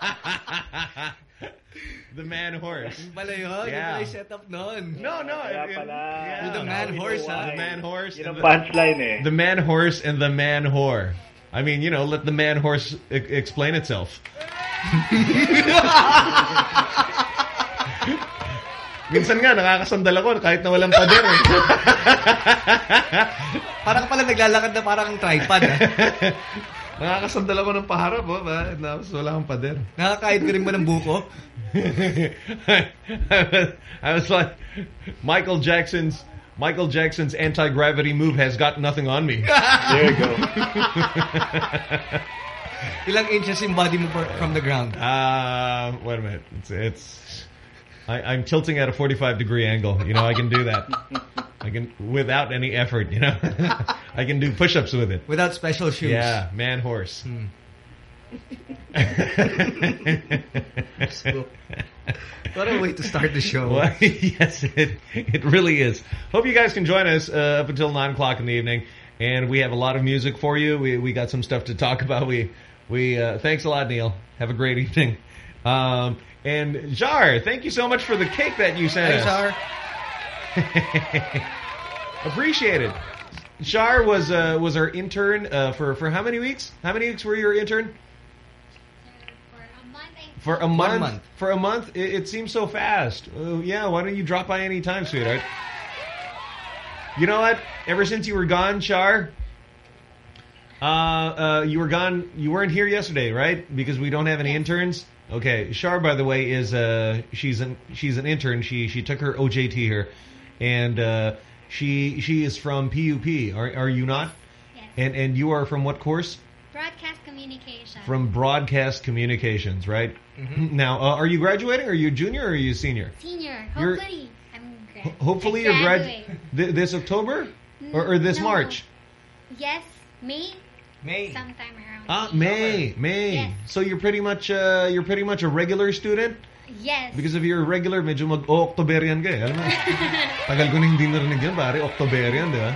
The man horse. Yung pala yun. Yeah. Yung pala setup nun. No. Yeah. With the man horse, The man horse. Yun ang punchline eh. The man horse and the man whore. I mean, let the man horse explain itself. Minsan nga, nakakasandal ako kahit na walang pader. Parang pala naglalakad na parang tripod. Nakakasandal ako ng paharap, tapos wala akong pader. Nakakain ka rin ba ng buko? I was like, Michael Jackson's anti-gravity move has got nothing on me. There you go. Ilang inches yung body mo from the ground? Wait a minute. I'm tilting at a 45-degree angle. I can do that. I can, without any effort, I can do push-ups with it. Without special shoes. Yeah, man horse. What a way to start the show. Well, yes, it really is. Hope you guys can join us up until 9 o'clock in the evening. And we have a lot of music for you. We got some stuff to talk about. We thanks a lot, Neil. Have a great evening. And Jar, thank you so much for the cake that you sent us. Jar. Appreciate it. Shar was our intern for how many weeks? How many weeks were you our intern? For a month. 1 month. For a month? It seems so fast. Yeah, why don't you drop by any time, sweetheart? You know what? Ever since you were gone, Shar, you were gone. You weren't here yesterday, right? Because we don't have any interns. Okay, Shar, by the way, is she's an intern. She took her OJT here, and she is from PUP. Are you not? Yes. And you are from what course? Broadcast communication. From Broadcast Communications, right? Mm-hmm. Now, are you graduating? Are you a junior or are you a senior? Senior. Hopefully, I'm Hopefully you're graduating this October or this March. Yes, May. May. Sometime around. May. Yes. So you're pretty much a regular student. Yes. Because if you're a regular, medyo mag-Octoberian ka eh. Alam mo? Tagal ko na hindi narinig yan, pare. Octoberian, di ba?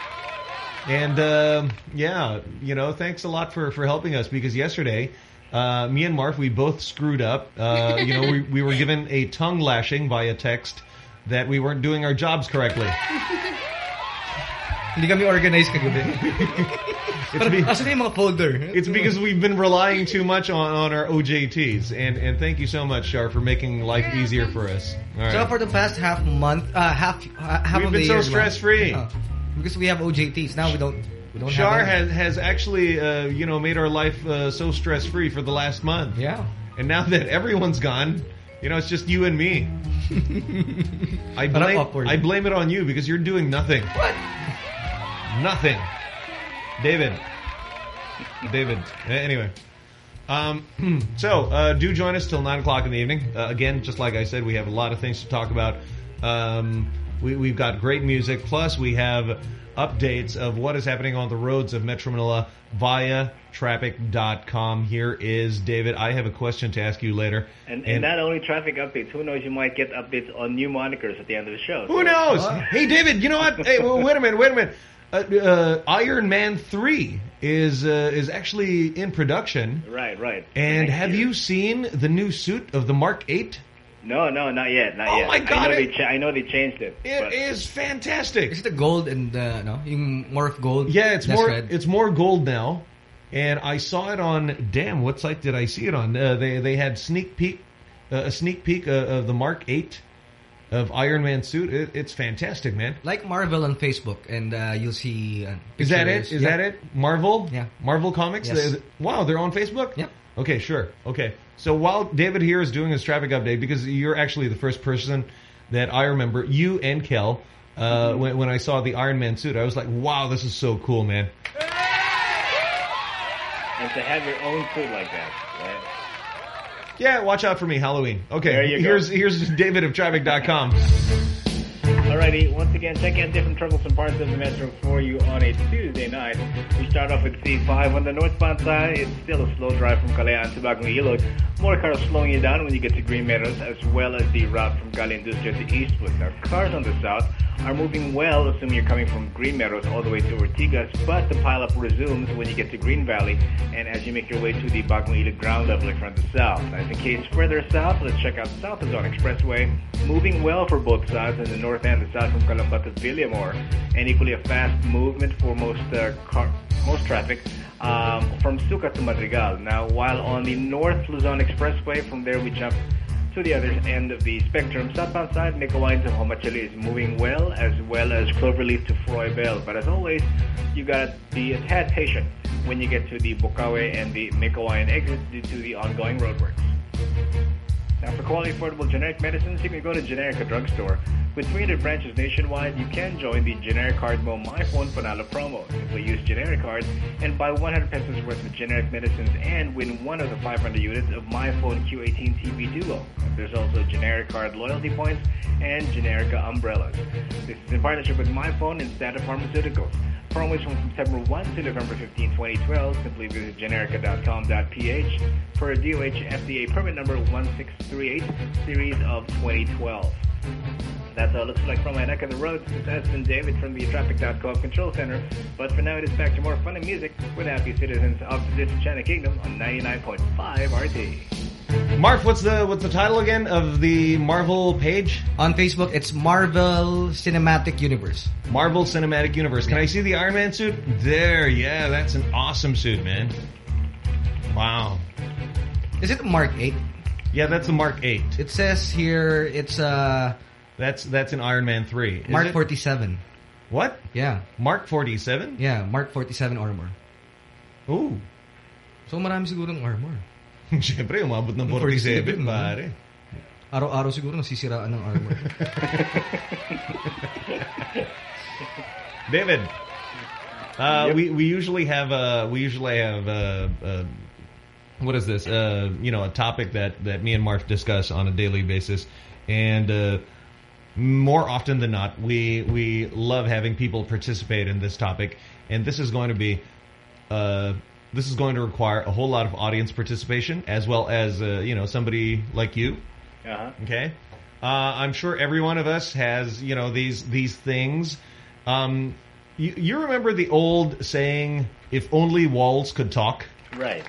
And yeah, thanks a lot for helping us, because yesterday, me and Marv, we both screwed up. We were given a tongue lashing via text that we weren't doing our jobs correctly. Hindi kami organized kagabi. Asan yung mga folder? It's because we've been relying too much on our OJTs. And thank you so much, Shar, for making life easier for us. All right. So for the past half of the We've been year, so stress-free. Because we have OJTs. Now we don't Shar have has actually, made our life so stress-free for the last month. Yeah. And now that everyone's gone, it's just you and me. I blame it on you because you're doing nothing. What? Nothing. David. Anyway. So, do join us till 9 o'clock in the evening. Again, just like I said, we have a lot of things to talk about. We've got great music. Plus, we have updates of what is happening on the roads of Metro Manila via traffic.com. Here is David. I have a question to ask you later. And not only traffic updates, who knows, you might get updates on new monikers at the end of the show. Who knows? Hey, David, you know what? Hey, wait a minute. Iron Man 3 is actually in production. Right. And have you seen the new suit of the Mark 8? No, not yet. Oh my God! I know they changed it. It is fantastic. Is it the gold and yung more of gold? Yeah, it's more. Red. It's more gold now. And I saw it on. Damn, what site did I see it on? They had a sneak peek of the Mark 8 of Iron Man suit. It's fantastic, man. Like Marvel on Facebook, and you'll see. Is that it? Is that it? Marvel? Yeah. Marvel Comics. Yes. Wow, they're on Facebook. Yeah. Okay, sure. Okay. So while David here is doing his traffic update, because you're actually the first person that I remember, you and Kel, when I saw the Iron Man suit, I was like, wow, this is so cool, man. And to have your own suit like that, right? Yeah, watch out for me, Halloween. Okay, there you here's David of traffic.com. Alrighty, once again, check out different troublesome parts of the metro for you on a Tuesday night. We start off with C5 on the northbound side. It's still a slow drive from Kalayaan to Bagong Ilog. More cars slowing you down when you get to Green Meadows, as well as the route from Gali Industria to Eastwood. Now, cars on the south are moving well, assuming you're coming from Green Meadows all the way to Ortigas, but the pileup resumes when you get to Green Valley and as you make your way to the Bagong Ilog ground level from the south. Now, in case further south, let's check out South Luzon Expressway. Moving well for both sides, in the north and the south from Calamba to Villamor, and equally a fast movement for most traffic from Sucat to Madrigal. Now, while on the North Luzon Expressway, from there we jump to the other end of the spectrum. Southbound side, Nicoayan to Homachali is moving well as Cloverleaf to Froybell. But as always, you got to be a tad patient when you get to the Bocaue and the Nicoayan exit due to the ongoing roadworks. Now, for quality affordable generic medicines, you can go to Generica Drugstore. With 300 branches nationwide, you can join the Generic Card Mo My Phone Panalo promo. Simply use Generic Card and buy 100 pesos worth of generic medicines and win one of the 500 units of My Phone Q18 TV Duo. There's also Generic Card loyalty points and Generica umbrellas. This is in partnership with My Phone and Santa Pharmaceuticals. Promos from September 1 to November 15, 2012. Simply visit generica.com.ph for a DOH FDA permit number 1638, series of 2012. That's all it looks like from my neck of the road. This has been David from the Traffic.com Control Center. But for now, it is back to more fun and music with happy citizens of this China Kingdom on 99.5 RT. Marv, what's the title again of the Marvel page? On Facebook, it's Marvel Cinematic Universe. Marvel Cinematic Universe. Can I see the Iron Man suit? There, yeah, that's an awesome suit, man. Wow. Is it Mark 8? Yeah, that's the Mark 8. It says here it's That's an Iron Man 3. Mark 47. What? Yeah. Mark 47? Yeah, Mark 47 armor. Ooh. So marami sigurong armor. Siyempre, umabot ng 47, pare. Araw-araw siguro nasisiraan ng armor. David, we usually have what is this? A topic that me and Mark discuss on a daily basis, and more often than not, we love having people participate in this topic, and this is going to be this is going to require a whole lot of audience participation, as well as somebody like you. Okay, I'm sure every one of us has these things. You remember the old saying, "If only walls could talk." Right.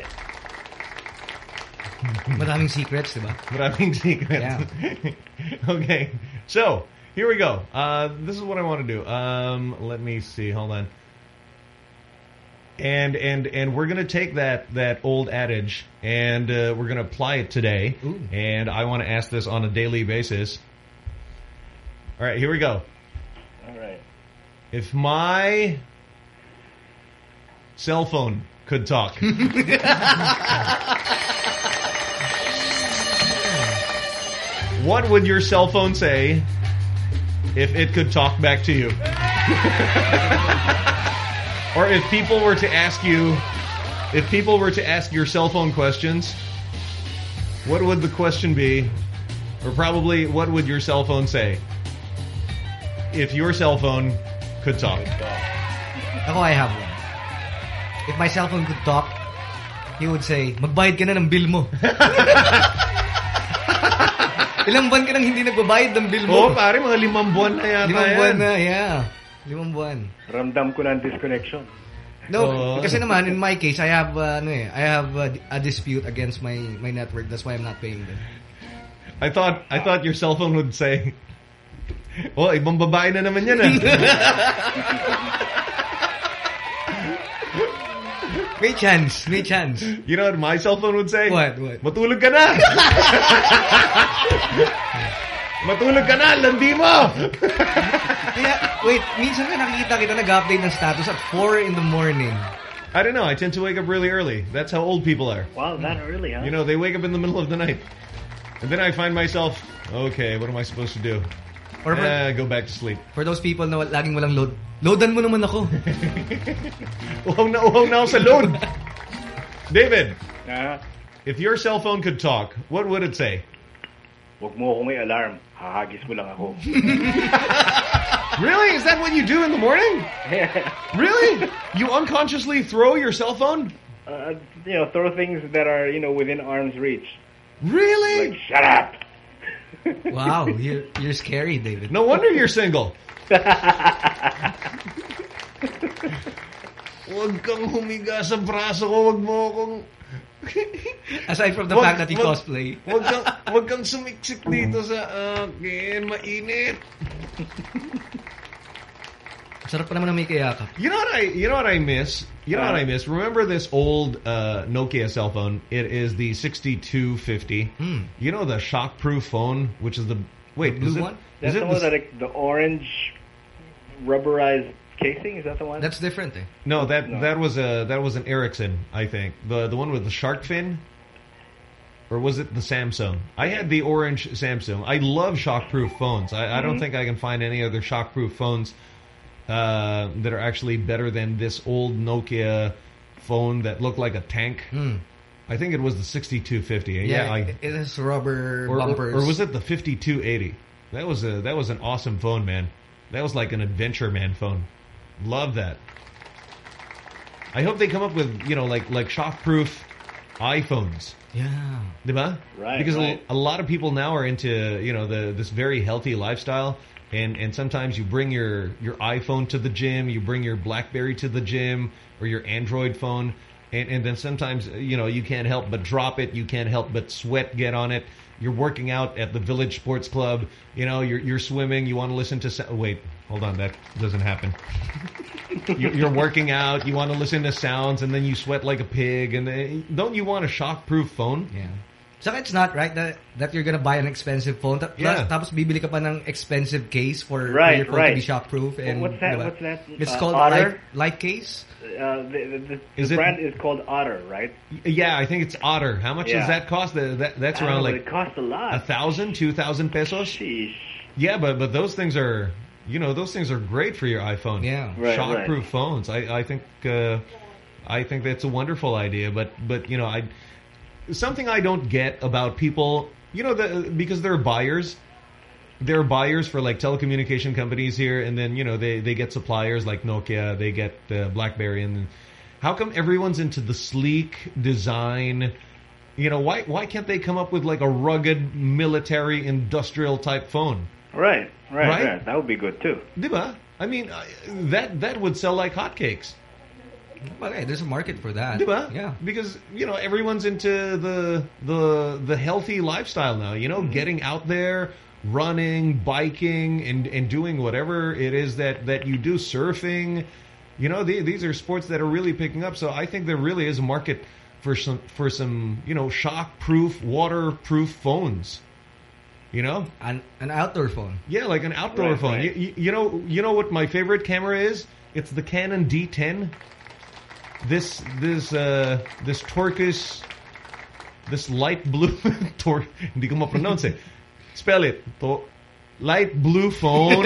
Maraming secrets, diba? Maraming secrets. Yeah. Okay, so here we go. This is what I want to do. Let me see. Hold on. And we're gonna take that old adage and we're gonna apply it today. Ooh. And I want to ask this on a daily basis. All right, here we go. All right. If my cell phone could talk. What would your cell phone say if it could talk back to you? Or if people were to ask your cell phone questions, what would the question be? Or probably, what would your cell phone say if your cell phone could talk? Ako, I have one. If my cell phone could talk, he would say, magbayad ka na ng bill mo. Ilang buwan ka nang hindi nagbabayad ng bill mo? Oh, pare, mga 5 buwan na yata 5 buwan na, yeah. 5 buwan. Ramdam ko na ang disconnection. No, kasi naman, in my case, I have a dispute against my network. That's why I'm not paying them. I thought your cell phone would say, oh, ibang babae na naman yan. May chance. You know what my cell phone would say? What? Matulog ka na! Matulog ka na! Landi mo! Kaya, wait, minsan na nakikita kita nag-update ng status at 4 in the morning. I don't know. I tend to wake up really early. That's how old people are. Wow, that early, huh? You know, they wake up in the middle of the night. And then I find myself, okay, what am I supposed to do? Or go back to sleep. For those people na laging walang load, loadan mo naman ako. Uhaw na ako sa load. David, Uh-huh. if your cell phone could talk, what would it say? Huwag mo akong may alarm. Hahagis mo lang ako. Really? Is that what you do in the morning? Really? You unconsciously throw your cell phone? Throw things that are, within arm's reach. Really? Like, shut up! Wow, you're scary, David. No wonder you're single. Huwag kang humiga sa braso ko. Huwag mo akong... Aside from the fact that you cosplay. Huwag kang sumiksik dito sa akin. Mainit. Sarap pa naman na may kayakap. You know what I miss? You know what I miss? Remember this old Nokia cell phone? It is the 6250. You know the shockproof phone, which is the... Wait, the blue one? That's the one that the orange rubberized casing? Is that the one? That's different, eh? No, that was an Ericsson, I think. The one with the shark fin? Or was it the Samsung? I had the orange Samsung. I love shockproof phones. I don't think I can find any other shockproof phones that are actually better than this old Nokia phone that looked like a tank. I think it was the 6250. Yeah, it has rubber bumpers. Or was it the 5280? That was an awesome phone, man. That was like an adventure man phone. Love that. I hope they come up with, like shockproof iPhones. Yeah. Diba? Right. Because right. a lot of people now are into, this very healthy lifestyle. And sometimes you bring your iPhone to the gym, you bring your BlackBerry to the gym, or your Android phone, and then sometimes, you can't help but drop it, you can't help but sweat get on it. You're working out at the Village Sports Club, you're swimming, you want to listen to... Wait, hold on, that doesn't happen. You're working out, you want to listen to sounds, and then you sweat like a pig, and then, don't you want a shockproof phone? Yeah. So it's not right that you're gonna buy an expensive phone. Tapos bibili ka pa ng expensive case for your phone to be shockproof. And what's that? What's that? It's called Otter? Light Case. The brand is called Otter, right? Yeah, I think it's Otter. How much does that cost? That's around like... It costs a lot. 1,000, 2,000 pesos. Sheesh. Yeah, but those things are, those things are great for your iPhone. Yeah, shockproof phones. I think that's a wonderful idea. But something I don't get about people, because they're buyers. They're buyers for like telecommunication companies here, and then they get suppliers like Nokia, they get BlackBerry, and how come everyone's into the sleek design? Why can't they come up with like a rugged military industrial type phone? Right. That would be good too. Diba? I mean, that would sell like hotcakes. Well, hey, there's a market for that. Diba? Yeah. Because, everyone's into the healthy lifestyle now, getting out there, running, biking, and doing whatever it is that you do, surfing. These are sports that are really picking up. So I think there really is a market for some shock-proof, waterproof phones. An outdoor phone. Yeah, like an outdoor phone. Right. You know what my favorite camera is? It's the Canon D10. This Turkish, this light blue hindi ko ma-pronounce eh. Spell it. Light blue phone.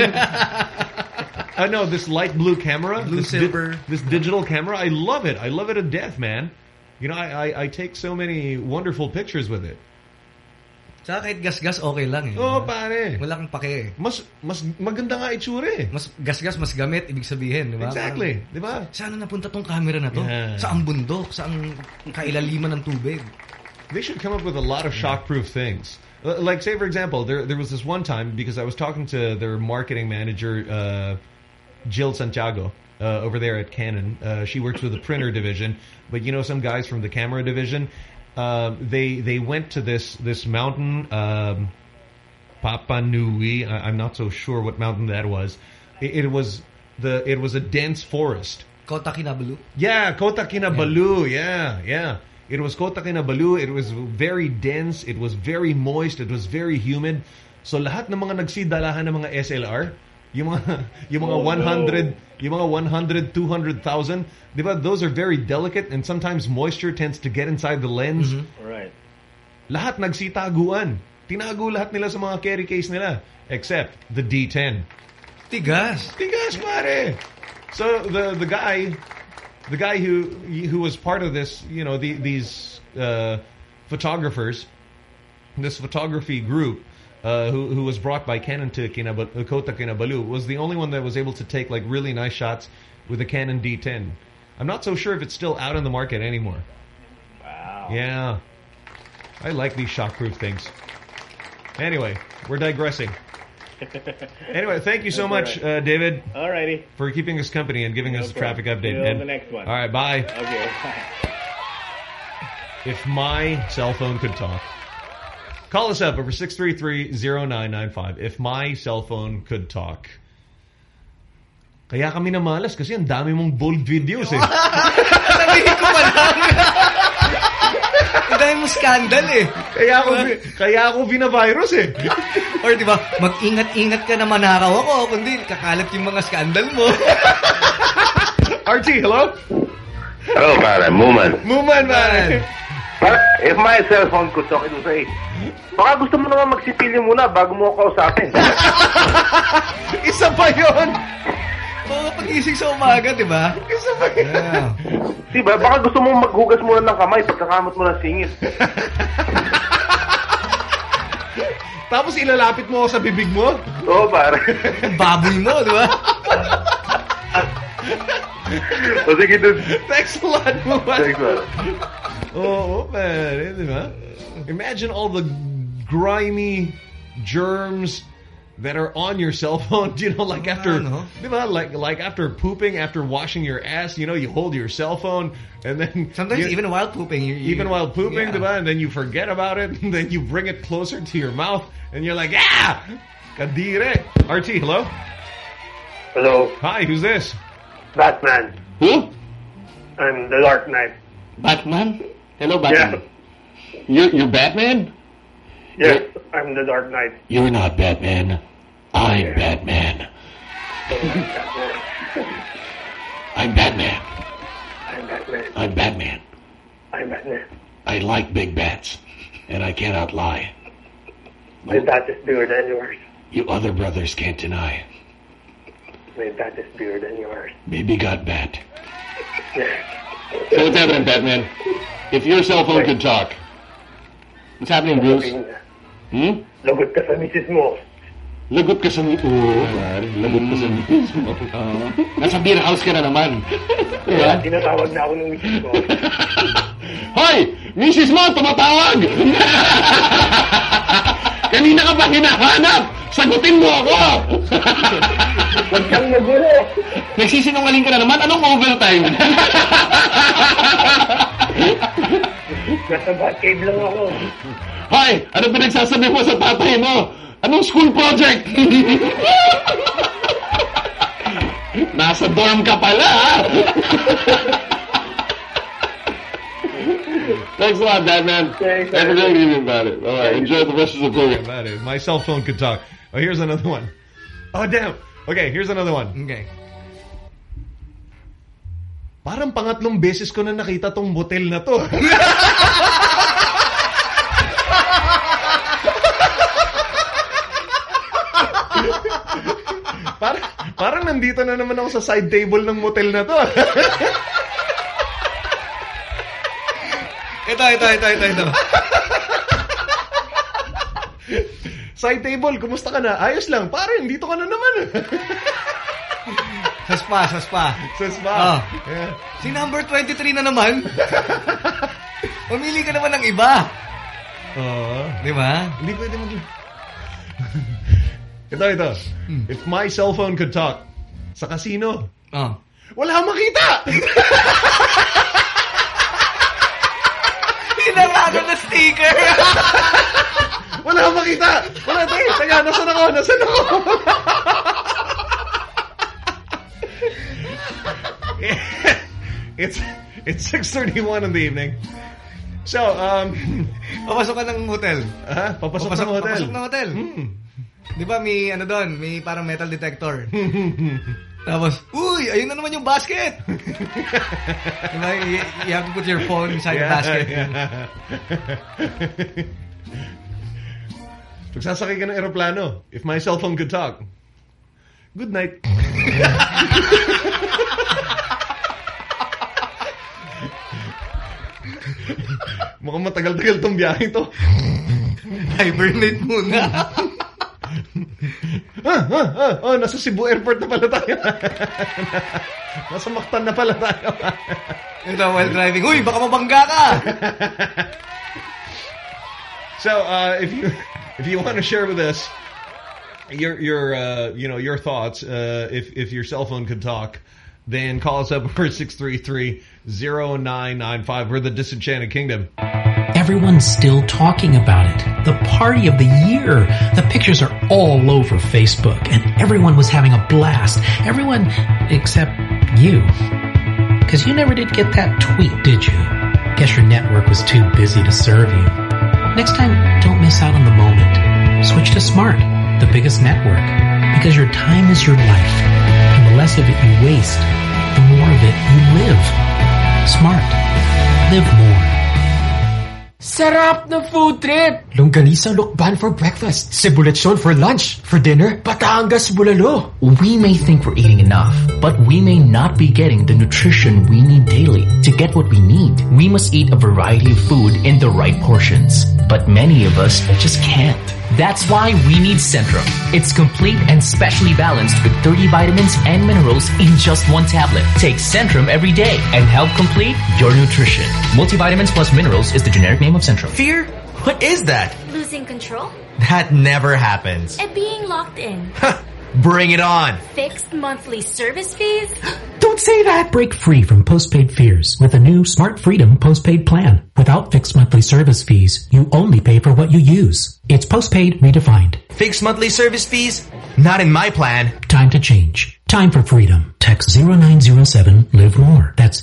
No, this light blue camera. Blue silver. This digital camera. I love it. I love it to death, man. I take so many wonderful pictures with it. Saka kahit gas-gas okay lang eh. Oo, pare. Wala kang pake eh. Mas maganda nga itsura eh. Mas gas-gas, mas gamit, ibig sabihin, di ba? Exactly, di ba? Saan napunta tong camera na to? Yeah. Saan bundok? Saan kailaliman ng tubig? They should come up with a lot of shockproof things. Like, say, for example, there was this one time, because I was talking to their marketing manager, Jill Santiago, over there at Canon. She works with the printer division. But, some guys from the camera division... they went to this mountain, Papa Nui. I'm not so sure what mountain that was. It was a dense forest. Kota Kinabalu? Yeah, Kota Kinabalu. Yeah. It was Kota Kinabalu. It was very dense. It was very moist. It was very humid. So lahat ng mga nagsidalahan ng mga SLR, yung mga 100, 200,000, diba? Those are very delicate, and sometimes moisture tends to get inside the lens. Mm-hmm. Right. Lahat nagsitaguan. Tinago lahat nila sa mga carry case nila, except the D10. Tigas, pare. So the guy who was part of this, these photographers, this photography group, who was brought by Canon to Kota Kinabalu, was the only one that was able to take like really nice shots with the Canon D10. I'm not so sure if it's still out in the market anymore. Wow. Yeah. I like these shockproof things. Anyway, we're digressing. Anyway, thank you so much, David. Alrighty. For keeping us company and giving us a traffic update. Till the next one. All right, bye. Okay, bye. If my cell phone could talk. Call us up over 633-0995. If my cell phone could talk. Kaya kami namalas kasi ang dami mong bold videos eh. Sabihin ko pa lang. Ang dami mong scandal eh. Kaya ako vina-virus eh. Or di ba, mag-ingat-ingat ka na manakaw ako, kundi kakalat yung mga scandal mo. RT, hello? Hello, pare. Muman, man. If my cell phone could talk, it would say, baka gusto mo naman magsipili muna bago mo ako kausapin. Isa pa yun. Oo, pag-ising sa umaga, di ba? Isa pa yun. Yeah. Diba? Baka gusto mo maghugas muna ng kamay pagkakamot mo ng singit. Tapos ilalapit mo ako sa bibig mo? Oo, pare. Baboy mo, di ba? O sige, dude. Thanks a lot, Muman. Thanks, man. Oh, man. Di ba? Imagine all the grimy germs that are on your cell phone, you know, like after, like after pooping, after washing your ass, you know, you hold your cell phone, and then sometimes even while pooping, yeah. Diba? And then you forget about it, and then you bring it closer to your mouth, and you're like, ah, kadire. RT, hello. Hello. Hi, who's this? Batman. Who? I'm the Dark Knight. Batman? Hello, Batman. Yeah. You're Batman? Yes, I'm the Dark Knight. You're not Batman. I'm Batman. I'm Batman. I'm Batman. I'm Batman. I'm Batman. I like big bats, and I cannot lie. My bat is bigger than yours. You other brothers can't deny. My bat is bigger than yours. Baby got bat. Yes. So what's happening, Batman? If your cell phone could talk, what's happening, Bruce? Lagot ka sa misis mo. Lagot ka sa misis mo. Lagot ka sa misis mo. Nasa beer house ka na naman. Kaya tinatawag na ako ng misis ko. Hoy! Misis mo, tumatawag! Kanina ka ba hinahanap? Sagutin mo ako! Huwag kang magulo. Nagsisinungaling ka na naman. Anong overtime? Nasa Batcave lang ako. Hoy! Ano pinagsasabi mo sa tatay mo? Anong school project? Nasa dorm ka pala, ha? Thanks a lot, Batman. Thanks, Have a great evening about it. All right, enjoy the rest of the program. About it. My cell phone could talk. Oh, here's another one. Oh, damn. Okay, here's another one. Okay. Parang pangatlong beses ko na nakita tong motel na to. Parang nandito na naman ako sa side table ng motel na to. Ito. Side table, kumusta ka na? Ayos lang. Parang dito ka na naman. Sa spa. Sa spa. Oh. Yeah. Si number 23 na naman. Pumili ka naman ng iba. Di ba? Hindi pwede Ito. If my cell phone could talk, sa casino, wala kang makita. Hinangago na sticker. Wala kang makita. Wala tayo. Teka, nasan ako? It's 6:31 in the evening. So, papasok ka ng hotel. Papasok ng hotel. Papasok ng hotel. Di ba may ano doon, may parang metal detector. Tapos, uy, ayun na naman yung basket. Diba, you have to put your phone inside the basket. Pag sasakay ka ng aeroplano, if my cell phone could talk, good night. Mukhang matagal-tagal tong biyahe to. Hibernate muna. nasa Cebu Airport na pala tayo. Nasa Mactan na pala tayo. Ito, while driving, uy, baka mabangga ka! So, if you want to share with us your thoughts, if your cell phone could talk, then call us up for 633-0995. We're the Disenchanted Kingdom. Everyone's still talking about it. The party of the year. The pictures are all over Facebook, and everyone was having a blast. Everyone except you. Because you never did get that tweet, did you? Guess your network was too busy to serve you. Next time, don't miss out on the moment. Switch to Smart, the biggest network. Because your time is your life. And the less of it you waste, the more of it you live. Smart. Live more. Sarap na food trip! Longganisa Lukban for breakfast, Cebuletson for lunch, for dinner, Batangas Bulalo. We may think we're eating enough, but we may not be getting the nutrition we need daily. To get what we need, we must eat a variety of food in the right portions. But many of us just can't. That's why we need Centrum. It's complete and specially balanced with 30 vitamins and minerals in just one tablet. Take Centrum every day and help complete your nutrition. Multivitamins plus minerals is the generic name of Centrum. Fear? What is that? Losing control? That never happens. And being locked in? Bring it on. Fixed monthly service fees? Don't say that! Break free from postpaid fears with a new Smart Freedom postpaid plan. Without fixed monthly service fees, you only pay for what you use. It's postpaid redefined. Fixed monthly service fees? Not in my plan. Time to change. Time for freedom. Text 0907 Live More. That's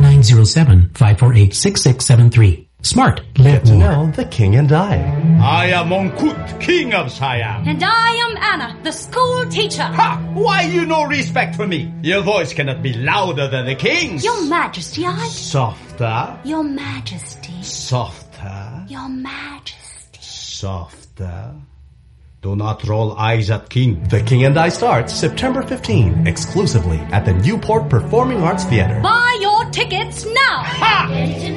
0907-548-6673. Smart. Live Get to more. know the King and I. I am Mongkut, King of Siam. And I am Anna, the school teacher. Ha! Why you no respect for me? Your voice cannot be louder than the king's. Your Majesty, Softer. Your Majesty. Softer. Your Majesty. Softer. Do not roll eyes at King. The King and I starts September 15, exclusively at the Newport Performing Arts Theater. Buy your tickets now. Ha!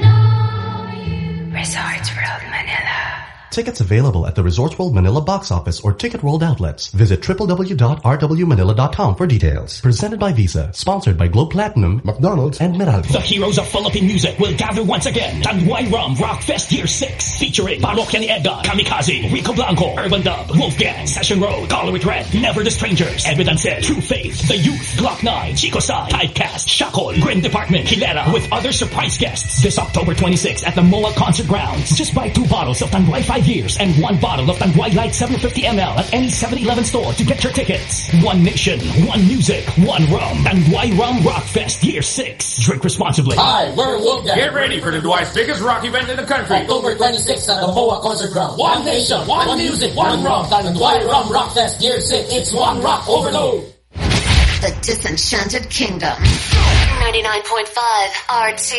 Resorts World Manila. Tickets available at the Resorts World Manila box office or Ticket World outlets. Visit www.rwmanila.com for details. Presented by Visa. Sponsored by Globe Platinum, McDonald's, and Meralco. The heroes of Philippine music will gather once again. Tanduay Rum Rock Fest Year 6. Featuring Parokya ni Edgar, Kamikaze, Rico Blanco, Urban Dub, Wolfgang, Session Road, Color It Red, Never the Strangers, Evidence, True Faith, The Youth, Glock 9, Chico Sai, Typecast, Shackle, Grim Department, Hilera, with other surprise guests. This October 26th at the MOA Concert Grounds. Just buy 2 bottles of Tanduay 5 years and 1 bottle of Tanduay Light 750 ml at any 7-Eleven store to get your tickets. One nation, one music, one rum. Tanduay Rum Rock Fest Year 6. Drink responsibly. Hi, we're Wolfgang. Get ready for Tanduay's biggest rock event in the country. October 26th at the MOA Concert Ground. One nation, one music, one rum. Tanduay Rum Rock Fest Year 6. It's one rock overload. The Disenchanted Kingdom. 99.5 RT.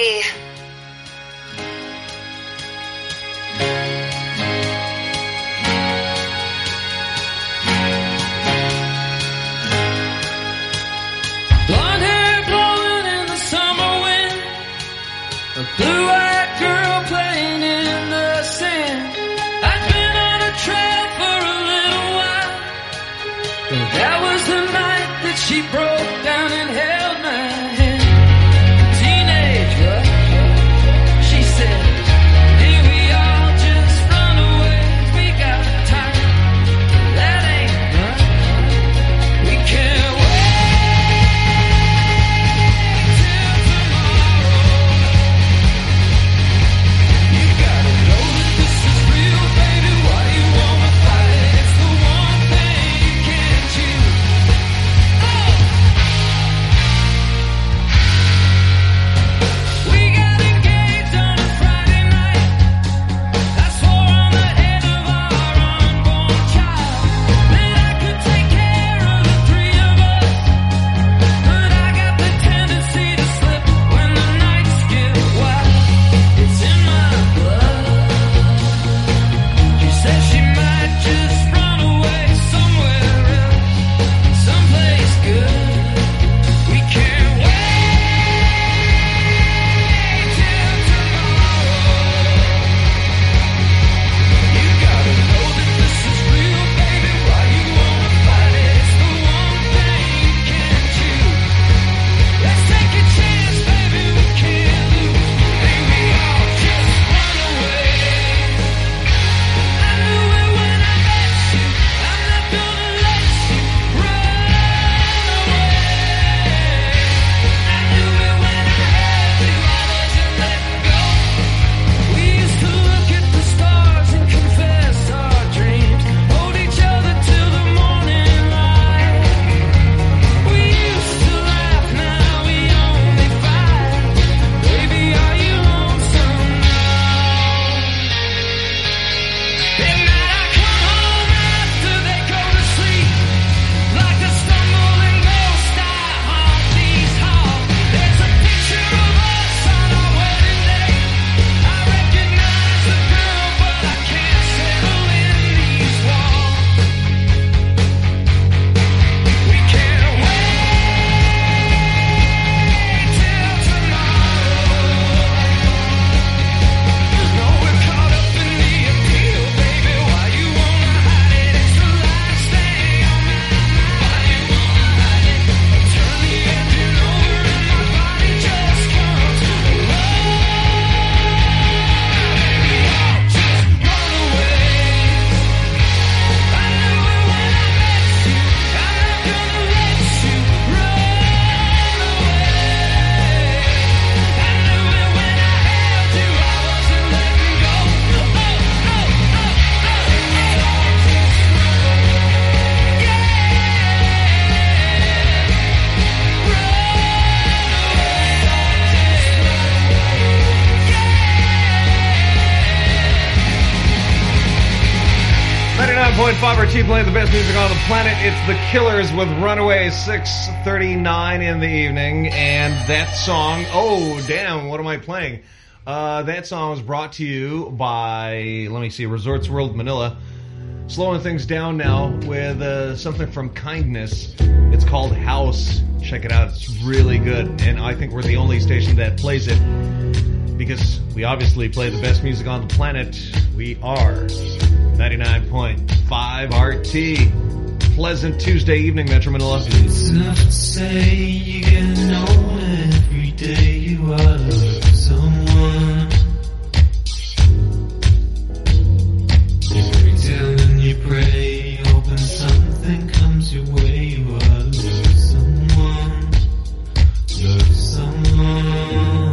Blonde hair blowing in the summer wind, a blue-eyed girl playing in the sand. I'd been on a trail for a little while, but that was the night that she broke down and held my hand. Teenage rush, she said, "Hey, we all just run away. We got time. That ain't right. We can't wait." 99.5 RT playing the best music on the planet. It's The Killers with Runaway, 6:39 in the evening. And that song, oh, damn, what am I playing? That song was brought to you by, let me see, Resorts World Manila. Slowing things down now with something from Kindness. It's called House. Check it out. It's really good. And I think we're the only station that plays it because we obviously play the best music on the planet. We are 99.5 RT. Pleasant Tuesday evening, Metro Manila. It's enough to say you get to know every day you are loving someone. Every time you pray, hoping something comes your way. You are loving someone. Love someone.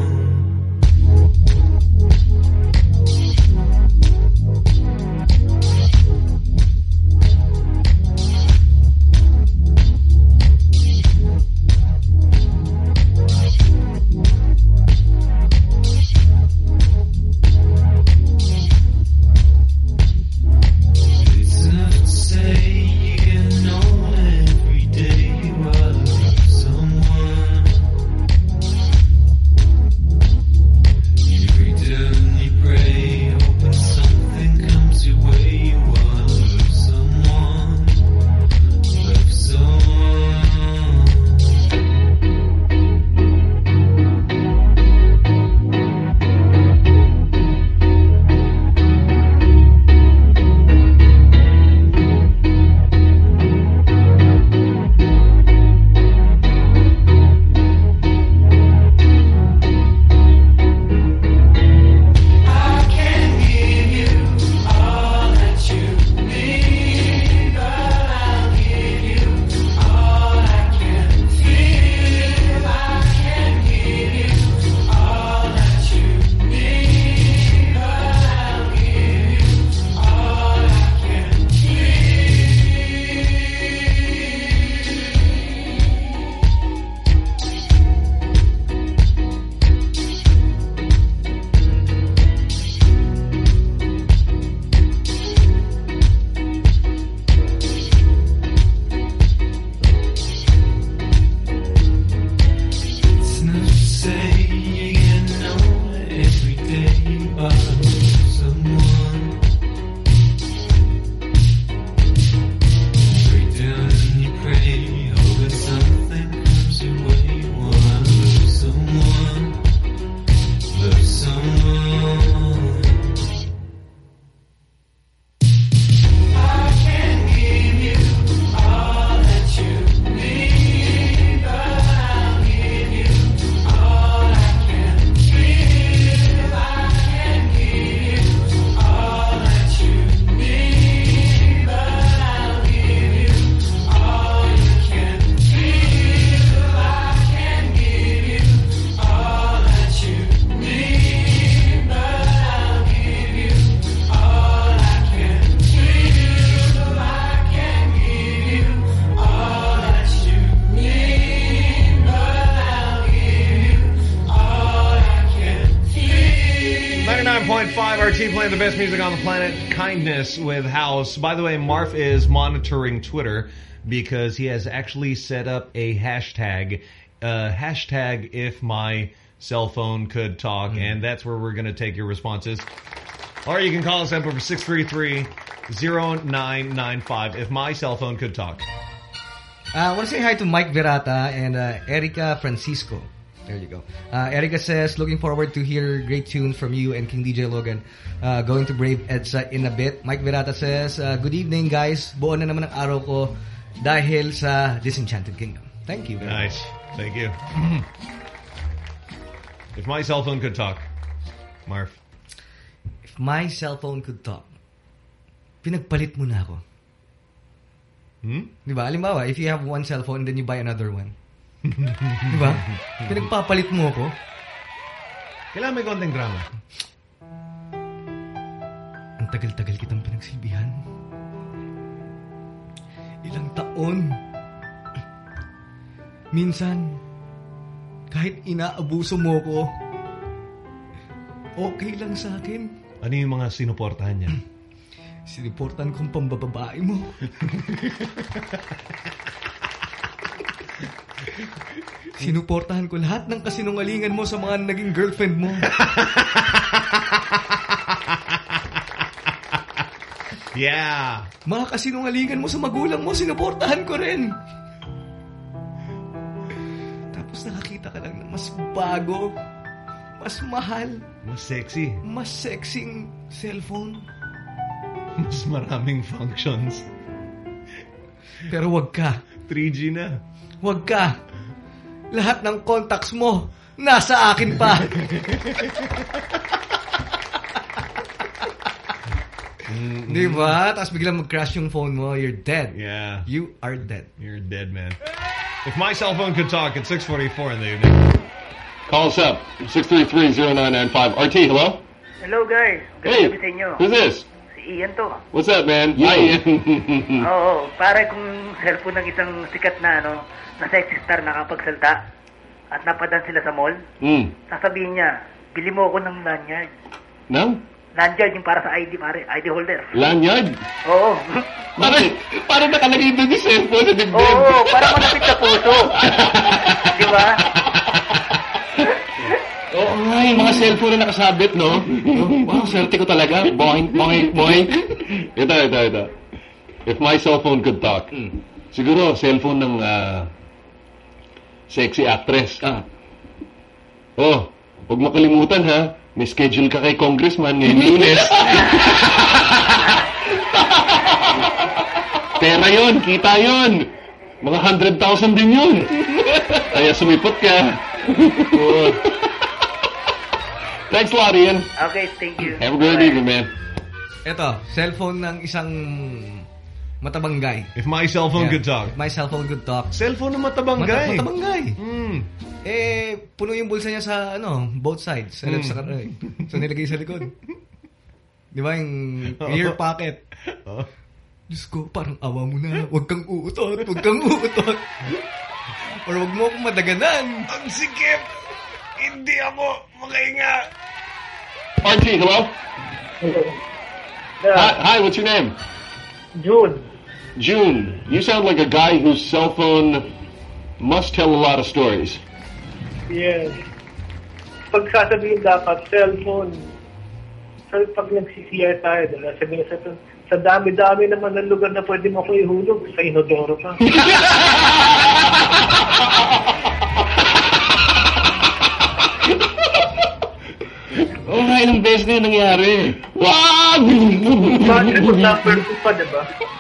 Playing the best music on the planet, Kindness with House. By the way, Marf is monitoring Twitter because he has actually set up a hashtag, hashtag if my cell phone could talk, and that's where we're going to take your responses. Or you can call us up over 633-0995 if my cell phone could talk. I want to say hi to Mike Virata and Erica Francisco. There you go. Erica says, looking forward to hear great tunes from you and King DJ Logan. Going to Brave EDSA in a bit. Mike Virata says, good evening guys. Buo na naman ang araw ko dahil sa Disenchanted Kingdom. Thank you. Nice. Thank you. If my cell phone could talk, Marv. If my cell phone could talk, pinagpalit mo na ako. Diba? Halimbawa, if you have one cell phone, then you buy another one. Diba? Pinagpapalit mo ako. Kailangan may konting drama. Ang tagal-tagal kitang pinagsilbihan. Ilang taon. Minsan, kahit inaabuso mo ko, okay lang sa akin. Ano yung mga sinuportahan niya? Siniportan kong pambababae mo. Sinuportahan ko lahat ng kasinungalingan mo sa mga naging girlfriend mo. Yeah. Mga kasinungalingan mo sa magulang mo, sinuportahan ko rin. Tapos nakakita ka lang ng mas bago, mas mahal, mas sexy, mas sexing cellphone. Mas maraming functions. Pero wag ka. 3G na. Wag ka. Lahat ng contacts mo nasa akin pa. Diba? Tapos biglang mag-crash yung phone mo, you're dead. Yeah. You are dead. You're dead, man. If my cell phone could talk at 6:44 in the evening. Call us up. 633-0995. RT, hello? Hello, guys. Hey, gabi sa inyo. Who's this? Si Ian to. What's up, man? Hi, Ian. Oo, para kung cellphone ng isang sikat na, na sexy star nakapagsalta at napadan sila sa mall, sasabihin niya, bili mo ako ng lanyard. No? Lanyard yung para sa ID, pare. ID holder. Lanyard? Oo. Para nakalagay doon yung cellphone sa dibdib. Oo, para malapit sa puso. Di ba? Oo nga, yung mga cellphone na nakasabit, no? Wow, swerte ko talaga. Boing, boing, boing. Ito. If my cell phone could talk, siguro cellphone ng sexy actress. Oh, huwag makalimutan, ha? May schedule ka kay Congressman ngayong Lunes. Pera yun, kita yun. Mga 100,000 din yun. Kaya sumipot ka. Thanks a lot, Ian. Okay, thank you. Have a good evening, man. Ito, cellphone ng isang matabang guy. If my cell phone could talk. If my cell phone could talk. Cellphone ng matabang guy. Matabang guy. Puno yung bulsa niya sa, both sides. Sa left, sa kanan. So, nilagay sa likod. Di ba, yung ear pocket. Diyos ko, parang awa mo na. Huwag kang uutot. Huwag kang uutot. Or huwag mo akong madaganan. Ang sikip. Hindi ako makahinga. RT, hello? Hello. Hi, what's your name? June. June. You sound like a guy whose cell phone must tell a lot of stories. Yes. Pag sasabihin dapat, cellphone. So, pag nag-CCR tayo, sabihin sa dami-dami naman ng lugar na pwede mo ko ihulog, sa inodoro pa. Oh, ilang beses na yung nangyari. Wag! Bakit kung number 2 pa, diba?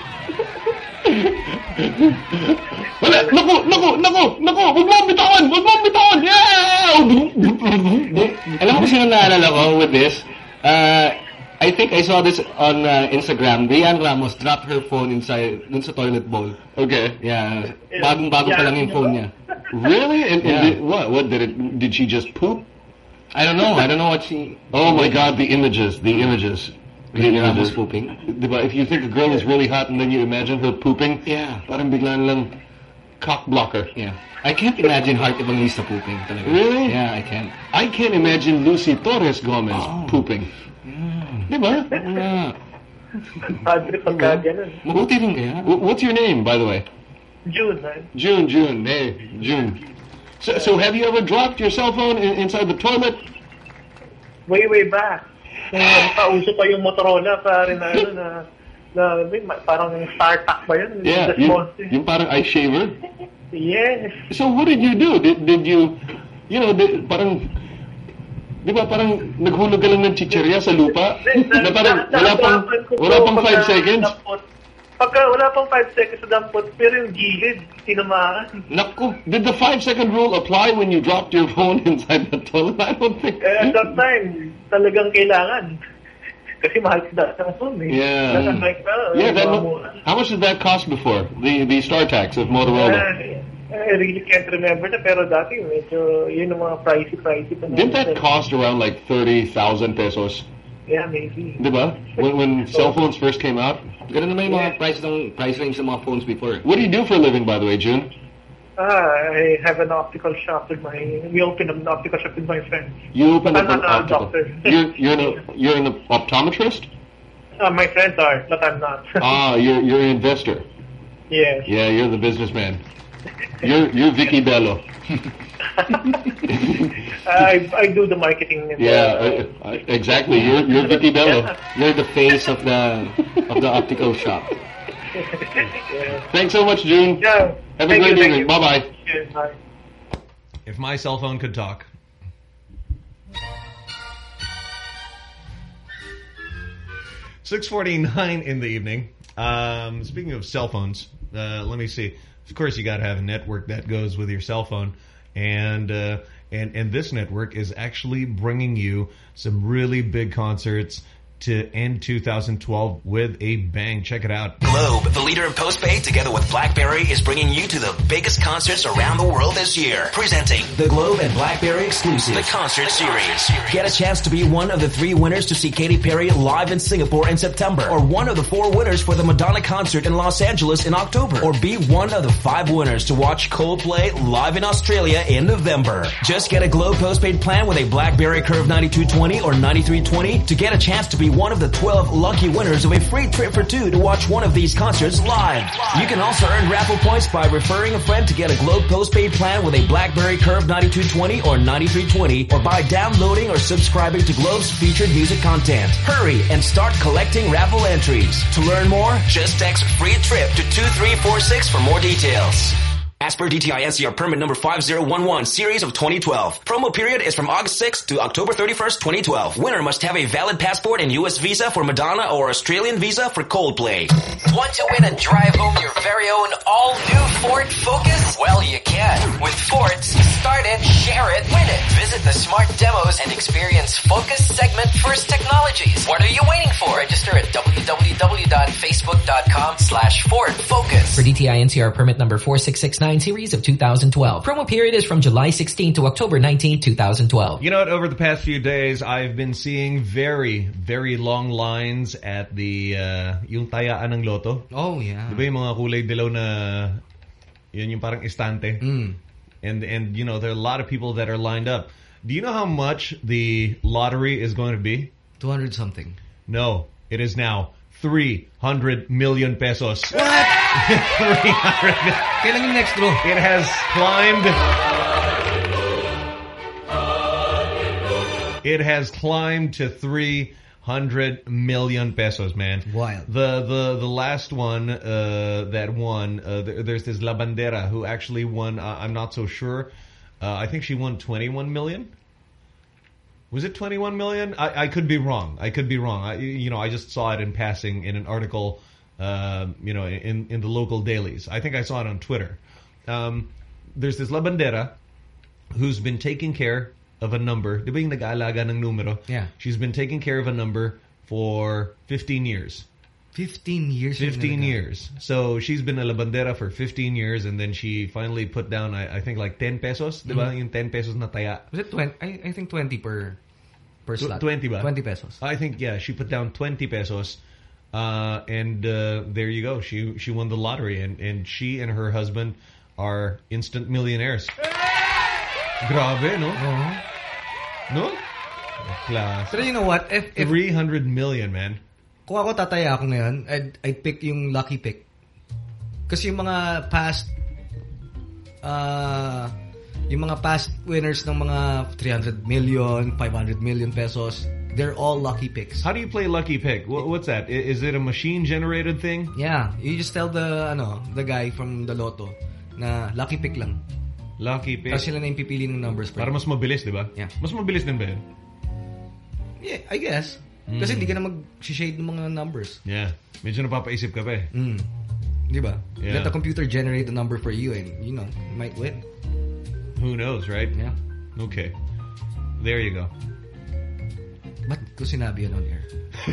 Wala, naku! Huwag mo bitawan! Yeah! Alam mo kasi naalala ko with this? I think I saw this on Instagram. Diane Ramos dropped her phone inside dun sa toilet bowl. Okay. Yeah. Bagong-bago pa lang yung phone niya. Really? And what did she just poop? I don't know what she... Oh my God, the images. Diane Ramos pooping. Diba? If you think a girl is really hot and then you imagine her pooping, parang biglaan lang cock blocker. Yeah. I can't imagine Heart Evangelista pooping. Talaga. Really? Yeah, I can't. I can't imagine Lucy Torres Gomez pooping. Diba? Padre pagka ganun. Mabuti rin kaya. What's your name, by the way? June, man. June. Hey, June. So have you ever dropped your cell phone inside the toilet? Way back. Pauso pa yung Motorola, parang parang StarTAC ba yun? Yeah, yung parang ice shaver? Yes. So what did you do? Did you, parang, di ba parang naghulog ka lang ng chichirya sa lupa? Na parang wala pang 5 seconds? Pagka wala pang 5 seconds sa dampot, pero yung gilid, tinamaan. Naku, did the 5-second rule apply when you dropped your phone inside the toilet? I don't think. At that time, talagang kailangan. Kasi mahal sa phone eh. Yeah. How much did that cost before? The StarTAC of Motorola? I really can't remember na, pero dati medyo yun ang mga pricey. Didn't that cost around like 30,000 pesos? Yeah, maybe. Diba? When cell phones first came out? Ganun naman yung mga price range ng mga phones before. What do you do for a living, by the way, June? I have an optical shop we opened an optical shop with my friends. You opened up an optical. doctor. You're an optometrist? My friends are, but I'm not. You're an investor. Yes. Yeah, you're the businessman. You're Vicky Bello. I do the marketing. Exactly. You're Vicky Bello. You're the face of the optical shop. Thanks so much, June. Yeah. Have a great evening. Bye-bye. Cheers, bye. If my cell phone could talk. $6:49 in the evening. Speaking of cell phones, let me see. Of course, you got to have a network that goes with your cell phone, and this network is actually bringing you some really big concerts to end 2012 with a bang. Check it out. Globe, the leader in postpaid, together with BlackBerry, is bringing you to the biggest concerts around the world this year. Presenting the Globe and BlackBerry exclusive, the Concert Series. Get a chance to be one of the 3 winners to see Katy Perry live in Singapore in September, or one of the 4 winners for the Madonna concert in Los Angeles in October, or be one of the 5 winners to watch Coldplay live in Australia in November. Just get a Globe postpaid plan with a BlackBerry Curve 9220 or 9320 to get a chance to be one of the 12 lucky winners of a free trip for 2 to watch one of these concerts live. You can also earn raffle points by referring a friend to get a Globe postpaid plan with a BlackBerry Curve 9220 or 9320, or by downloading or subscribing to Globe's featured music content. Hurry and start collecting raffle entries. To learn more, just text free trip to 2346 for more details. As per DTI NCR permit number 5011 series of 2012. Promo period is from August 6th to October 31st, 2012. Winner must have a valid passport and U.S. visa for Madonna or Australian visa for Coldplay. Want to win and drive home your very own all-new Ford Focus? Well, you can. With Ford's Start It, Share It, Win It. Visit the smart demos and experience Focus segment first technologies. What are you waiting for? Register at www.facebook.com/Ford Focus. For DTI NCR permit number 4669 series of 2012. Promo period is from July 16 to October 19, 2012. You know what? Over the past few days, I've been seeing very, very long lines at the yung tayaan ng loto. Oh, yeah. Diba yung mga kulay dilaw na yun yung parang estante? And you know, there are a lot of people that are lined up. Do you know how much the lottery is going to be? 200 something. No, it is now 300 million pesos. What? 300. Kailan yung next draw? It has climbed. It has climbed to 300 million pesos, man. Wild. The last one that won, there's this La Bandera who actually won. I'm not so sure. I think she won 21 million. Was it 21 million? I could be wrong. I just saw it in passing in an article, in the local dailies. I think I saw it on Twitter. There's this La Bandera who's been taking care of a number. Di ba yung nag-aalaga ng numero? Yeah. She's been taking care of a number for 15 years. 15 years? 15 years. So she's been a La Bandera for 15 years, and then she finally put down, I think, like 10 pesos. Di ba? Yung 10 pesos na taya. Was it 20? I think 20 per slot. 20 ba? 20 pesos. I think, yeah, she put down 20 pesos. And there you go. She won the lottery, and she and her husband are instant millionaires. Grabe, no? No? Class. But you know what? If 300 million, man. Kung ako tataya ako ngayon, I'd pick yung lucky pick. Kasi yung mga past winners ng mga 300 million, 500 million pesos, they're all lucky picks. How do you play lucky pick? What's that? Is it a machine generated thing? Yeah, you just tell the guy from the lotto na lucky pick lang. Lucky pick. Tapos sila na yung pipili ng numbers. Para mas mabilis, di ba? Yeah. Mas mabilis din ba yun? Yeah, I guess. Kasi hindi ka na mag-shade ng mga numbers. Yeah. Medyo napapaisip ka pa eh. Di ba? Yeah. Let the computer generate the number for you and, you might win. Who knows, right? Yeah. Okay. There you go. Ba't ko sinabi yan on air?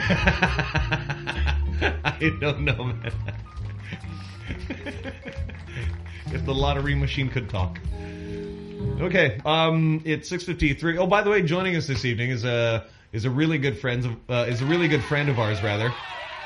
I don't know, man. If the lottery machine could talk. Okay, it's 6:53. Oh, by the way, joining us this evening is a really good friend of ours, rather.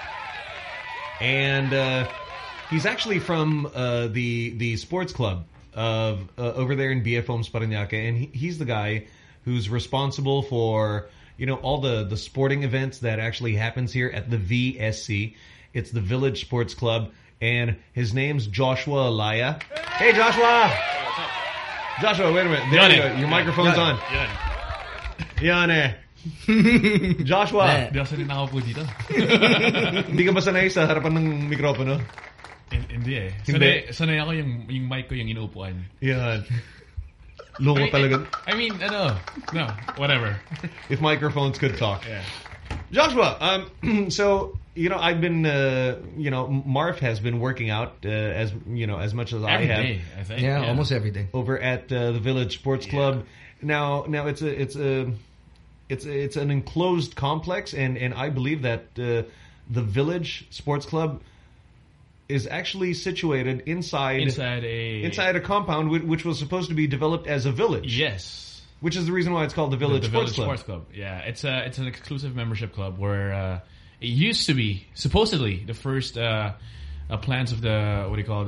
And he's actually from the sports club of over there in BF Homes Parañaque, and he's the guy who's responsible for all the sporting events that actually happens here at the VSC. It's the Village Sports Club, and his name's Joshua Alaya. Hey, Joshua! Joshua, wait a minute. There you go. Your microphone's on. Yan eh. Joshua. Di ako sanay nakaupo dito. Hindi ka ba sanay sa harapan ng mikropono? Hindi eh. Sanay ako yung mic ko yung inuupuan. Yan. Loko talaga. I mean, no, whatever. If microphones could talk. Yeah. Joshua, so, I've been, Marv has been working out as much as I have. Every day, I think. Yeah, almost every day. Over at the Village Sports Club. Now it's an enclosed complex, and I believe that the Village Sports Club is actually situated inside a compound which was supposed to be developed as a village. Yes. Which is the reason why it's called the Village Sports Club. Sports Club. Yeah, it's an exclusive membership club where it used to be supposedly the first plans of the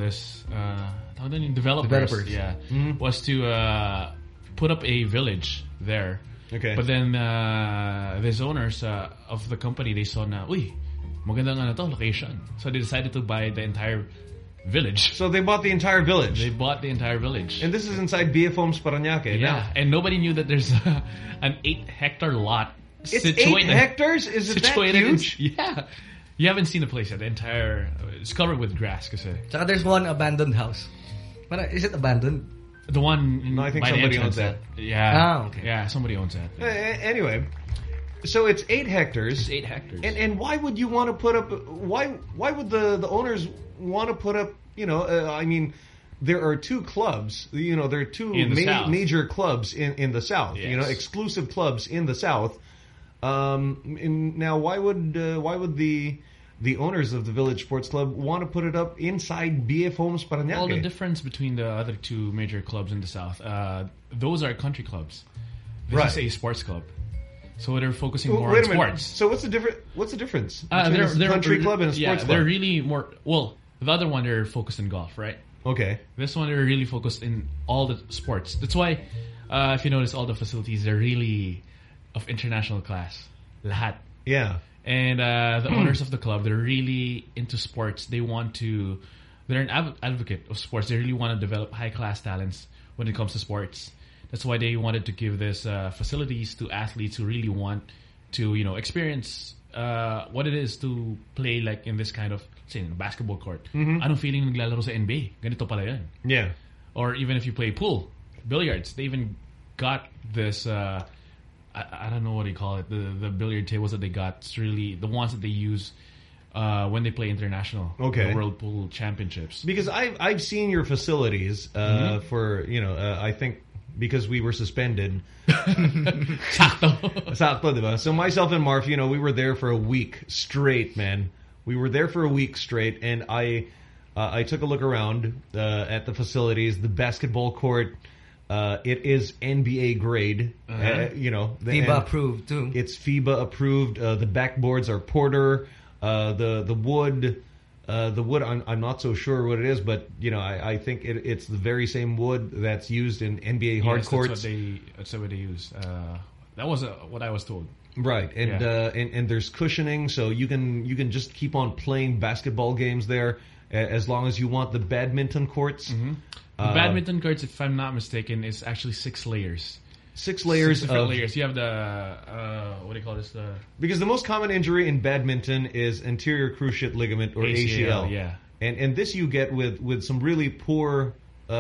developers. Yeah, was to put up a village there. Okay. But then these owners of the company, they saw na, uy, magandang location. So they decided to buy the entire village. So they bought the entire village. They bought the entire village. And this is inside BF Homes Parañaque. Yeah, now. And nobody knew that there's an 8-hectare lot. It's 8 hectares? Is it that huge? Yeah. You haven't seen the place yet. The entire... It's covered with grass. Kasi. So there's one abandoned house. But is it abandoned? The one... No, I think somebody owns that. Yeah. Okay. Yeah, somebody owns that. Anyway... So it's 8 hectares. It's 8 hectares. And why would you want to put up... Why would the owners want to put up... I mean, there are 2 clubs. There are 2 major clubs in the South. Yes. Exclusive clubs in the South. Now, why would the owners of the Village Sports Club want to put it up inside BF Homes Parañaque? Well, the difference between the other 2 major clubs in the South, those are country clubs. This is a sports club. So they're focusing more on sports. So what's the difference between a country club and a sports club? They're really more... Well, the other one, they're focused in golf, right? Okay. This one, they're really focused in all the sports. That's why, if you notice, all the facilities, they're really of international class. Lahat. Yeah. And the owners of the club, they're really into sports. They're an advocate of sports. They really want to develop high-class talents when it comes to sports. That's why they wanted to give this facilities to athletes who really want to, experience what it is to play like in this kind of, say, in a basketball court. Anong feeling naglalaro sa NBA? Ganito pala yan. Yeah. Or even if you play pool, billiards, they even got this, I don't know what you call it, the billiard tables that they got. It's really the ones that they use when they play international, the World Pool Championships. Because I've seen your facilities for, I think, because we were suspended. Sakto, diba? So myself and Marf, we were there for a week straight, man. We were there for a week straight, and I took a look around at the facilities, the basketball court. It is NBA grade. FIBA approved too. It's FIBA approved. The backboards are Porter. The wood. The wood, I'm not so sure what it is, but I think it's the very same wood that's used in NBA hard courts. That's what they use. That was what I was told. Right, and and there's cushioning, so you can just keep on playing basketball games there as long as you want. The badminton courts. The badminton courts, if I'm not mistaken, is actually 6 layers. 6 layers. 6 different layers. You have the what do you call this? Because the most common injury in badminton is anterior cruciate ligament or ACL. Yeah. And this you get with some really poor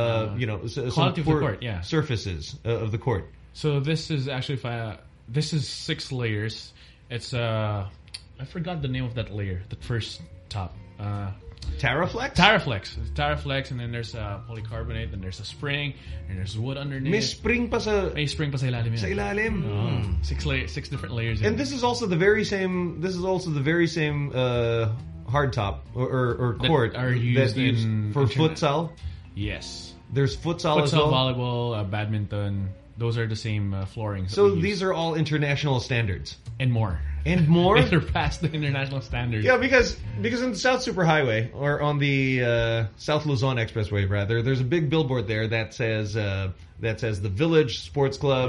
some poor court, surfaces of the court. So this is actually this is 6 layers. It's I forgot the name of that layer, the first top. Taraflex? Taraflex, and then there's polycarbonate, and there's a spring, and there's wood underneath. May spring pa sa ilalim. Sa ilalim. 6 different layers. And this is also the very same. This is also the very same hard top or court that are used for futsal. Yes, there's futsal as well. Volleyball, badminton. Those are the same floorings. So these are all international standards and more. And more? They're past the international standards. Yeah, because in the South Superhighway, or on the South Luzon Expressway, rather, there's a big billboard there that says the Village Sports Club,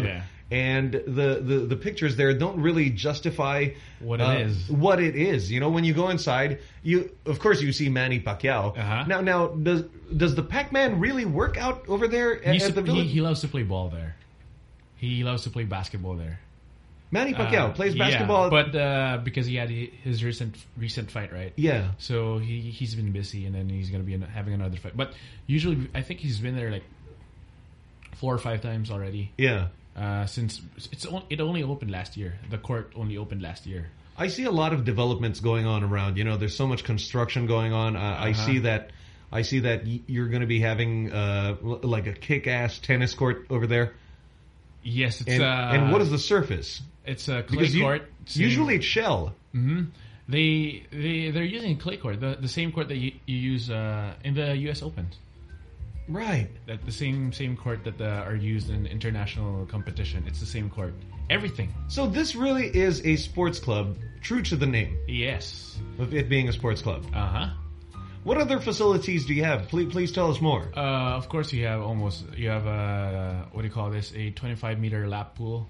and the pictures there don't really justify what it is. What it is, you know, when you go inside, of course you see Manny Pacquiao. Now does the Pac-Man really work out over there at the Village? He loves to play ball there. He loves to play basketball there. Manny Pacquiao plays basketball, but because he had his recent fight, right? Yeah. So he's been busy, and then he's going to be having another fight. But usually, I think he's been there like 4 or 5 times already. Yeah. Since it only opened last year. The court only opened last year. I see a lot of developments going on around. You know, there's so much construction going on. I see that you're going to be having like a kick-ass tennis court over there. Yes, it's and what is the surface? It's a clay court. Usually it's shell. Mm-hmm. They're using clay court, the same court that you use in the U.S. Open. Right. That the same court that are used in international competition. It's the same court. Everything. So this really is a sports club, true to the name. Yes. Of it being a sports club. Uh-huh. What other facilities do you have? Please tell us more. Of course, you have what do you call this? A 25-meter lap pool.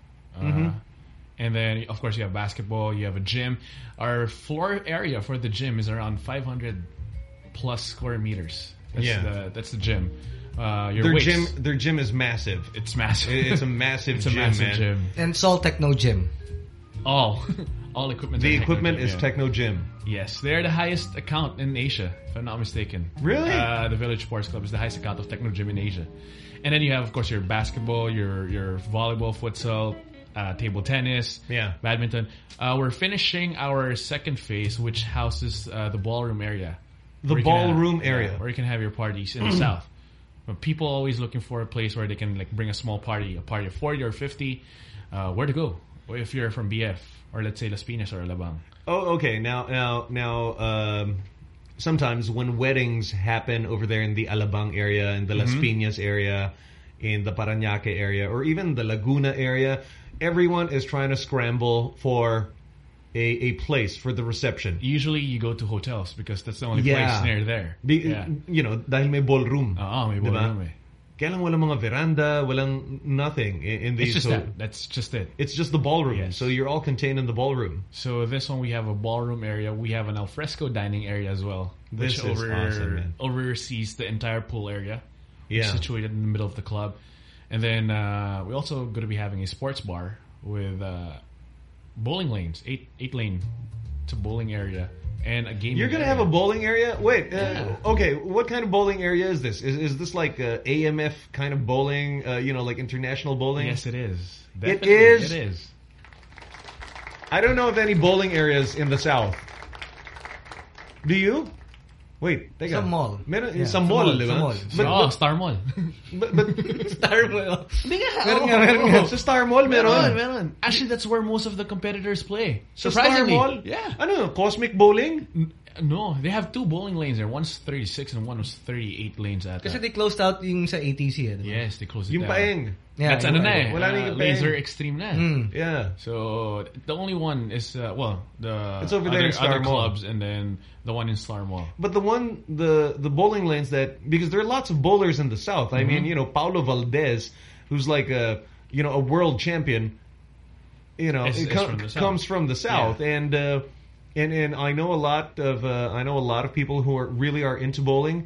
And then, of course, you have basketball. You have a gym. Our floor area for the gym is around 500 plus square meters. That's the gym. Their gym is massive. It's massive. It's a massive gym, man. And it's all Techno Gym. All equipment. The equipment is Techno Gym. Yes, they're the highest account in Asia, if I'm not mistaken. Really? The Village Sports Club is the highest account of Techno Gym in Asia. And then you have, of course, your basketball, your volleyball, futsal, table tennis, badminton. We're finishing our second phase, which houses the ballroom area. The ballroom area. Where you can have your parties in the south. But people are always looking for a place where they can like bring a small party, a party of 40 or 50. Where to go? Or if you're from BF, or let's say Las Piñas or Alabang. Oh, okay. Now, sometimes when weddings happen over there in the Alabang area, in the Las Piñas area, in the Parañaque area, or even the Laguna area, everyone is trying to scramble for a place for the reception. Usually you go to hotels because that's the only place near there. You know, dahil may ballroom. May ballroom eh. Kaya lang walang mga veranda, walang nothing in these. It's just that's just it. It's just the ballroom. Yes. So you're all contained in the ballroom. So this one we have a ballroom area. We have an alfresco dining area as well. This is awesome, man. Oversees the entire pool area. Situated in the middle of the club. And then we're also going to be having a sports bar with bowling lanes, 8 lane. It's a bowling area and a gaming. You're going to have a bowling area? Wait, okay. What kind of bowling area is this? Is this like AMF kind of bowling? You know, like international bowling? Yes, it is. Definitely. It is. It is. I don't know of any bowling areas in the South. Do you? Wait, teka. Some mall. Some mall, di ba? Star Mall. Star Mall. Meron nga. Sa Star Mall, meron. Actually, that's where most of the competitors play. Sa Star Mall? Yeah. Ano, Cosmic Bowling? No, they have 2 bowling lanes there. One's 36 and one was 38 lanes at Kasi they closed out yung sa ATC. Yes, they closed it yung down. Paeng. Yeah, that's ano na eh. Wala na yung Laser Extreme na. Yeah. So, the only one is, it's over there in Star other Mall. clubs and then the one in Star Mall. But the bowling lanes because there are lots of bowlers in the South. I mean, you know, Paulo Valdez, who's like a world champion, you know, comes from the South. Yeah. And I know a lot of people who really are into bowling.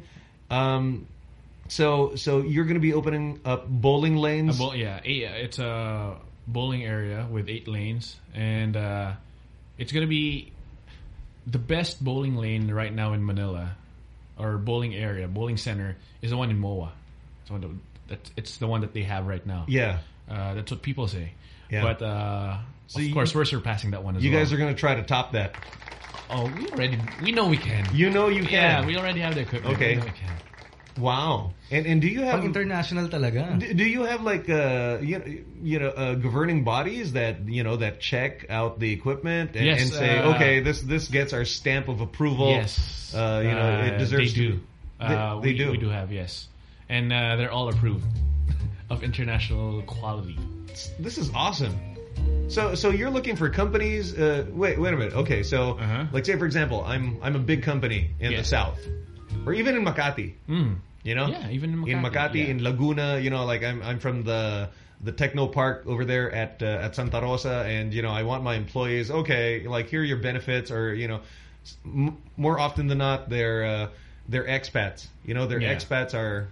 So you're going to be opening up bowling lanes? It's a bowling area with 8 lanes, and it's going to be the best bowling lane right now in Manila, or bowling area, bowling center, is the one in MOA. It's the one that they have right now. Yeah. That's what people say. Yeah. But of course, we're surpassing that one as well. You guys are going to try to top that. Oh, we know we can. You know you can. Yeah, we already have the equipment. Okay. We know we can. Wow. And do you have international talaga? Do you have like governing bodies that check out the equipment and say, okay, this gets our stamp of approval? Yes. It deserves they do. They do. We do have, yes. And they're all approved of international quality. This is awesome. So you're looking for companies. Wait a minute. Okay, so like say for example, I'm a big company in the South, or even in Makati. You know, yeah, even in Makati. In Laguna, you know, like I'm from the the techno park over there at Santa Rosa, and I want my employees, okay, like here are your benefits, or more often than not they're expats. Their expats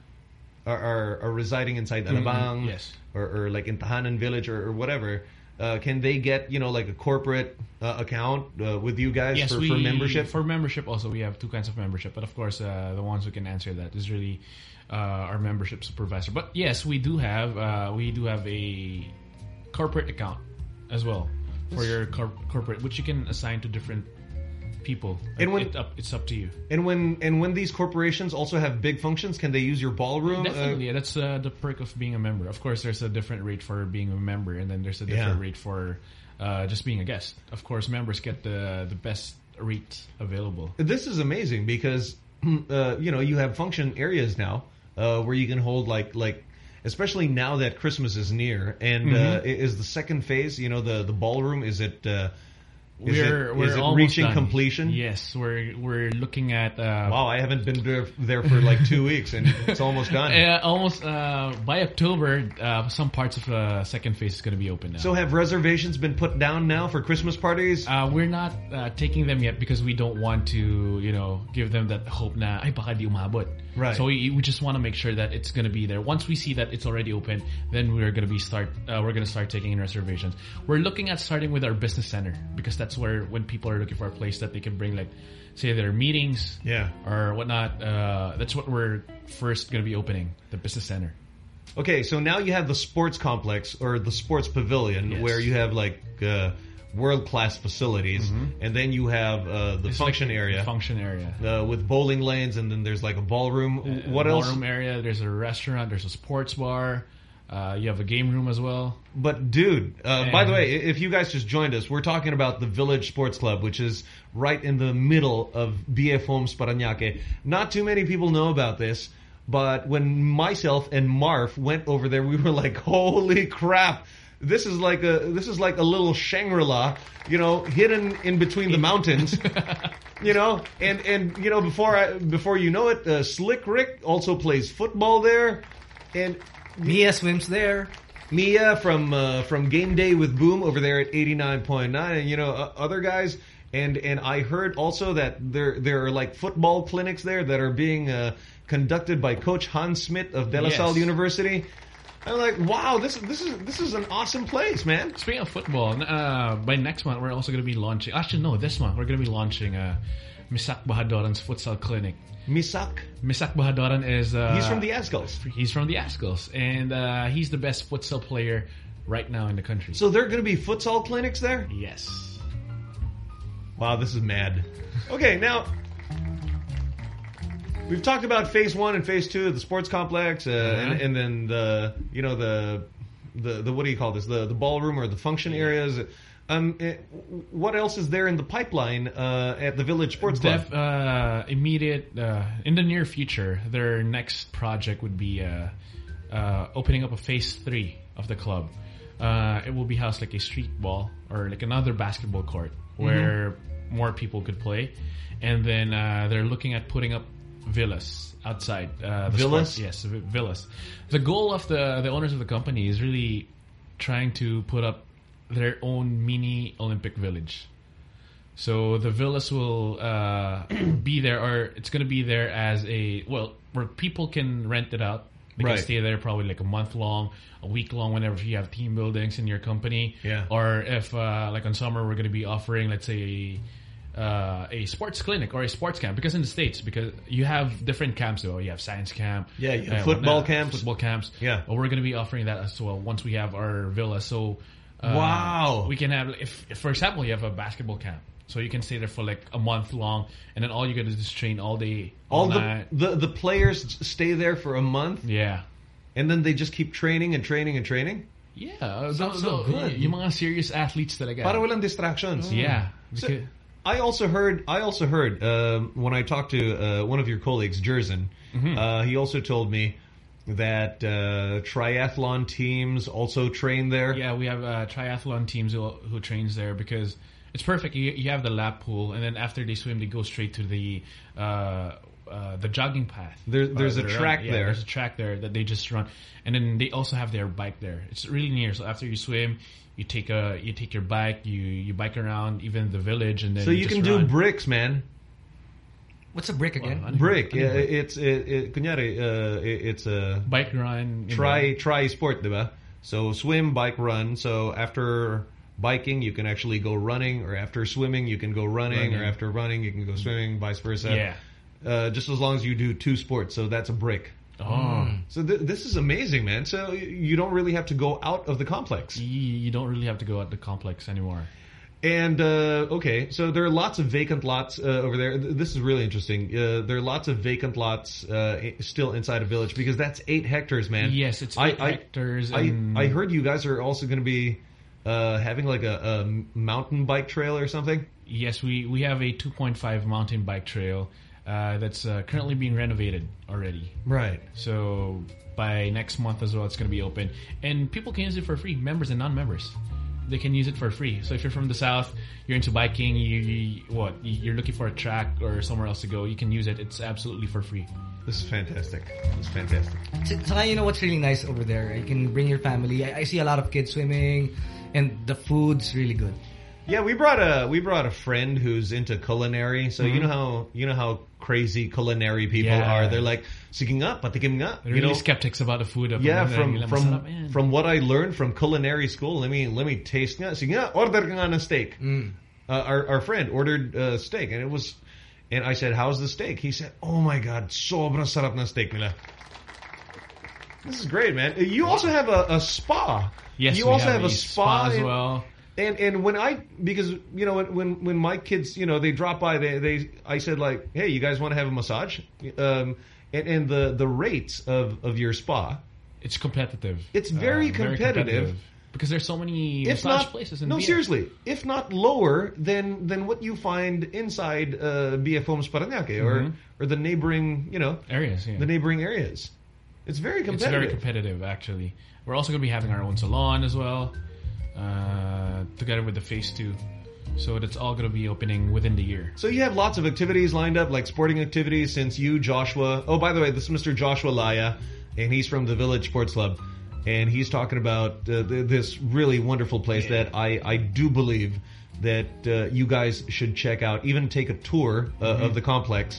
are residing inside Alabang, yes, or like in Tahanan Village or whatever. Can they get like a corporate account with you guys for membership? For membership also, we have two kinds of membership, but of course the ones who can answer that is really our membership supervisor. But yes, we do have a corporate account as well for your corporate, which you can assign to different people. And it's up to you. And when these corporations also have big functions, can they use your ballroom? Definitely, that's the perk of being a member. Of course, there's a different rate for being a member, and then there's a different rate for just being a guest. Of course, members get the best rate available. This is amazing because you have function areas now where you can hold like especially now that Christmas is near, and is the second phase. The ballroom, is it? Is it reaching done. Completion? Yes, we're looking at. Wow, I haven't been there for like 2 weeks, and it's almost done. Almost by October, some parts of second phase is going to be open now. So have reservations been put down now for Christmas parties? We're not taking them yet because we don't want to, give them that hope na ay baka di umabot. Right. So we just want to make sure that it's going to be there. Once we see that it's already open, then we're going to start taking in reservations. We're looking at starting with our business center because that's where when people are looking for a place that they can bring, like, say their meetings, or whatnot. That's what we're first going to be opening, the business center. Okay, so now you have the sports complex or the sports pavilion where you have like world-class facilities, and then you have the function area. The function area. With bowling lanes, and then there's like a ballroom. What else? Ballroom area, there's a restaurant, there's a sports bar. You have a game room as well. But dude, by the way, if you guys just joined us, we're talking about the Village Sports Club, which is right in the middle of BF Homes Parañaque. Not too many people know about this, but when myself and Marf went over there, we were like, holy crap. This is like a little Shangri-La, hidden in between the mountains, and before you know it, Slick Rick also plays football there, and Mia swims there. Mia from Game Day with Boom over there at 89.9, and other guys, and I heard also that there are like football clinics there that are being conducted by Coach Hans Smith of De La Salle University. I'm like, wow, this is an awesome place, man. Speaking of football, by next month we're also going to be launching. Actually, no, this month we're going to be launching Misak Bahadoran's futsal clinic. Misak Bahadoran is he's from the Asgulls. He's from the Asgulls, and he's the best futsal player right now in the country. So there are going to be futsal clinics there? Yes. Wow, this is mad. Okay, now we've talked about phase 1 and phase 2 of the sports complex, and then the what do you call this? The ballroom or the function areas. What else is there in the pipeline at the Village Sports Club? Immediate in the near future, their next project would be opening up a phase 3 of the club. It will be housed like a street ball or like another basketball court where more people could play, and then they're looking at putting up villas outside. Villas? Yes, villas. The goal of the owners of the company is really trying to put up their own mini Olympic village. So the villas will be there, or it's going to be there as where people can rent it out. They can stay there probably like a month long, a week long, whenever you have team buildings in your company. Yeah. Or if like on summer we're going to be offering, let's say, a sports clinic or a sports camp, because in the States, because you have different camps though. You have science camp. Yeah, you have football camps. Yeah. But we're going to be offering that as well once we have our villa. So wow. We can have, if for example you have a basketball camp, so you can stay there for like a month long, and then all you got to do is train all day, all night. The players stay there for a month? Yeah. And then they just keep training and training and training? Yeah. So good. Yung mga serious athletes talaga. Para walang distractions. Yeah. So, I also heard when I talked to one of your colleagues, Jerzen, he also told me that triathlon teams also train there. Yeah, we have triathlon teams who trains there, because It's perfect. You have the lap pool, and then after they swim, they go straight to the jogging path. There's a track there. There's a track there that they just run, and then they also have their bike there. It's really near. So after you swim, you take your bike, you bike around even the village, and then so you can do bricks, man. What's a brick again? Brick. Yeah, kunyari, it's a bike run. Try sport, diba? So swim, bike, run. So after biking, you can actually go running, or after swimming, you can go running, or after running, you can go swimming, vice versa. Yeah. Just as long as you do 2 sports. So that's a brick. Oh. So this is amazing, man. So you don't really have to go out of the complex. You don't really have to go out the complex anymore. And, okay, so there are lots of vacant lots over there. This is really interesting. There are lots of vacant lots still inside a village, because that's 8 hectares, man. Yes, it's 8 hectares. I heard you guys are also going to be having like a mountain bike trail or something? Yes, we have a 2.5 mountain bike trail that's currently being renovated already. Right. So by next month as well, it's going to be open. And people can use it for free, members and non-members. They can use it for free. So if you're from the south, you're into biking, you're looking for a track or somewhere else to go, you can use it. It's absolutely for free. This is fantastic. It's fantastic. So you know what's really nice over there? You can bring your family. I see a lot of kids swimming, and the food's really good. Yeah, we brought a friend who's into culinary. So you know how crazy culinary people are. They're like, sige nga, patikim nga. They're really skeptics about the food. Yeah, from what I learned from culinary school, let me taste nga. Sige nga, order ka nga ng steak. Our friend ordered steak, and I said, how's the steak? He said, oh my God, sobrang sarap na steak nila. This is great, man. You also have a spa. Yes, you we also have a spa as well. And because when my kids, they drop by, I said like, hey, you guys want to have a massage? And the rates of your spa, it's competitive. It's very competitive because there's so many massage places in BF. Seriously, if not lower than what you find inside BF Homes Parañaque or the neighboring areas. Yeah. The neighboring areas. It's very competitive. It's very competitive, actually. We're also going to be having our own salon as well. Together with the Phase 2. So that's all going to be opening within the year. So you have lots of activities lined up, like sporting activities, since you, Joshua... Oh, by the way, this is Mr. Joshua Laya, and he's from the Village Sports Club. And he's talking about this really wonderful place that I do believe that you guys should check out. Even take a tour of the complex,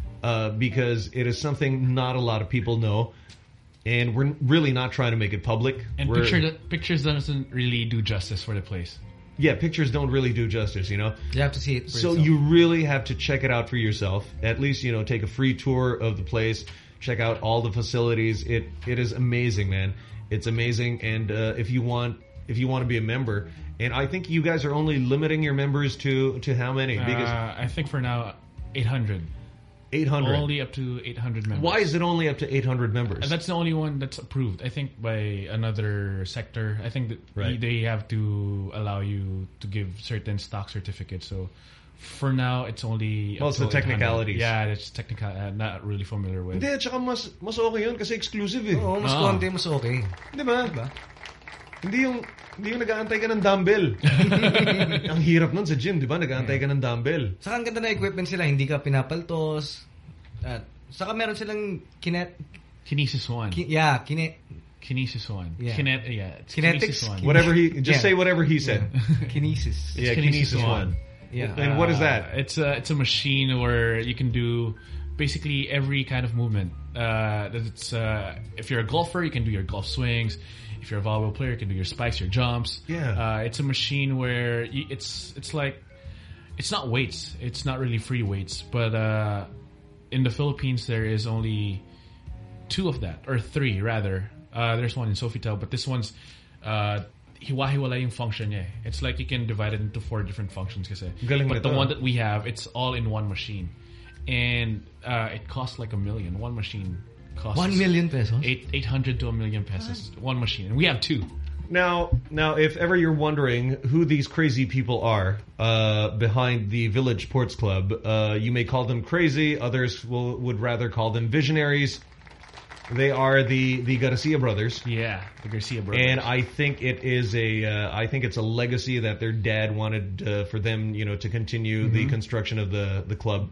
because it is something not a lot of people know. And we're really not trying to make it public. And pictures doesn't really do justice for the place. Yeah, pictures don't really do justice, You have to see it for yourself. So you really have to check it out for yourself. At least, take a free tour of the place. Check out all the facilities. It is amazing, man. It's amazing. And if you want to be a member, and I think you guys are only limiting your members to how many? Because I think for now, 800. 800. Only up to 800 members. Why is it only up to 800 members? And that's the only one that's approved. I think by another sector. I think that they have to allow you to give certain stock certificates. So for now, it's only... Well, it's the technicalities. Yeah, it's technical. Not really familiar with. Hindi, tsaka mas okay yun kasi exclusive eh. Oo, mas konti, mas okay. Di ba? Hindi yung nag-aantay ka ng dumbbell. Ang hirap nun sa gym, di ba? Nag-aantay ka ng dumbbell. Saka ang ganda na equipment sila, hindi ka pinapaltos. At saka meron silang Kinesis 1. Kinesis 1. Yeah. Kinetics 1. Whatever say whatever he said. Yeah. Kinesis. Yeah, Kinesis 1. Yeah. And what is that? It's a machine where you can do basically every kind of movement. If you're a golfer, you can do your golf swings. If you're a volleyball player, you can do your spikes, your jumps. Yeah. It's a machine where it's like, it's not weights. It's not really free weights. But in the Philippines, there is only 2 of that, or 3 rather. There's one in Sofitel, but this one's hiwa-hiwala yung function niya. It's like you can divide it into 4 different functions kasi. But the one that we have, it's all in one machine. And it costs like $1 million. One machine costs 1 million pesos? 800 to $1 million pesos. One machine. And we have 2. Now, if ever you're wondering who these crazy people are behind the Village Sports Club, you may call them crazy. Others would rather call them visionaries. They are the Garcia brothers. Yeah, the Garcia brothers. And I think it is I think it's a legacy that their dad wanted for them, to continue the construction of the club.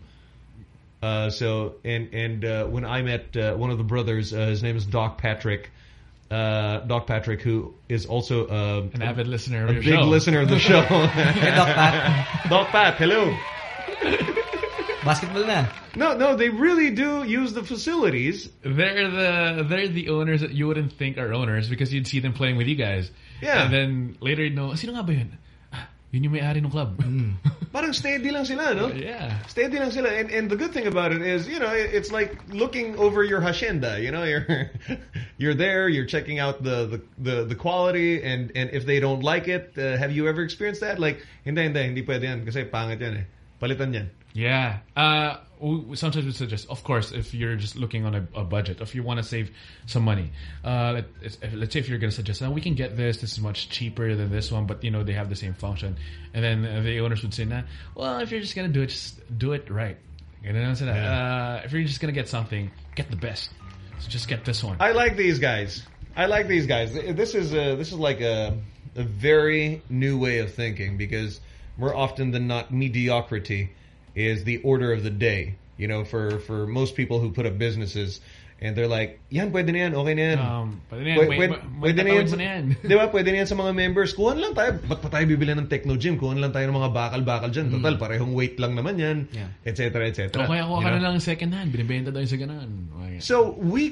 When I met one of the brothers, his name is Doc Patrick. Doc Patrick, who is also an avid listener of your big show. listener of the show. Hey, Doc Pat. Doc Pat, hello. Basketball na. No, they really do use the facilities. They're the owners that you wouldn't think are owners because you'd see them playing with you guys. Yeah. And then later you'd know, sino nga ba yun? Yun yung may-ari ng club. Parang steady lang sila, no? Yeah. Steady lang sila. And the good thing about it is, it's like looking over your hacienda. You're there, you're checking out the quality, and if they don't like it, have you ever experienced that? Like, hindi pwede yan kasi pangit yan eh. Palitan yan. Yeah. Sometimes we suggest, of course, if you're just looking on a budget, if you want to save some money, let's say if you're going to suggest, we can get this is much cheaper than this one, but they have the same function. And then the owners would say, well, if you're just going to do it, just do it right. If you're just going to get something, get the best. So just get this one. I like these guys. This is like a very new way of thinking, because more often than not, mediocrity is the order of the day. For most people who put up businesses, and they're like, yan, pwede na yan, okay na yan. Pwede na yan. Di ba? Pwede na yan sa mga members. Kuhan lang tayo. Ba't pa tayo bibili ng Techno Gym? Kuhan lang tayo ng mga bakal-bakal dyan. Total, parehong weight lang naman yan. Yeah. Et cetera, et cetera. O kaya kuha ka na lang second hand. Binibenta tayo sa ganon. So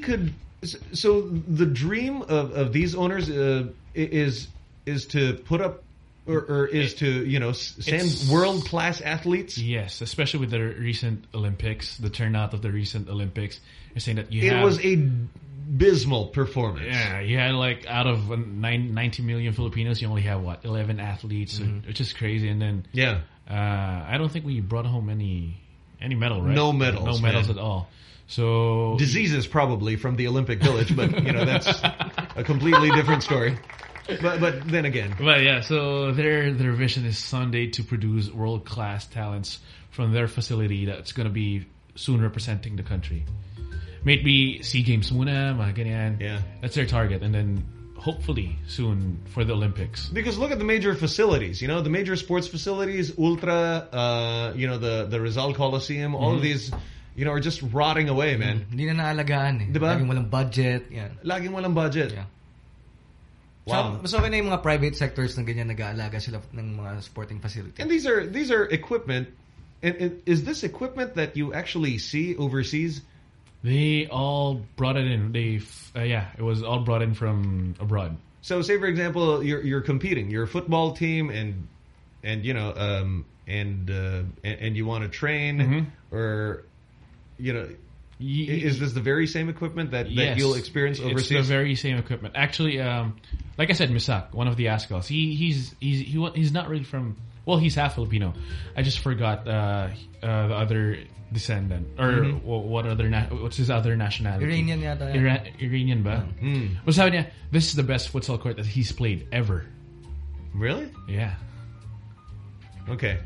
the dream of these owners is to put up or is to send world-class athletes. Yes, especially with the recent Olympics, the turnout of the recent Olympics. You're saying that it was a abysmal performance. Yeah, you had like out of 90 million Filipinos, you only have 11 athletes, which is crazy. And then I don't think we brought home any medal, right? No medals, at all. So diseases probably from the Olympic Village, but that's a completely different story. But then again. But yeah, so their vision is Sunday to produce world-class talents from their facility that's going to be soon representing the country. Maybe SEA Games muna, mga ganyan. Yeah. That's their target. And then hopefully soon for the Olympics. Because look at the major facilities, the major sports facilities, Ultra, the Rizal Coliseum, all of these, are just rotting away, man. Hindi na naalagaan eh. Diba? Laging walang budget. Yan. Laging walang budget. Yeah. Wow. So, mas okay na yung mga private sectors na ganyan nag-aalaga sila ng mga sporting facilities. And these are equipment. And is this equipment that you actually see overseas? They all brought it in. It was all brought in from abroad. So, say for example, you're competing. You're a football team, and you want to train, or is this the very same equipment that you'll experience overseas? It's the very same equipment. Actually, like I said, Misak, one of the Ascals, he's not really from. Well, he's half Filipino. I just forgot the other descendant, or what's his other nationality? Iranian yata. Iranian ba? But sabi niya, this is the best futsal court that he's played ever. Really? Yeah. Okay.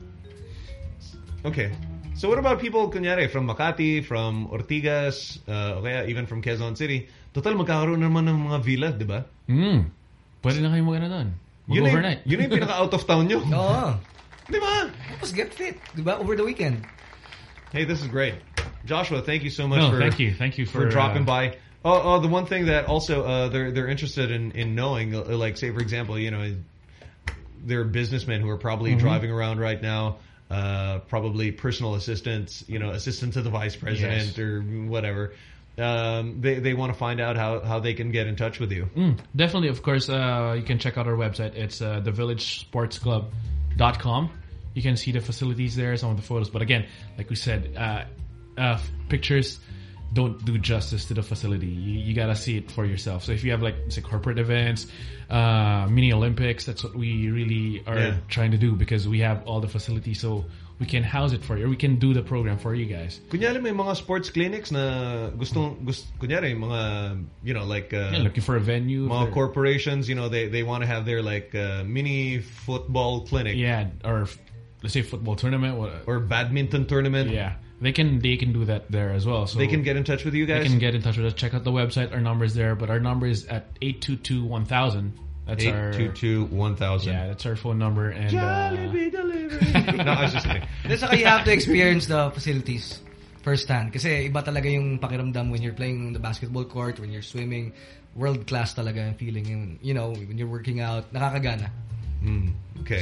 So what about people, kunyari, from Makati, from Ortigas, okay, even from Quezon City? Total, magkakaroon naman ng mga villa, di ba? Pwede na kayo magana doon. Overnight. Yun yung pinaka-out of town nyo. Oo. Di ba? Just get fit, di ba? Over the weekend. Hey, this is great. Joshua, thank you so much thank you for dropping by. The one thing that also they're interested in knowing, like say for example, there are businessmen who are probably driving around right now, probably personal assistants, assistant to the vice president or whatever. They want to find out how they can get in touch with you. Definitely, of course, you can check out our website. It's thevillagesportsclub.com. You can see the facilities there, some of the photos. But again, like we said, pictures don't do justice to the facility. You gotta see it for yourself. So if you have say corporate events, mini Olympics, that's what we really are trying to do, because we have all the facilities, so we can house it for you. We can do the program for you guys. Kunyari may mga sports clinics na kunyari mga looking for a venue. Mga corporations, they want to have their mini football clinic. Yeah, or let's say football tournament or badminton tournament. Yeah. They can do that there as well. So they can get in touch with you guys? They can get in touch with us. Check out the website. Our number is there, but our number is at 822-1000. That's 822-1000. Yeah, that's our phone number. And Jollibee delivery. No, I was just kidding. Saka you have to experience the facilities firsthand. Kasi iba talaga yung pakiramdam when you're playing on the basketball court, when you're swimming. World class talaga yung feeling. And, you know, when you're working out, nakakagana. Okay.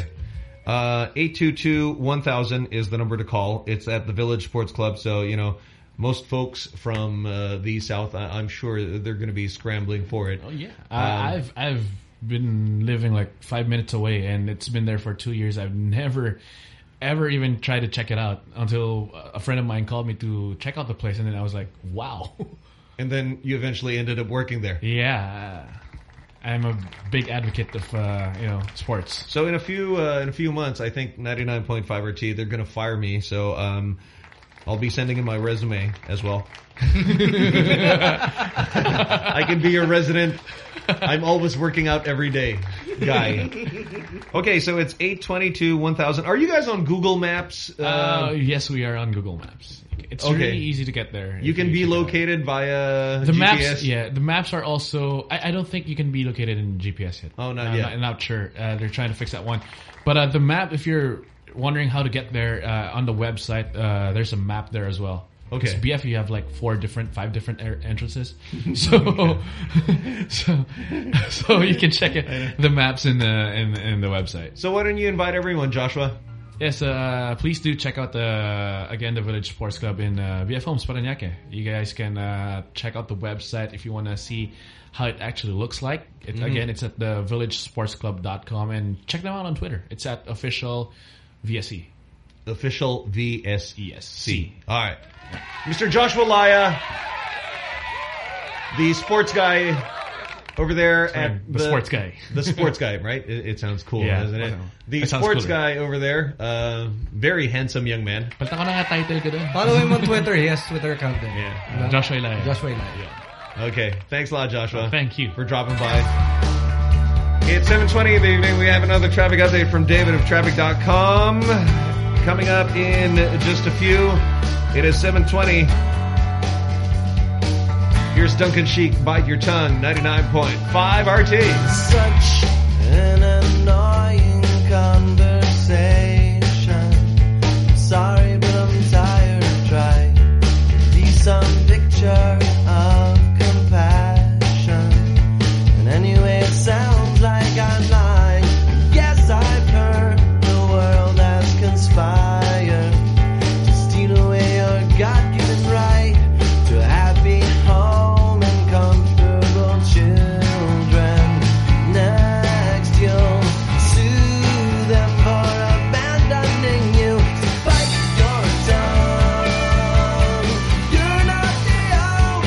822-1000 is the number to call. It's at the Village Sports Club. So, you know, most folks from the South, I'm sure they're going to be scrambling for it. Oh, yeah. I've been living like 5 minutes away, and it's been there for 2 years. I've never ever even tried to check it out until a friend of mine called me to check out the place, and then I was like, wow. And then you eventually ended up working there. Yeah. I'm a big advocate of sports. So in a few months, I think 99.5 RT, they're going to fire me. So I'll be sending in my resume as well. I can be your resident. I'm always working out every day guy. Okay, so it's 822-1000. Are you guys on Google Maps? Yes, we are on Google Maps. It's really easy to get there. You can be located via the GPS? Maps. Yeah, the maps are also... I don't think you can be located in GPS yet. Oh, not yet. I'm not sure. They're trying to fix that one. But the map, if you're wondering how to get there, on the website, there's a map there as well. Okay. Because BF, you have like 5 different entrances. So you can check it, the maps in the website. So why don't you invite everyone, Joshua? Yes, please do check out the Village Sports Club in BF Homes, Parañaque. You guys can check out the website if you want to see how it actually looks like. Again, it's at the villagesportsclub.com, and check them out on Twitter. It's at official VSC. Official VSC. ESC. All right. Mr. Joshua Laya, the sports guy over there at the sports guy. The sports guy, right? It sounds cool, doesn't it? The it sports cooler. guy over there, very handsome young man. Palta ko na nga title ko dun. Follow him on Twitter. He has Twitter account there. Yeah. Joshua Ilaya. Joshua Ilaya. Yeah. Okay. Thanks a lot, Joshua. Thank you for dropping by. It's 7:20 in the evening. We have another traffic update from David of Traffic.com. Coming up in just a few. It is 7:20. Here's Duncan Sheik, Bite Your Tongue, 99.5 RT. Such an annoying conversation. Sorry, but I'm tired of trying to be some picture of compassion. And anyway, it sounds like I'm lying. Yes, I've heard the world has conspired to steal away your God-given right to a happy home and comfortable children. Next, you'll sue them for abandoning you. Bite your tongue. You're not the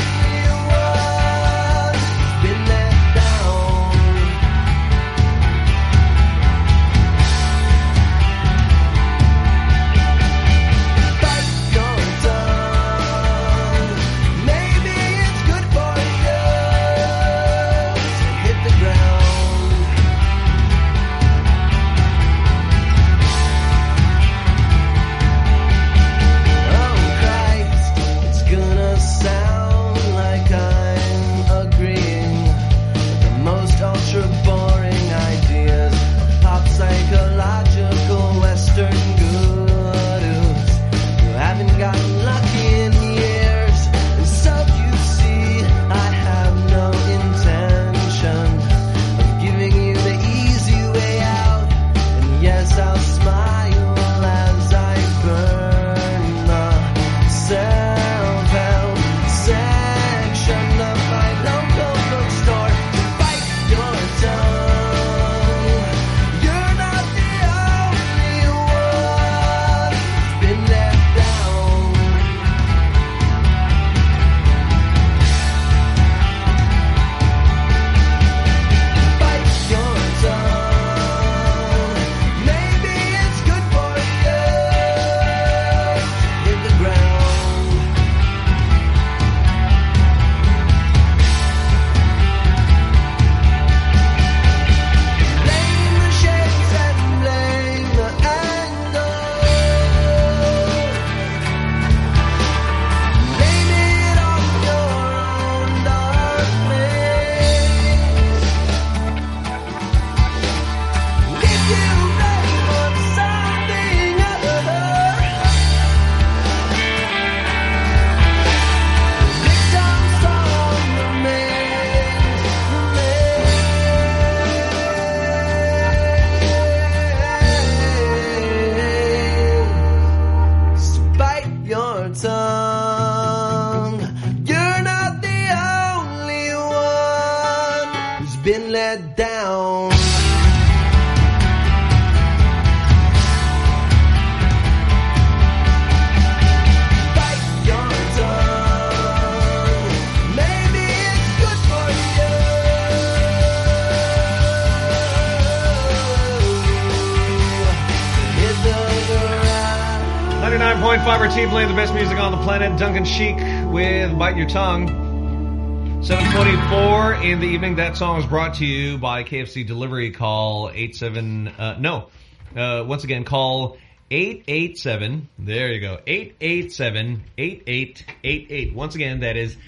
been let down. Maybe it's good for you. 99.5 RT, playing the best music on the planet. Duncan Sheik with Bite Your Tongue. 7:24 in the evening. That song was brought to you by KFC Delivery. Call 87... once again, call 887... There you go. 887-8888. Once again, that is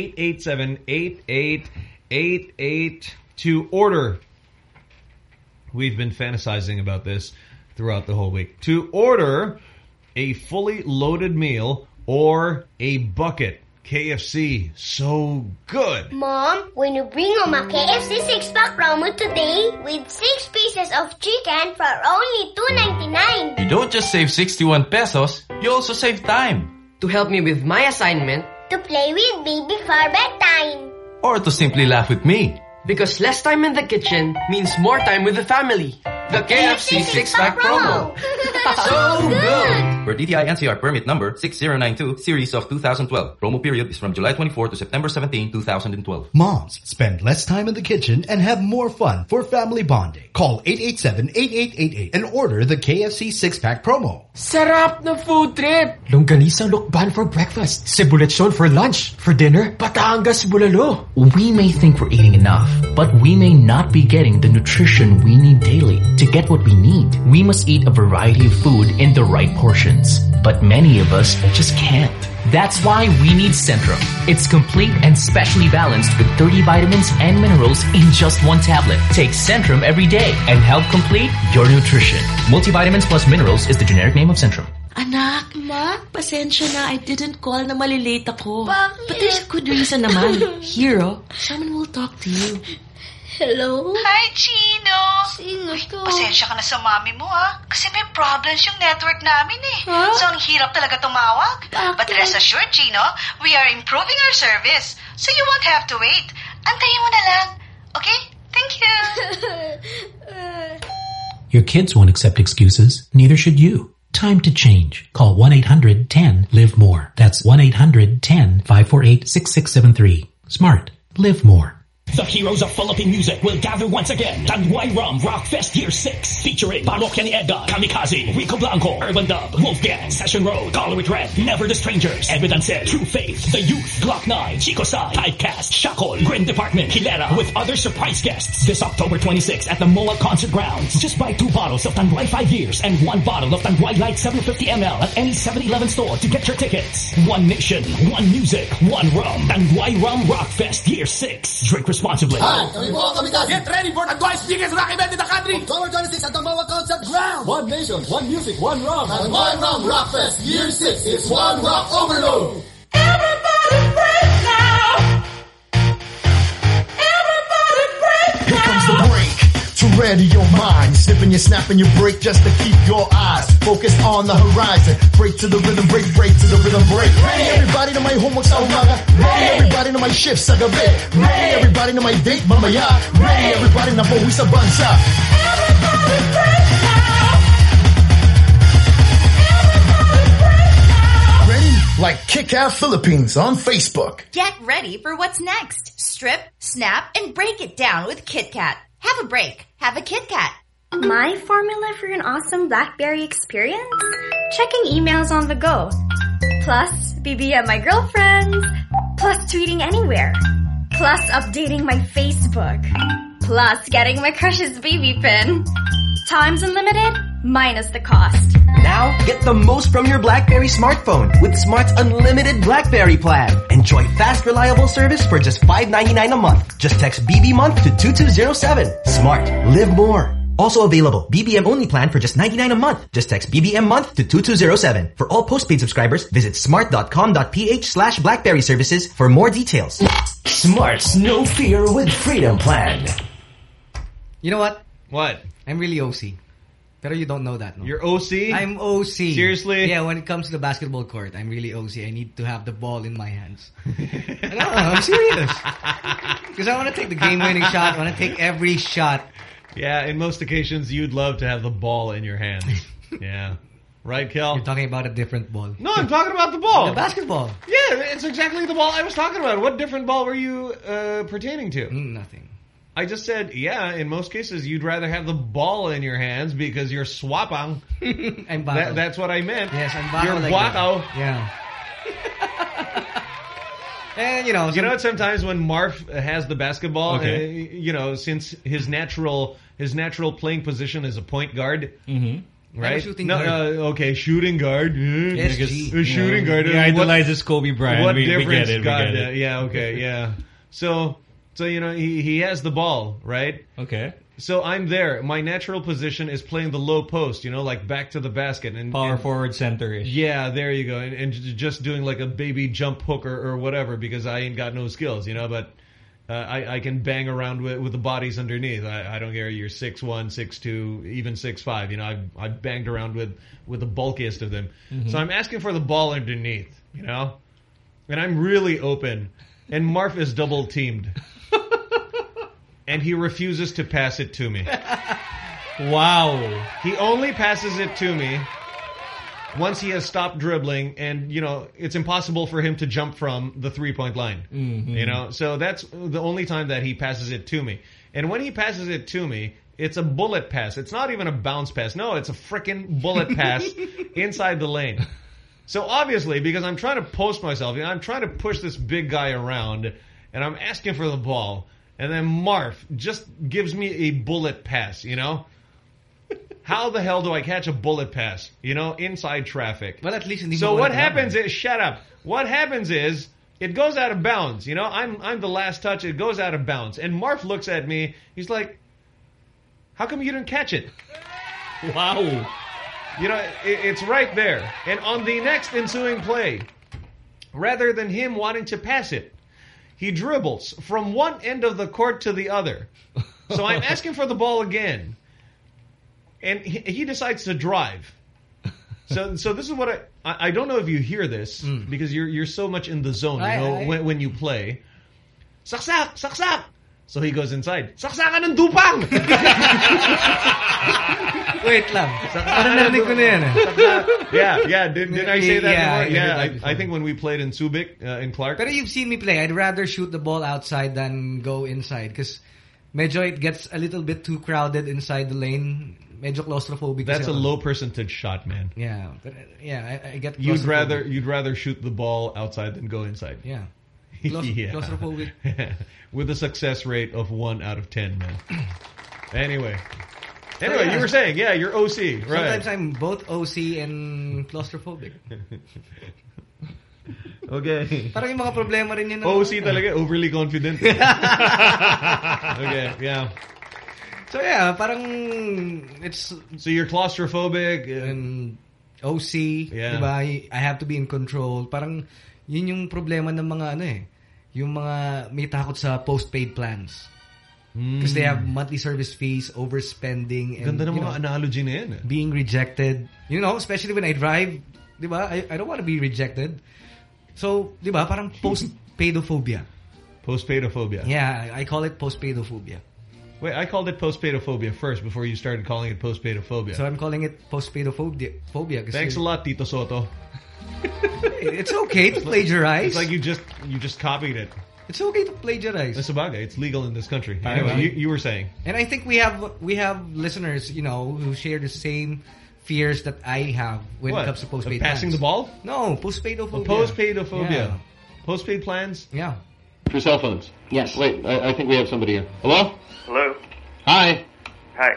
887-8888 to order. We've been fantasizing about this throughout the whole week. To order a fully loaded meal or a bucket. KFC, so good. Mom, when you bring home a KFC 6-pack promo today with 6 pieces of chicken for only $2.99. You don't just save 61 pesos, you also save time. To help me with my assignment. To play with me before bedtime. Or to simply laugh with me. Because less time in the kitchen means more time with the family. The KFC 6-pack promo. So good! For DTI NCR permit number 6092, series of 2012. Promo period is from July 24 to September 17, 2012. Moms, spend less time in the kitchen and have more fun for family bonding. Call 887-8888 and order the KFC 6-pack promo. Sarap na food trip! Longganisa Lukban for breakfast. Cebuleton for lunch. For dinner, Batangas Bulalo. We may think we're eating enough, but we may not be getting the nutrition we need daily. To get what we need, we must eat a variety of food in the right portions. But many of us just can't. That's why we need Centrum. It's complete and specially balanced with 30 vitamins and minerals in just one tablet. Take Centrum every day and help complete your nutrition. Multivitamins plus minerals is the generic name of Centrum. Anak, Ma? Pasensya na, I didn't call na malilate ako. Bakit? But there's a good reason naman. Hero, someone will talk to you. Hello? Hi, Chino! Sino to? Pasensya ka na sa mami mo, ha? Kasi may problems yung network namin, eh. Huh? So, ang hirap talaga tumawag. Bakit? But rest assured, Chino, we are improving our service. So, you won't have to wait. Antayin mo na lang. Okay? Thank you. Your kids won't accept excuses. Neither should you. Time to change. Call 1-800-10-LIVE-MORE. That's 1-800-10-548-6673. Smart. Live more. The heroes of Philippine music will gather once again. Tanduay Rum Rock Fest Year 6. Featuring Parokya ni Edgar, Kamikaze, Rico Blanco, Urban Dub, Wolfgang, Session Road, Color With Red, Never the Strangers, Evidence, True Faith, The Youth, Glock 9, Chico Sai, Typecast, Shakol, Grin Department, Hilera, with other surprise guests. This October 26 at the MOA Concert Grounds. Just buy 2 bottles of Tanduay 5 years and 1 bottle of Tanduay Light 750 ml at any 7-Eleven store to get your tickets. One nation, one music, one rum. Tanduay Rum Rock Fest Year 6. Drink responsibly. Hi, kami po ang Kamikaze. Get ready for the twice biggest rock event in the country. October 26 at the MOA Concert Ground. One nation, one music, one rum. And One Rum Rock Fest Year 6. It's one rock overload. Everybody break now. Everybody break now. Here comes the break. To ready your mind, snipping your snapping your break just to keep your eyes focused on the horizon. Break to the rhythm, break to the rhythm, break. Ready everybody to my homework sa umaga. Ready everybody to my shift sa gabi. Ready everybody to my date mamaya. Ready everybody na pauwi sa bansa. Everybody break now. Everybody break now. Ready? Like Kick Out Philippines on Facebook. Get ready for what's next. Strip, snap, and break it down with Kit Kat. Have a break. Have a Kit Kat. My formula for an awesome BlackBerry experience? Checking emails on the go. Plus, BBM my girlfriends. Plus, tweeting anywhere. Plus, updating my Facebook. Plus, getting my crush's baby pin. Time's unlimited, minus the cost. Now, get the most from your BlackBerry smartphone with Smart's unlimited BlackBerry plan. Enjoy fast, reliable service for just $5.99 a month. Just text BB month to 2207. Smart. Live more. Also available, BBM only plan for just $99 a month. Just text BBM month to 2207. For all postpaid subscribers, visit smart.com.ph/BlackBerry services for more details. Smart's no fear with freedom plan. You know what? What? I'm really OC. Pero you don't know that, no? You're OC? I'm OC. Seriously? Yeah, when it comes to the basketball court, I'm really OC. I need to have the ball in my hands. No, I'm serious. Because I want to take the game-winning shot. I want to take every shot. Yeah, in most occasions, you'd love to have the ball in your hands. Yeah. Right, Kel? You're talking about a different ball. No, I'm talking about the ball. The basketball. Yeah, it's exactly the ball I was talking about. What different ball were you pertaining to? Nothing. I just said, yeah, in most cases, you'd rather have the ball in your hands because you're swapang. I'm bako. That's what I meant. Yes, I'm bako. You're like wako. Yeah. And, you know, sometimes when Marv has the basketball, Okay. Since his natural playing position is a point guard, right? Shooting guard. Okay, shooting guard. SG. Shooting guard. He idolizes Kobe Bryant. What we difference? get it. We get it. Yeah. Okay. Yeah. So he has the ball, right? Okay. So I'm there. My natural position is playing the low post, like back to the basket. And Power forward center-ish. Yeah, there you go. And just doing like a baby jump hook or whatever because I ain't got no skills, but I can bang around with the bodies underneath. I don't care. You're 6'1", 6'2", even 6'5". I've banged around with the bulkiest of them. So I'm asking for the ball underneath, and I'm really open. And Marv is double teamed. And he refuses to pass it to me. Wow. He only passes it to me once he has stopped dribbling, and, it's impossible for him to jump from the three-point line. So that's the only time that he passes it to me. And when he passes it to me, it's a bullet pass. It's not even a bounce pass. No, it's a frickin' bullet pass inside the lane. So obviously, because I'm trying to post myself, I'm trying to push this big guy around, and I'm asking for the ball, and then Marv just gives me a bullet pass, How the hell do I catch a bullet pass, inside traffic? Well, at least... So what happens is... Shut up. What happens is, it goes out of bounds, I'm the last touch, it goes out of bounds. And Marv looks at me, he's like, how come you didn't catch it? Wow. It's right there. And on the next ensuing play, rather than him wanting to pass it, he dribbles from one end of the court to the other. So I'm asking for the ball again. And he decides to drive. So this is what I don't know if you hear this because you're so much in the zone, when you play. Saksak! Saksak! So he goes inside. Saksakan ng dupang! Wait lang. Parang narinig ko na yan Yeah. Did I say that before? Yeah, I think when we played in Subic, in Clark. But you've seen me play. I'd rather shoot the ball outside than go inside because medyo it gets a little bit too crowded inside the lane. Medyo claustrophobic. That's a low percentage shot, man. Yeah, but I get claustrophobic. You'd rather shoot the ball outside than go inside. Yeah. Claustrophobic. With a success rate of 1 out of 10, man. Anyway, you were saying, you're OC, right? Sometimes I'm both OC and claustrophobic. Okay. Parang yung mga problema rin yun. OC talaga, overly confident. Okay, yeah. So yeah, parang it's... So you're claustrophobic. And OC, diba? I have to be in control. Parang yun yung problema ng mga yung mga may takot sa postpaid plans. Because they have monthly service fees, overspending, and ganda ng mga analogy na yan. Being rejected. Especially when I drive, diba? I don't want to be rejected. So, diba? Parang post-paidophobia. Post-paidophobia. Yeah, I call it post-paidophobia. Wait, I called it post-paidophobia first before you started calling it post-paidophobia. So I'm calling it post-paidophobia. Thanks a lot, Tito Soto. It's okay to plagiarize. It's like you just copied it. It's okay to plagiarize. It's legal in this country. Anyway, you were saying. And I think we have listeners, who share the same fears that I have when it comes to postpaid plans. Passing the ball? No, post-paidophobia. Post-paidophobia. Yeah. Postpaid plans? Yeah. For cell phones? Yes. Wait, I think we have somebody here. Hello? Hello. Hi. Hi.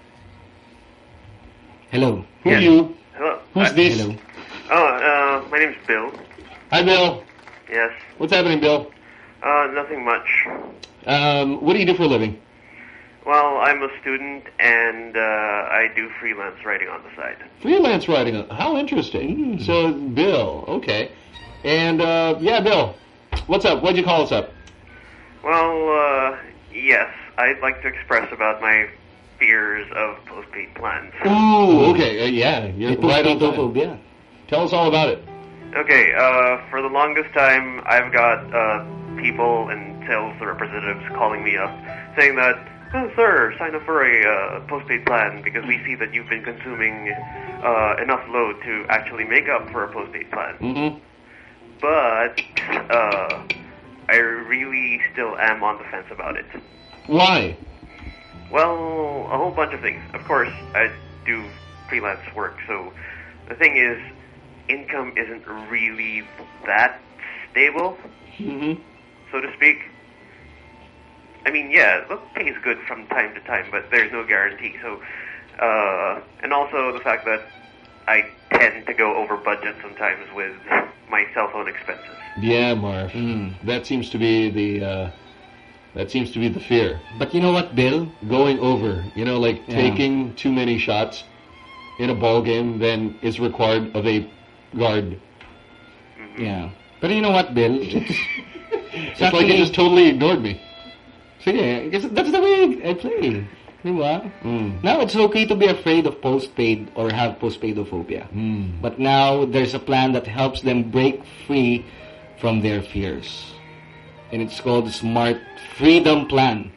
Hello. Who are you? Hello. Who's this? Hello. Oh, my name's Bill. Hi, Bill. Yes. What's happening, Bill? Nothing much. What do you do for a living? Well, I'm a student, and I do freelance writing on the side. Freelance writing? How interesting. So, Bill, okay. And, Bill, what's up? Why'd you call us up? Well, yes, I'd like to express about my fears of postpaid plans. Ooh, okay. Yeah, you're right on time. Tell us all about it. Okay, for the longest time, I've got people and sales representatives calling me up saying that, oh, sir, sign up for a postpaid plan because we see that you've been consuming enough load to actually make up for a postpaid plan. Mm-hmm. But I really still am on the fence about it. Why? Well, a whole bunch of things. Of course, I do freelance work, so the thing is, income isn't really that stable, so to speak. I mean, yeah, the pay is good from time to time, but there's no guarantee. So, and also the fact that I tend to go over budget sometimes with my cell phone expenses. Yeah, Marv. That seems to be the fear. But you know what, Bill? Going over. You know, like taking too many shots in a ball game than is required of a guard. Yeah. But you know what, Bill? It's like you just totally ignored me. Sige, because that's the way I play. Diba? Now it's okay to be afraid of postpaid or have postpaidophobia. But now there's a plan that helps them break free from their fears. And it's called the Smart Freedom Plan.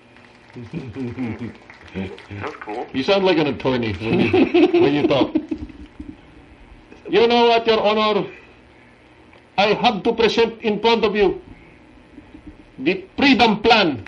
That's cool. You sound like an attorney when you talk. You know what, Your Honor? I have to present in front of you the Freedom Plan.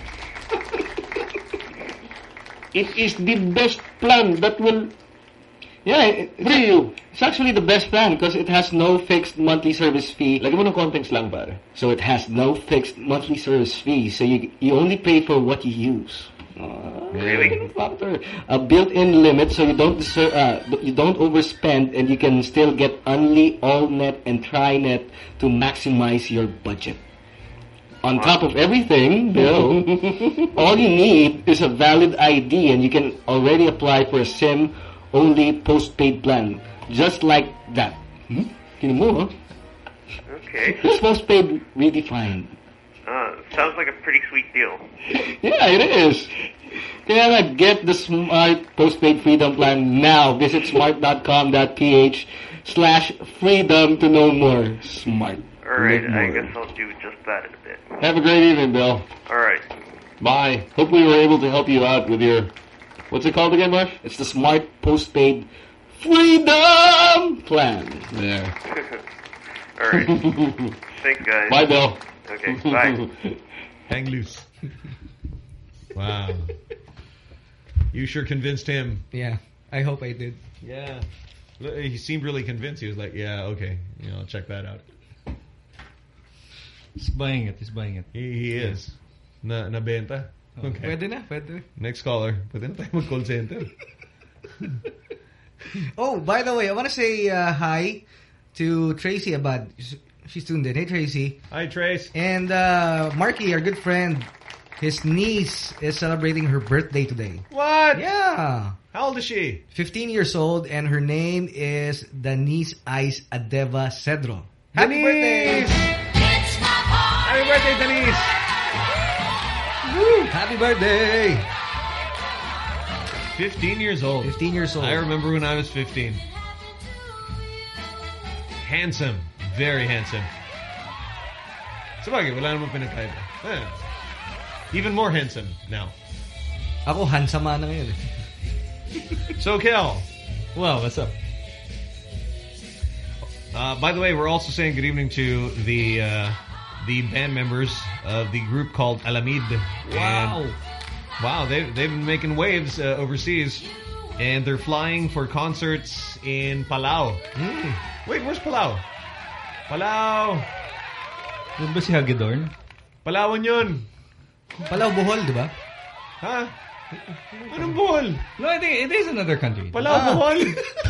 It is the best plan that will free you. It's actually the best plan because it has no fixed monthly service fee. Lagyan mo ng konting slang, pare. So it has no fixed monthly service fee. So you only pay for what you use. Really? A built-in limit, so you don't overspend, and you can still get only AllNet and TriNet to maximize your budget. On top of everything, Bill, all you need is a valid ID, and you can already apply for a SIM-only postpaid plan, just like that. Can you move, huh? Okay. It's postpaid redefined. Sounds like a pretty sweet deal. Yeah, it is. Kaya get the Smart Postpaid Freedom Plan now. Visit smart.com.ph/freedom to know more. Smart. Alright, I guess I'll do just that in a bit. Have a great evening, Bill. Alright. Bye. Hope we were able to help you out with your... What's it called again, Mark? It's the Smart Postpaid Freedom Plan. There. Alright. Thanks, guys. Bye, Bill. Okay, bye. Hang loose. Wow. You sure convinced him. Yeah, I hope I did. Yeah. He seemed really convinced. He was like, yeah, okay. I'll check that out. He's buying it. He is. Nabenta? Okay. Pwede na. Next caller. Pwede na tayo mag-call center. Oh, by the way, I want to say hi to Tracy Abad. She's tuned in. Hey, Tracy. Hi, Trace. And Marky, our good friend, his niece is celebrating her birthday today. What? Yeah. How old is she? 15 years old, and her name is Denise Ice Adeva Cedro. Happy birthday! Happy birthday, Denise! Woo! Happy birthday! 15 years old. 15 years old. I remember when I was 15. Handsome. Very handsome. Sabagay, wala naman pinagkaiba. Even more handsome now. Ako, handsome na ngayon. So, Kel. Well, what's up? By the way, we're also saying good evening to the band members of the group called Alamid. Wow. And, wow, they've been making waves overseas. And they're flying for concerts in Palau. Wait, where's Palau? Palau! Doon ba si Hagedorn? Palawan yun. Palau, Bohol, di ba? Ha? Anong Bohol? No, I think it is another country. Palau, Bohol.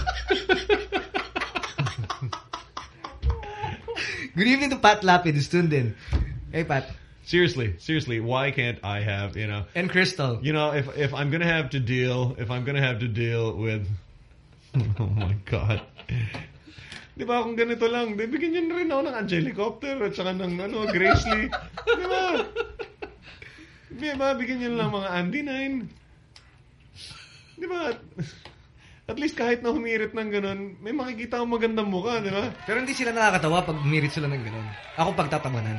Good evening to Pat Lapid, who's tuned in. Hey, Pat. Seriously, why can't I have, And Crystal. If I'm gonna have to deal with oh my God. Di ba kung ganito lang, bigyan niyo rin ako ng Angelicopter at saka ng Grace Lee. Di ba? Bigyan niyo lang mga Andy 9. Di ba? At least kahit na humirit ng ganun, may makikita akong magandang mukha, di ba? Pero hindi sila nakakatawa pag humirit sila ng ganun. Ako pagtatawanan.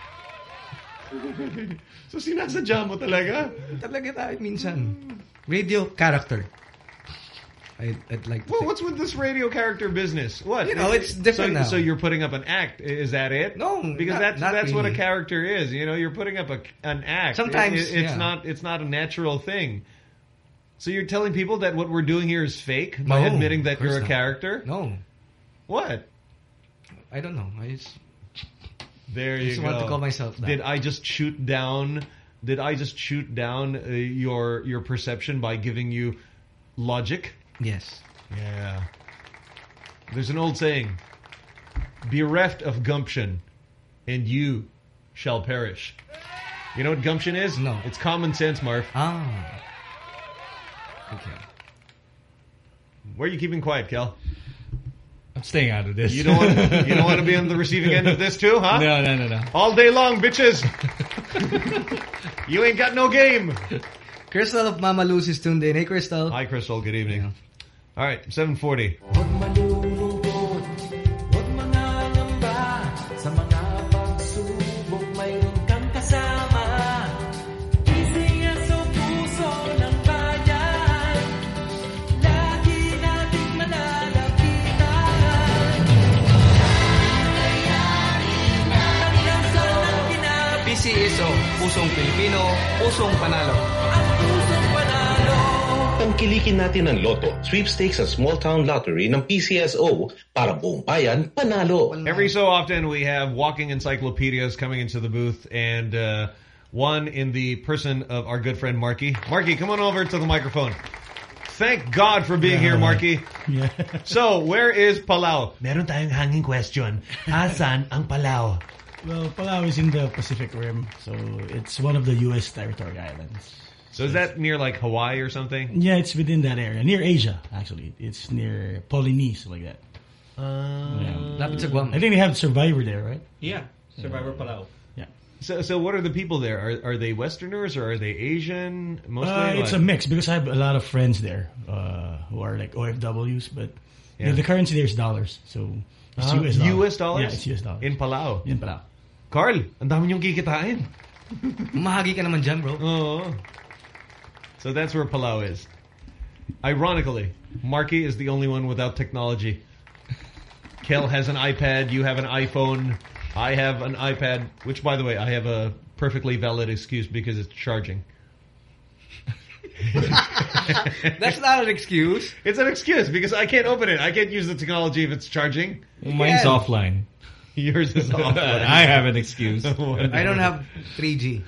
So sinasadya mo talaga? Talaga tayo minsan. Radio character. I'd like to what's with this radio character business? What? You know, it's different now. So you're putting up an act. Is that it? No, because not that's what a really. character is. You know, you're putting up an act. Sometimes it's not a natural thing. So you're telling people that what we're doing here is fake by admitting that you're a character? No. What? I don't know. There you just go. want to call myself that. Did I just shoot down your perception by giving you logic? Yes. Yeah. There's an old saying, bereft of gumption, and you shall perish. You know what gumption is? No. It's common sense, Marv. Ah. Okay. Why are you keeping quiet, Kel? I'm staying out of this. You don't want to be on the receiving end of this too, huh? No. All day long, bitches. You ain't got no game. Crystal of Mama Luz is tuned in. Hey, Crystal. Hi, Crystal. Good evening. Yeah. All right, 7:40. PCSO, pusong Pilipino, pusong panalo. Tangkilikin natin ang Lotto, sweepstakes at small town lottery ng PCSO para buong bayan panalo. Every so often we have walking encyclopedias coming into the booth, and one in the person of our good friend Marky. Marky, come on over to the microphone. Thank God for being here, Marky. Yeah. So, where is Palau? Meron tayong hanging question. Asan ang Palau? Well, Palau is in the Pacific Rim, so it's one of the U.S. territory islands. So is that near like Hawaii or something? Yeah, it's within that area. Near Asia, actually. It's near Polynesia, like that. I think they have Survivor there, right? Yeah, Survivor Palau. Yeah. So what are the people there? Are they Westerners or are they Asian? Mostly, it's a mix because I have a lot of friends there who are like OFWs, but the currency there is dollars. So it's US dollars. US dollars? Yeah, it's US dollars. In Palau? In Palau. Carl, ang dami niyong kikitain. Mahagi ka naman dyan, bro. Oo. So that's where Palau is. Ironically, Marky is the only one without technology. Kel has an iPad, you have an iPhone, I have an iPad, which, by the way, I have a perfectly valid excuse because it's charging. That's not an excuse. It's an excuse because I can't open it. I can't use the technology if it's charging. Mine's offline. Yours is offline. I have an excuse. I don't have 3G.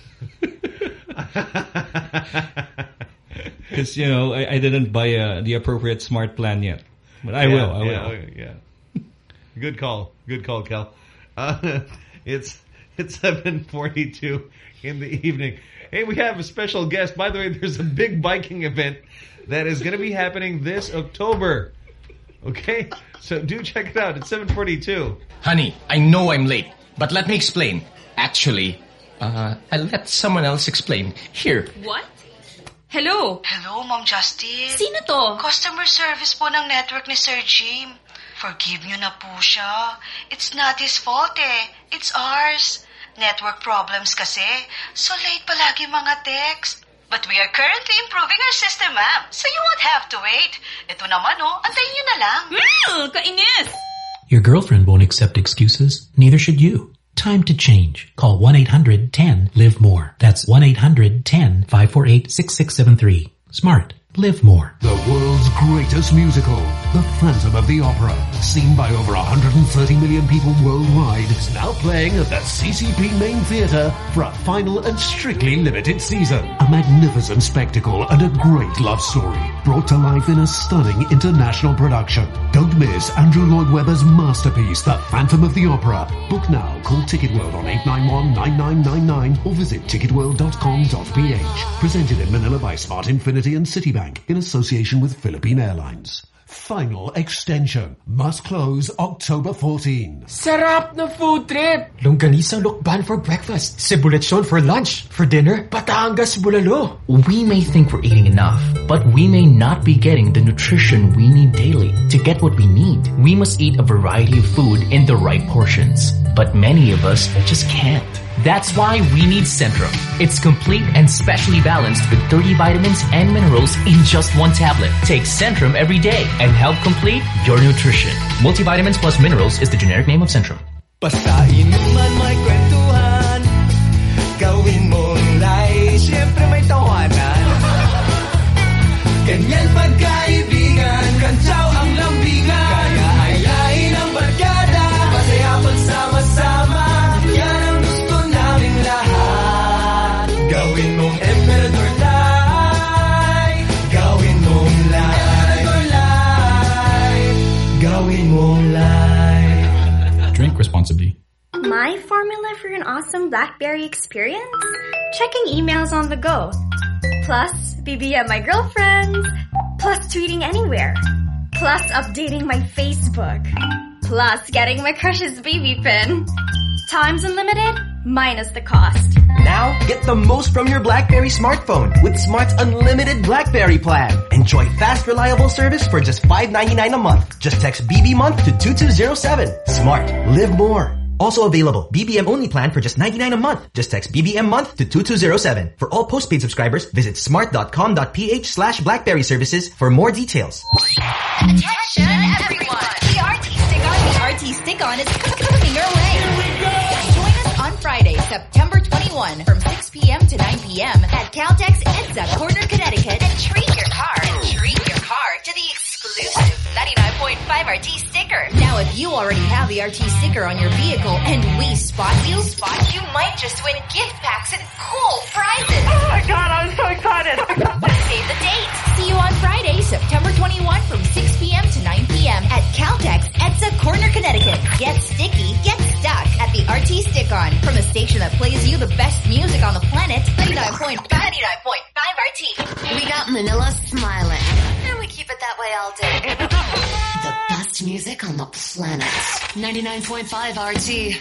Because, you know, I didn't buy the appropriate smart plan yet. But I will. I will. Yeah. Good call. Good call, Kel. It's 7:42 in the evening. Hey, we have a special guest. By the way, there's a big biking event that is going to be happening this October. Okay? So do check it out. It's 7:42. Honey, I know I'm late, but let me explain. Actually, I'll let someone else explain. Here. What? Hello? Hello, Ma'am Justin. Sino to? Customer service po ng network ni Sir Jim. Forgive nyo na po siya. It's not his fault eh. It's ours. Network problems kasi. So late palagi mga text. But we are currently improving our system, ma'am. So you won't have to wait. Ito naman antayin nyo na lang. Kainis! Your girlfriend won't accept excuses. Neither should you. Time to change. Call 1-800-10-LIVE-MORE. That's 1-800-10-548-6673. Smart. Live more. The world's greatest musical, The Phantom of the Opera, seen by over 130 million people worldwide, is now playing at the CCP Main Theatre for a final and strictly limited season. A magnificent spectacle and a great love story, brought to life in a stunning international production. Don't miss Andrew Lloyd Webber's masterpiece, The Phantom of the Opera. Book now, call Ticket World on 891-9999 or visit ticketworld.com.ph. Presented in Manila by Smart Infinity and Citibank in association with Philippine Airlines. Final extension. Must close October 14. Sarap na food trip! Longganisang Lukban for breakfast, Cebu Lechon for lunch, for dinner, Batangas Bulalo. We may think we're eating enough, but we may not be getting the nutrition we need daily. To get what we need, we must eat a variety of food in the right portions. But many of us just can't. That's why we need Centrum. It's complete and specially balanced with 30 vitamins and minerals in just one tablet. Take Centrum every day and help complete your nutrition. Multivitamins plus minerals is the generic name of Centrum. Basta inuman may kwentuhan, gawin mong light, siyempre may tawanan. Ganyan pagkaibigan, kantsaw ang lambingan, kagaayain ang barkada, masaya pagsama-sama. Yan ang gusto naming lahat. Gawin mong Emperador Light, gawin mong light, gawin mong light. Drink responsibly. My formula for an awesome BlackBerry experience? Checking emails on the go. Plus, BBM my girlfriends. Plus, tweeting anywhere. Plus, updating my Facebook. Plus, getting my crush's baby pin. Time's unlimited, minus the cost. Now, get the most from your BlackBerry smartphone with Smart's unlimited BlackBerry plan. Enjoy fast, reliable service for just $5.99 a month. Just text BB month to 2207. Smart. Live more. Also available, BBM only plan for just $99 a month. Just text BBM month to 2207. For all postpaid subscribers, visit smart.com.ph/BlackBerry services for more details. Attention everyone! The RT Stick-On, is coming your way. Here we go! Join us on Friday, September 21 from 6 p.m. to 9 p.m. at Caltex EDSA Corner, Connecticut, and treat your car to the exclusive 99.5 RT sticker. Now, if you already have the RT sticker on your vehicle and we spot you might just win gift packs and cool prizes. Oh my God, I'm so excited. Save the date. See you on Friday, September 21 from 6 p.m. to 9 p.m. at Caltex EDSA Corner, Connecticut. Get sticky, get stuck at the RT Stick-On from the station that plays you the best music on the planet, 99.5 RT. We got Manila smiling. And we keep it that way all day. The best music on the planet. 99.5 RT.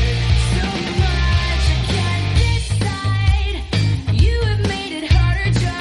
You have made it harder.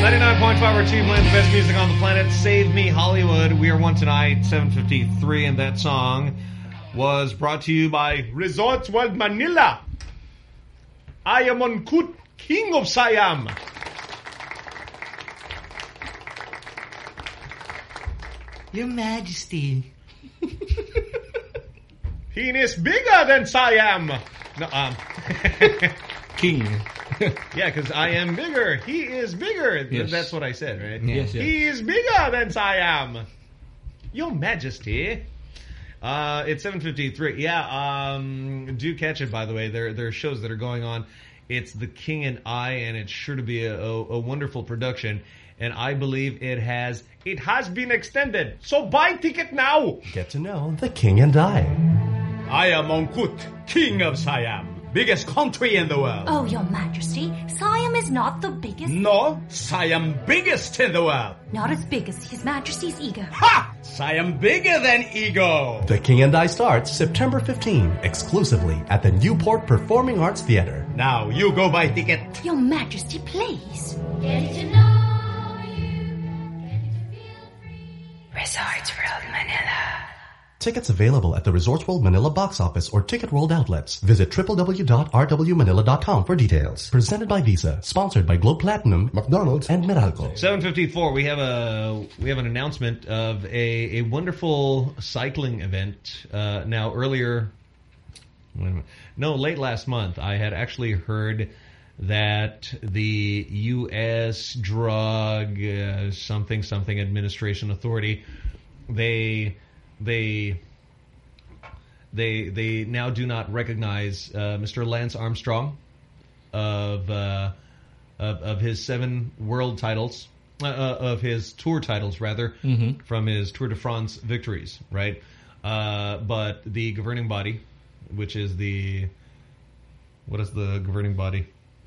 99.5 or 2 playing the best music on the planet. Save Me Hollywood. We are one tonight, 7:53, and that song was brought to you by Resorts World Manila. I am Mongkut, King of Siam. Your Majesty. He is bigger than Siam. No, King. Yeah, because I am bigger. He is bigger. Yes. That's what I said, right? Yes, yes. He is bigger than Siam. Your Majesty. It's 7:53. Yeah, do catch it, by the way. There are shows that are going on. It's The King and I, and it's sure to be a wonderful production. And I believe it has been extended. So buy ticket now. Get to know The King and I. I am Mongkut, King of Siam. Biggest country in the world. Oh, Your Majesty, Siam is not the biggest. No, Siam biggest in the world. Not as big as His Majesty's ego. Ha! Siam bigger than ego. The King and I starts September 15, exclusively at the Newport Performing Arts Theater. Now, you go buy ticket. Your Majesty, please. Getting to know you. Getting to feel free. Resorts World Manila. Tickets available at the Resorts World Manila box office or Ticket World outlets. Visit www.rwmanila.com for details. Presented by Visa. Sponsored by Globe Platinum, McDonald's, and Meralco. 7:54. We have an announcement of a wonderful cycling event. Now earlier, late last month, I had actually heard that the U.S. Drug something Administration Authority, they now do not recognize Mr. Lance Armstrong of his 7 world titles, of his tour titles rather, from his Tour de France victories, right? But the governing body, which is what is the governing body?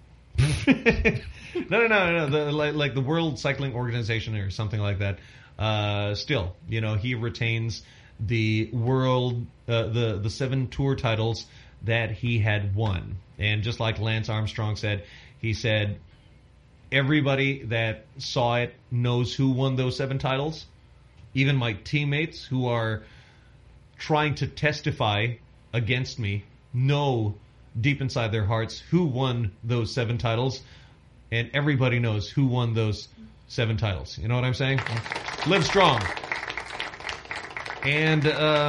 No. Like the World Cycling Organization or something like that. Still, he retains the world, the 7 tour titles that he had won. And just like Lance Armstrong said, he said, everybody that saw it knows who won those 7 titles. Even my teammates who are trying to testify against me know deep inside their hearts who won those 7 titles. And everybody knows who won those 7 titles. You know what I'm saying? Live strong. And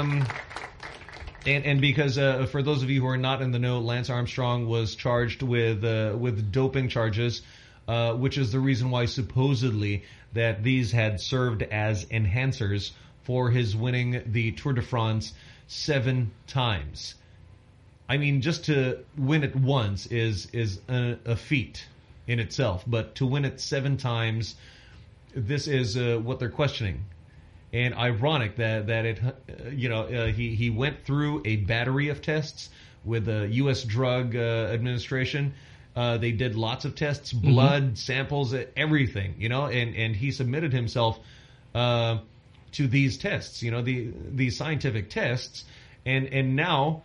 because for those of you who are not in the know, Lance Armstrong was charged with doping charges, which is the reason why supposedly that these had served as enhancers for his winning the Tour de France 7 times. I mean, just to win it once is a feat in itself, but to win it 7 times, this is what they're questioning. And ironic that it, he went through a battery of tests with the U.S. Drug Administration. They did lots of tests, blood samples, everything, and he submitted himself to these tests, these scientific tests, and now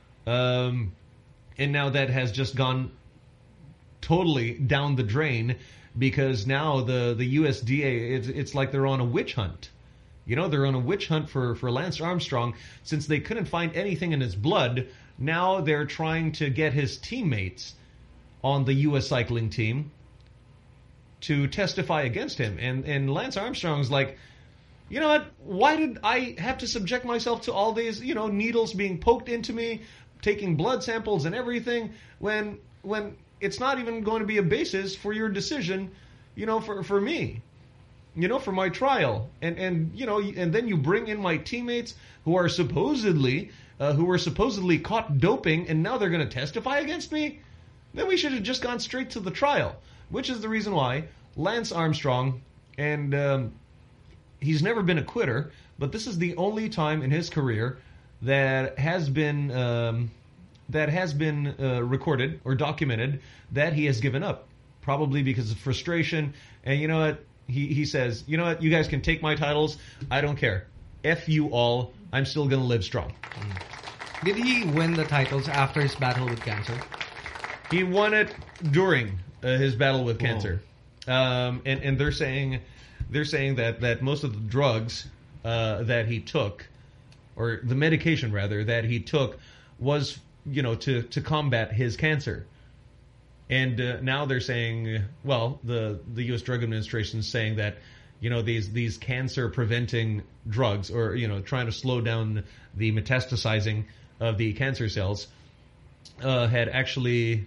that has just gone totally down the drain, because now the USDA, it's like they're on a witch hunt. They're on a witch hunt for Lance Armstrong. Since they couldn't find anything in his blood, now they're trying to get his teammates on the U.S. cycling team to testify against him. And Lance Armstrong's like, you know what? Why did I have to subject myself to all these, needles being poked into me, taking blood samples and everything, when it's not even going to be a basis for your decision, for me. For my trial, and then you bring in my teammates who are supposedly caught doping, and now they're going to testify against me. Then we should have just gone straight to the trial, which is the reason why Lance Armstrong, and he's never been a quitter, but this is the only time in his career that has been recorded or documented that he has given up, probably because of frustration. And you know what? He says, you know what, you guys can take my titles. I don't care. F you all. I'm still going to live strong. Did he win the titles after his battle with cancer? He won it during his battle with cancer. And they're saying that most of the drugs that he took, or the medication rather that he took, was to combat his cancer. And now they're saying, well, the U.S. Drug Administration is saying that these cancer preventing drugs, or trying to slow down the metastasizing of the cancer cells, had actually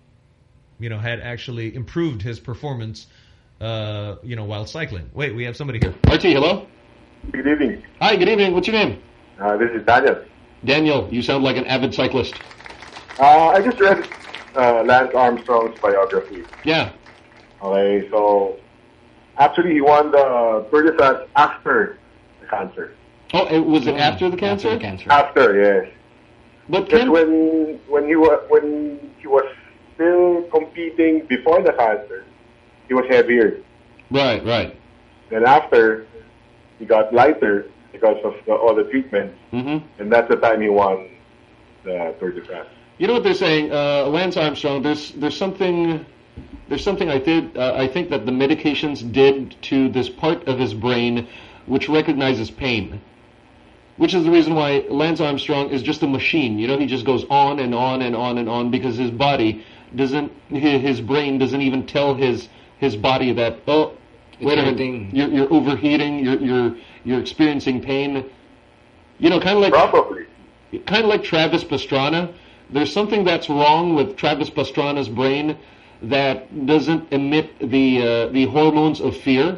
improved his performance while cycling. Wait, we have somebody here. RT, hello? Good evening. Hi, good evening. What's your name? This is Daniel. Daniel, you sound like an avid cyclist. I just read Lance Armstrong's biography. Yeah. Okay, so actually he won the Tour de France after the cancer. Oh, was it after the cancer? After the cancer. After, yes. But just when he was still competing before the cancer, he was heavier. Right. Then after, he got lighter because of all the treatments, and that's the time he won the Tour de France. You know what they're saying, Lance Armstrong? There's something I think that the medications did to this part of his brain which recognizes pain, which is the reason why Lance Armstrong is just a machine. He just goes on and on and on and on because his body his brain doesn't even tell his body that, oh, wait a minute, you're overheating, you're experiencing pain. Kind of like probably kind of like Travis Pastrana. There's something that's wrong with Travis Pastrana's brain that doesn't emit the hormones of fear,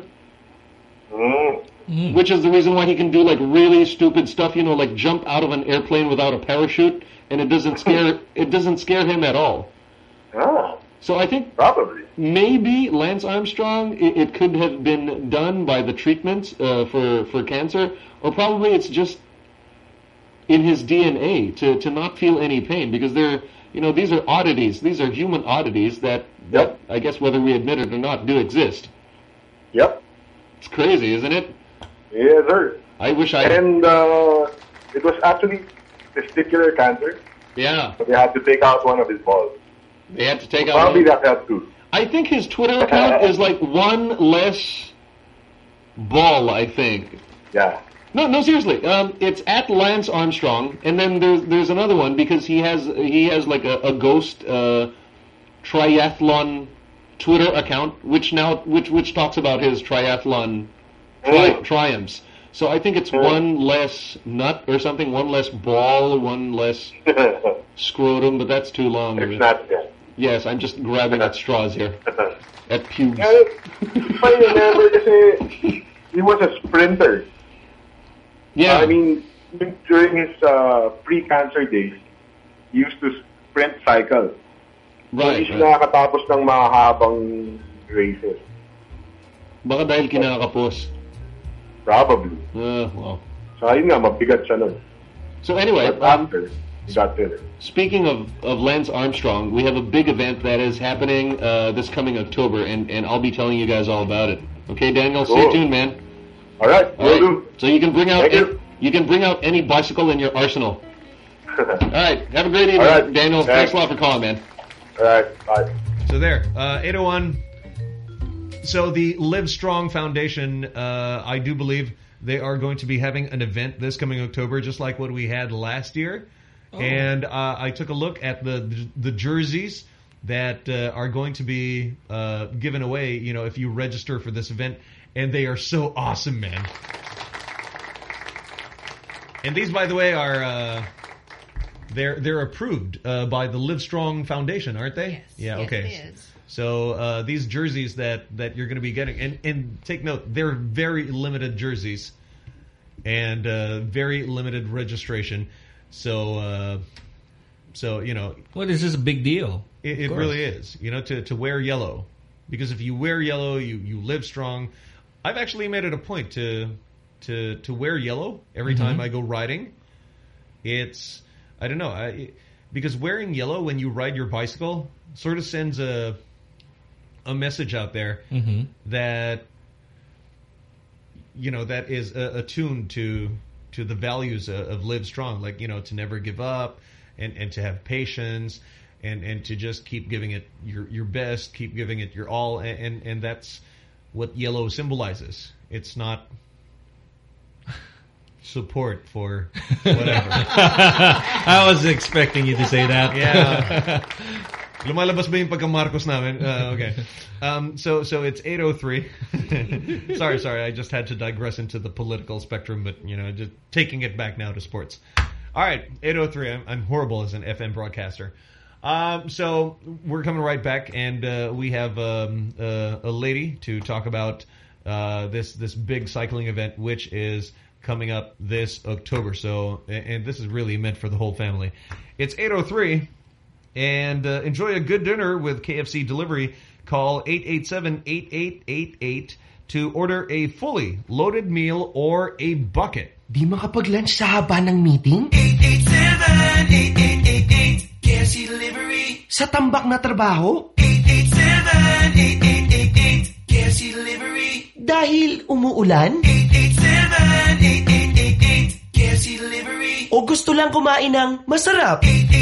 which is the reason why he can do like really stupid stuff. Like jump out of an airplane without a parachute, and it doesn't scare him at all. Oh. So I think probably maybe Lance Armstrong, it could have been done by the treatments for cancer, or probably it's just in his DNA to not feel any pain, because these are oddities. These are human oddities that I guess whether we admit it or not do exist. Yep. It's crazy, isn't it? Yes, sir. I wish And it was actually testicular cancer. Yeah. So they had to take out one of his balls. They had to take out. Probably that helped too. I think his Twitter account is like one less ball, I think. Yeah. No, seriously. It's at Lance Armstrong, and then there's another one because he has like a ghost triathlon Twitter account, which talks about his triathlon triumphs. So I think it's one less nut or something, one less ball, one less scrotum, but that's too long. It's not good. Yes, I'm just grabbing at straws here. At pubes. If I remember, kasi he was a sprinter. Yeah. I mean, during his pre-cancer days, he used to sprint cycle. Right. Hindi siya nakakatapos ng mahabang races. Baka dahil kinakapos. Probably. Well. So, ayun nga, mabigat siya nun. So anyway, after, he got better. Speaking of Lance Armstrong, we have a big event that is happening this coming October, and I'll be telling you guys all about it. Okay, Daniel, stay tuned, man. All right, will do. So you can bring out you can bring out any bicycle in your arsenal. All right, have a great evening, right. Daniel. Thanks a lot for calling, man. All right, bye. So there, 801. So the Live Strong Foundation, I do believe they are going to be having an event this coming October, just like what we had last year. Oh. And I took a look at the jerseys that are going to be given away, if you register for this event. And they are so awesome, man. And these, by the way, are they're approved by the Live Strong Foundation, aren't they? Yes. Yeah. Yes, Okay. it is. So these jerseys that you're going to be getting, and take note, they're very limited jerseys, and very limited registration. So what is this a big deal? It really is. To wear yellow, because if you wear yellow, you live strong. I've actually made it a point to wear yellow every time I go riding. It's, I don't know, because wearing yellow when you ride your bicycle sort of sends a message out there that that is attuned to the values of Live Strong, like to never give up and to have patience and to just keep giving it your best, keep giving it your all, and that's what yellow symbolizes. It's not support for whatever. I was expecting you to say that. Yeah. Lumalabas ba yung pagka-Marcos namin? Okay. So it's 8:03. Sorry. I just had to digress into the political spectrum, but, just taking it back now to sports. All right, 8:03. I'm horrible as an FM broadcaster. So we're coming right back, and we have a lady to talk about this big cycling event, which is coming up this October. So, and this is really meant for the whole family. It's 8:03. And enjoy a good dinner with KFC delivery. Call 887-8888 to order a fully loaded meal or a bucket. Di makapag-lunch sa haba ng meeting? 887-8888 KFC delivery. Sa tambak na trabaho? 887-8888 KFC delivery. Dahil umuulan? 887-8888 KFC delivery. O gusto lang kumain ng masarap?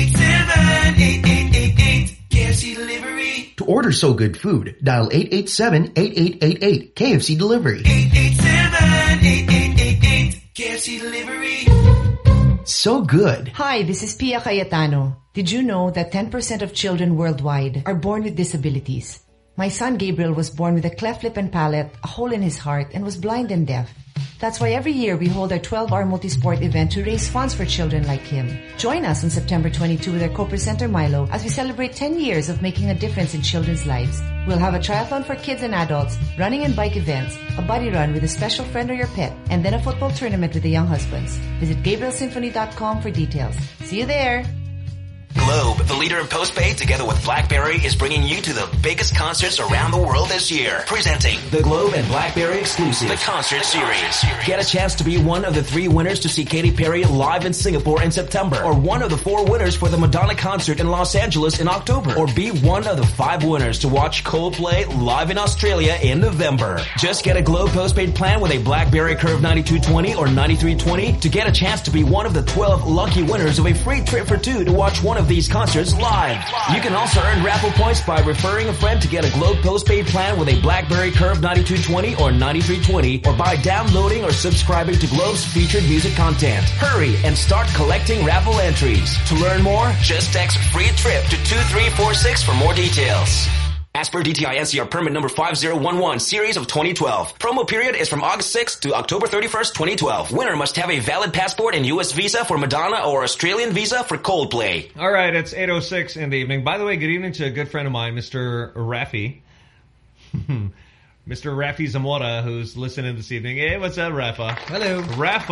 887-8888 KFC delivery. To order so good food, dial 887-8888 KFC delivery. 887-8888 KFC delivery. So good. Hi, this is Pia Cayetano. Did you know that 10% of children worldwide are born with disabilities? My son Gabriel was born with a cleft lip and palate, a hole in his heart, and was blind and deaf. That's why every year we hold our 12-hour multi-sport event to raise funds for children like him. Join us on September 22 with our co-presenter Milo as we celebrate 10 years of making a difference in children's lives. We'll have a triathlon for kids and adults, running and bike events, a buddy run with a special friend or your pet, and then a football tournament with the young husbands. Visit GabrielSymphony.com for details. See you there! Globe, the leader in postpaid, together with BlackBerry, is bringing you to the biggest concerts around the world this year. Presenting the Globe and BlackBerry exclusive, the Concert Series. Get a chance to be one of the 3 winners to see Katy Perry live in Singapore in September, or one of the 4 winners for the Madonna concert in Los Angeles in October, or be one of the 5 winners to watch Coldplay live in Australia in November. Just get a Globe postpaid plan with a BlackBerry Curve 9220 or 9320 to get a chance to be one of the 12 lucky winners of a free trip for 2 to watch one of these concerts live. You can also earn raffle points by referring a friend to get a Globe postpaid plan with a BlackBerry Curve 9220 or 9320, or by downloading or subscribing to Globe's featured music content. Hurry and start collecting raffle entries. To learn more, just text free trip to 2346 for more details. As per DTI NCR permit number 5011, series of 2012. Promo period is from August 6th to October 31st, 2012. Winner must have a valid passport and U.S. visa for Madonna or Australian visa for Coldplay. All right, it's 8:06 in the evening. By the way, good evening to a good friend of mine, Mr. Rafi. Mr. Rafi Zamora, who's listening this evening. Hey, what's up, Rafa? Hello.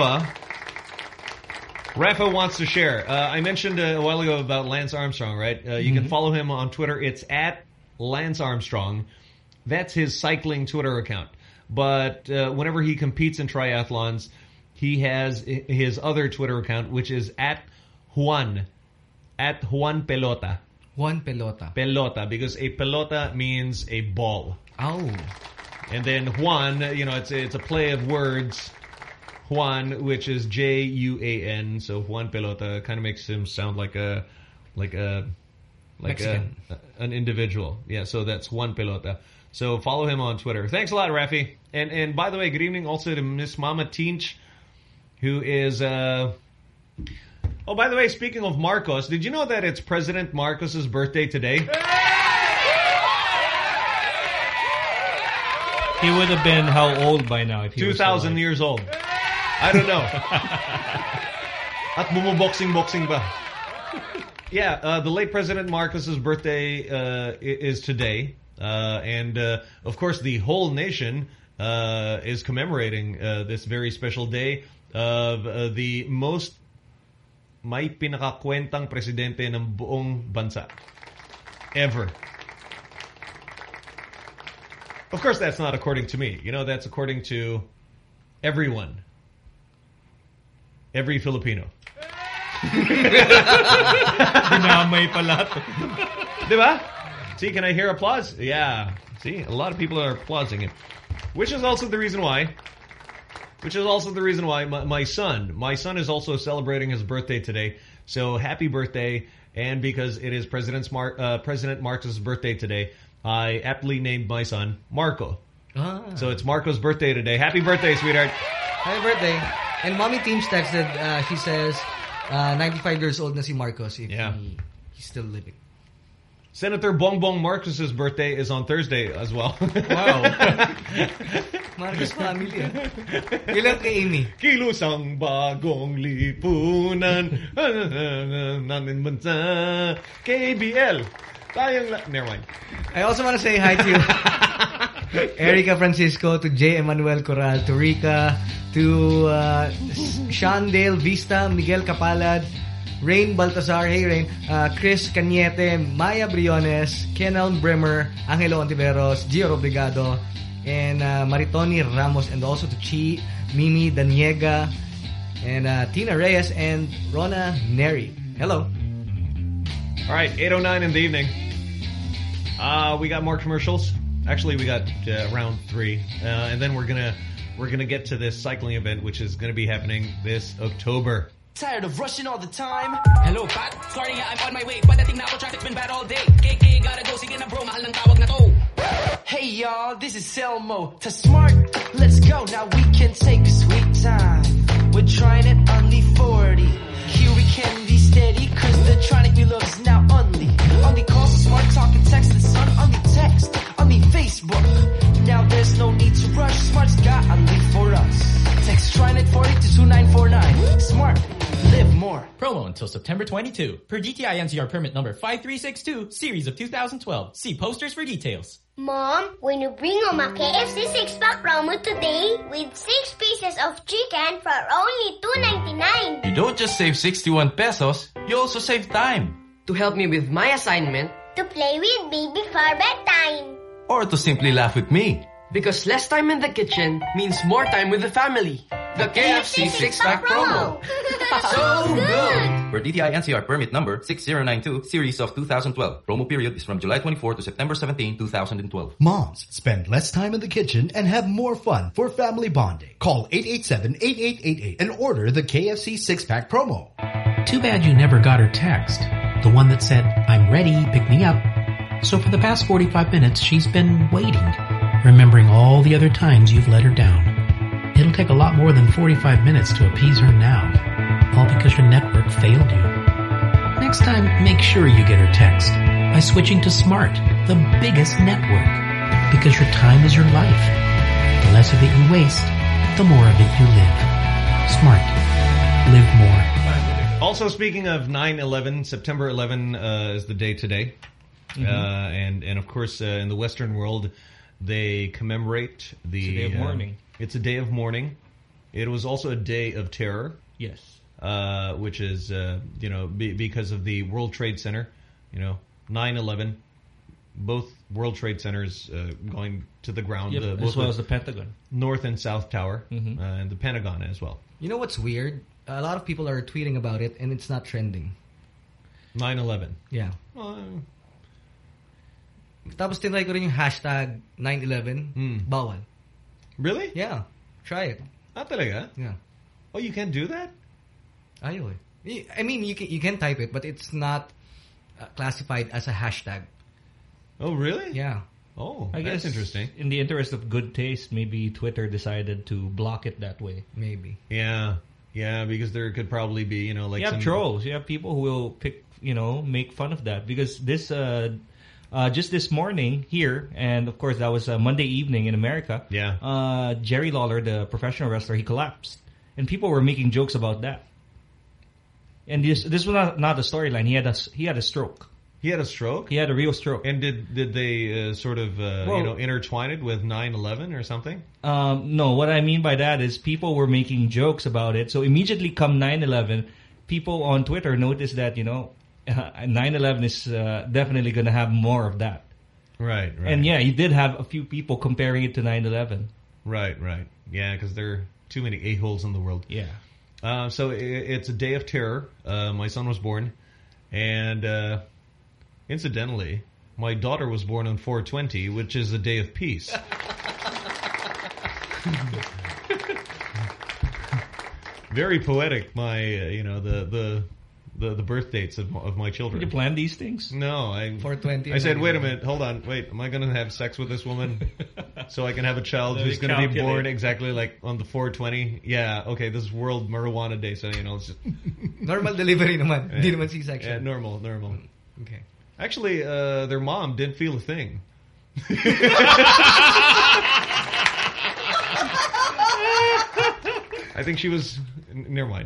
Rafa wants to share. I mentioned a while ago about Lance Armstrong, right? You can follow him on Twitter. It's at Lance Armstrong. That's his cycling Twitter account. But whenever he competes in triathlons, he has his other Twitter account, which is at Juan Pelota. Juan Pelota. Pelota, because a pelota means a ball. Oh. And then Juan, it's a play of words. Juan, which is Juan, so Juan Pelota kind of makes him sound like an individual. Yeah, so that's Juan Pelota. So follow him on Twitter. Thanks a lot, Rafi. And by the way, good evening also to Miss Mama Tinch, who is oh, by the way, speaking of Marcos, did you know that it's President Marcos's birthday today? He would have been how old by now if he 2,000 years old. I don't know. At bumuboxing ba? Yeah, the late President Marcos's birthday is today. And of course, the whole nation is commemorating this very special day of the most may pinakakwentang presidente ng buong bansa ever. Of course, that's not according to me. That's according to everyone. Every Filipino. Dinamay pala. Diba? See, can I hear applause? Yeah. See, a lot of people are applauding it. Which is also the reason why my son is also celebrating his birthday today. So happy birthday And because it is President Marcos' birthday today, I aptly named my son Marco. So it's Marco's birthday today. Happy birthday, sweetheart. Happy birthday. And Mommy Teams texted, she says, 95 years old na si Marcos if he's still living. Senator Bongbong Marcos' birthday is on Thursday as well. Wow. Marcos family. Ilan kay Amy? Kilos ang bagong lipunan. Namin bansa. KBL. Never mind. I also want to say hi to Erica Francisco, to J. Emmanuel Corral, to Rica, to Sean Dale Vista, Miguel Capalad, Rain Baltazar, hey Rain, Chris Cañete, Maya Briones, Kenel Bremer, Angelo Ontiveros, Gio Obligado, and Maritoni Ramos, and also to Chi, Mimi Daniega, and Tina Reyes, and Rona Neri. Hello. All right, 8:09 in the evening. We got more commercials. Actually, we got round 3, and then we're gonna get to this cycling event, which is gonna be happening this October. Tired of rushing all the time. Hello, Pat. Sorry, I'm on my way. Padating na ako, traffic's been bad all day. KK, gotta go. Sige na bro, mahal ng tawag na to. Hey y'all, this is Selmo. To Smart, let's go. Now we can take a sweet time. We're trying it only 40. Here we can be steady, cause the Tronic we love is now only. Only call Smart, talk and text the sun. Only text, only Facebook. Now there's no need to rush. Smart's got only for us. Text TRINET 40 to 2949. Smart. Live more. Promo until September 22. Per DTI NCR permit number 5362, series of 2012. See posters for details. Mom, when you bring home a KFC 6-pack promo today with 6 pieces of chicken for only $2.99. You don't just save 61 pesos, you also save time. To help me with my assignment. To play with me before bedtime. Or to simply laugh with me. Because less time in the kitchen means more time with the family. The KFC 6-pack promo. So good! For DTI NCR permit number 6092, series of 2012. Promo period is from July 24 to September 17, 2012. Moms, spend less time in the kitchen and have more fun for family bonding. Call 887-8888 and order the KFC 6-pack promo. Too bad you never got her text. The one that said, I'm ready, pick me up. So for the past 45 minutes, she's been waiting, remembering all the other times you've let her down. It'll take a lot more than 45 minutes to appease her now, all because your network failed you. Next time, make sure you get her text by switching to Smart, the biggest network, because your time is your life. The less of it you waste, the more of it you live. Smart. Live more. Also, speaking of 9/11, September 11 is the day today. And of course, in the Western world, they commemorate the... It's a day of mourning. It's a day of mourning. It was also a day of terror. Yes. Which is, because of the World Trade Center, 9/11, both World Trade Centers going to the ground. Yep, as well as the Pentagon. North and South Tower, and the Pentagon as well. You know what's weird? A lot of people are tweeting about it, and it's not trending. 9/11. Yeah. Tapos tinry ko rin yung hashtag 9/11, bawal. Really? Yeah. Try it. Ah, talaga? Yeah. Oh, you can't do that? Ayaw eh. I mean, you can type it, but it's not classified as a hashtag. Oh, really? Yeah. Oh, I guess that's interesting. In the interest of good taste, maybe Twitter decided to block it that way. Maybe. Yeah. Yeah, because there could probably be, you have trolls. You have people who will make fun of that. Because this, just this morning here, and of course that was Monday evening in America. Yeah. Jerry Lawler, the professional wrestler, he collapsed. And people were making jokes about that. And this was not a storyline. He had a stroke. He had a stroke? He had a real stroke. And did they sort of intertwine it with 9/11 or something? No, what I mean by that is people were making jokes about it. So immediately come 9/11, people on Twitter noticed that 9/11 is definitely going to have more of that. Right. And yeah, you did have a few people comparing it to 9/11. Right. Yeah, because there are too many a-holes in the world. Yeah. So it's a day of terror. My son was born, and incidentally, my daughter was born on 4/20, which is a day of peace. Very poetic. My, the the birth dates of my children. Did you plan these things? No, 420. I said, wait a minute, hold on, wait. Am I going to have sex with this woman so I can have a child who's going to be born exactly like on the 420? Yeah, okay. This is World Marijuana Day, so it's just normal delivery naman. Hindi naman C-section. Yeah, normal. Okay. Actually, their mom didn't feel a thing. I think she was. Never mind.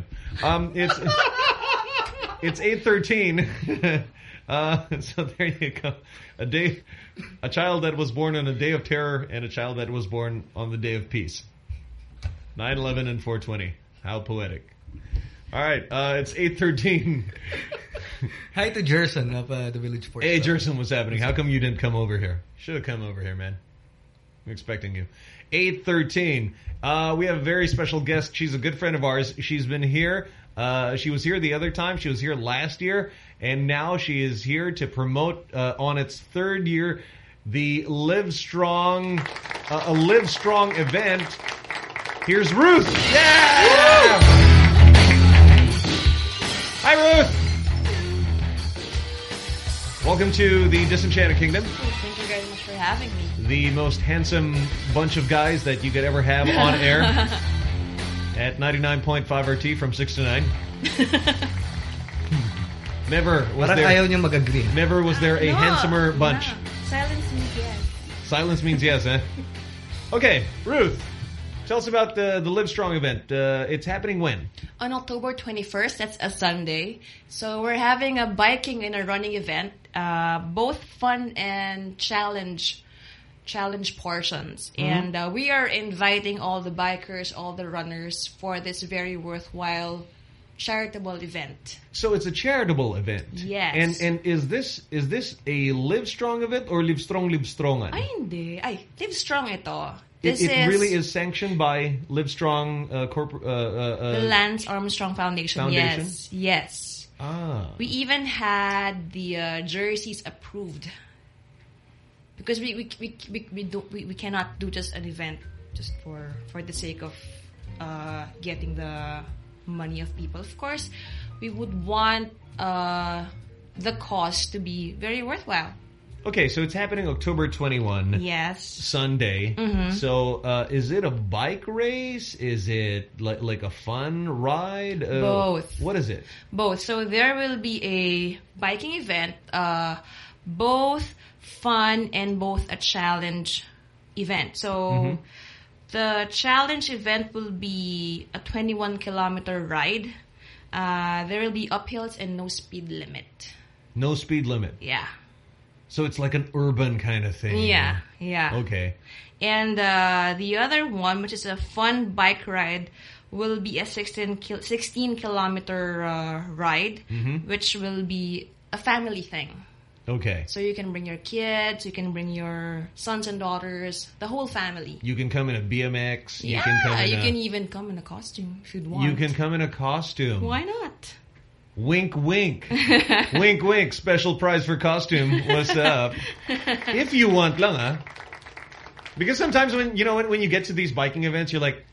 It's 8:13. So there you go. A child that was born on a day of terror, and a child that was born on the day of peace. 9/11 and 420. How poetic. All right, it's 8:13. Hi to Jerson of the Village Sports. Hey, Jerson, what's happening? How come you didn't come over here? Should have come over here, man. I'm expecting you. 8:13. We have a very special guest. She's a good friend of ours. She's been here. She was here the other time. She was here last year. And now she is here to promote on its third year the Live Strong, a Live Strong event. Here's Ruth. Yeah! Hi, Ruth. Welcome to the Disenchanted Kingdom. Thank you very much for having me. The most handsome bunch of guys that you could ever have on air at 99.5 RT from 6 to 9. Never was there a handsomer bunch. Silence means yes. Silence means yes, eh? Okay, Ruth, tell us about the Live Strong event. It's happening when? On October 21st, that's a Sunday. So we're having a biking and a running event, both fun and challenge portions. And we are inviting all the bikers, all the runners for this very worthwhile charitable event. So it's a charitable event. Yes. And is this a Live Strong event or Live Strongan? Ay, hindi. Ay, Live Strong ito. It really is sanctioned by Live Strong the Lance Armstrong Foundation. Yes. Ah. We even had the jerseys approved. Because we cannot do just an event just for the sake of getting the money of people. Of course, we would want the cause to be very worthwhile. Okay, so it's happening October 21. Yes. Sunday. So is it a bike race? Is it like a fun ride? Both. What is it? Both. So there will be a biking event, both fun and both a challenge event. So the challenge event will be a 21-kilometer ride. There will be uphills and no speed limit. No speed limit? Yeah. So it's like an urban kind of thing. Yeah. Okay. And the other one, which is a fun bike ride, will be a 16-kilometer ride, which will be a family thing. Okay. So you can bring your kids, you can bring your sons and daughters, the whole family. You can come in a BMX. Yeah, you can even come in a costume if you'd want. You can come in a costume. Why not? Wink, wink. Wink, wink. Special prize for costume. What's up? If you want lang, ah. Because sometimes when you get to these biking events, you're like,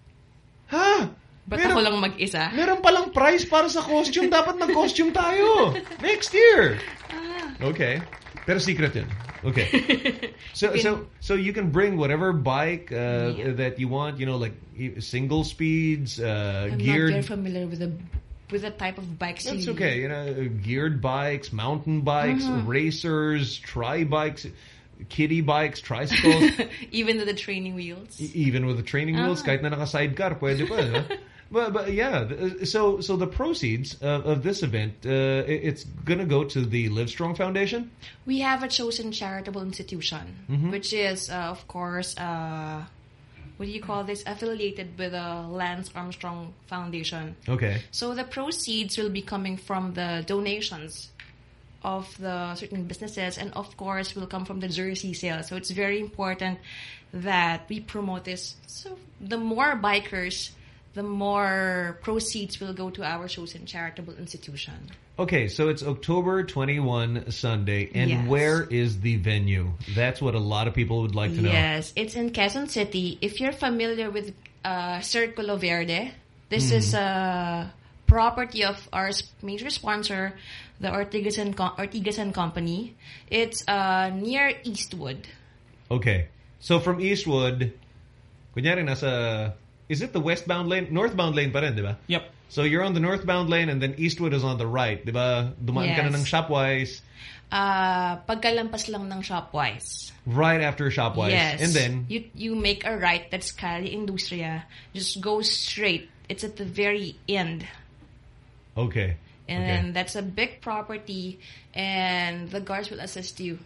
Ba't ako lang mag-isa? Meron palang prize para sa costume. Dapat nag-costume tayo. Next year. Okay. Pero secret yun. Okay. So you can bring whatever bike that you want, like single speeds, I'm geared. not very familiar with the type of bikes. That's okay. Geared bikes, mountain bikes, racers, tri-bikes, kiddie bikes, tricycles. Even with the training wheels. Even with the training wheels, kahit na naka-sidecar, pwede pa. But yeah, so the proceeds of this event, it's going to go to the Live Strong Foundation? We have a chosen charitable institution, which is, of course, what do you call this? Affiliated with the Lance Armstrong Foundation. Okay. So the proceeds will be coming from the donations of the certain businesses, and of course will come from the jersey sales. So it's very important that we promote this. So the more bikers, the more proceeds will go to our chosen charitable institution. Okay, so it's October 21 Sunday, and where is the venue? That's what a lot of people would like to know. Yes, it's in Quezon City. If you're familiar with Circulo Verde, this is a property of our major sponsor, the Ortigas and Company. It's near Eastwood. Okay. So from Eastwood, kunyari nasa, is it the westbound lane? Northbound lane pa rin, di ba? Yep. So you're on the northbound lane and then Eastwood is on the right, di ba? Dumaan ka na ng Shopwise. Pagkalampas lang ng Shopwise. Right after Shopwise. Yes. And then you make a right, that's Calle Industria. Just go straight. It's at the very end. Okay. And then that's a big property and the guards will assist you.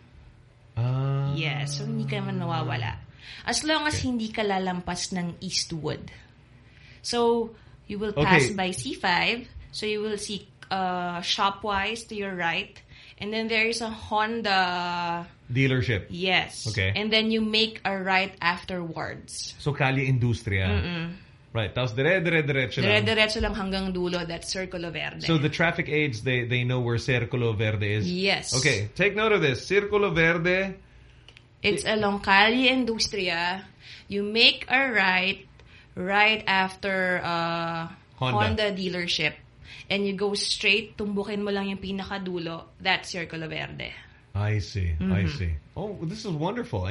Yes, so hindi ka naman nawawala. As long as hindi ka lalampas ng Eastwood. So, you will pass by C5. So, you will see Shopwise to your right. And then there is a Honda dealership. Yes. Okay. And then you make a right afterwards. So, Calle Industria. Right. Tapos dire-diretso lang. Dire-diretso lang hanggang dulo. That's Circulo Verde. So the traffic aides, they know where Circulo Verde is? Yes. Okay. Take note of this. Circulo Verde. It's along Calle Industria. You make a right after Honda dealership. And you go straight, tumbukin mo lang yung pinakadulo. That's Circulo Verde. I see. I see. Oh, this is wonderful.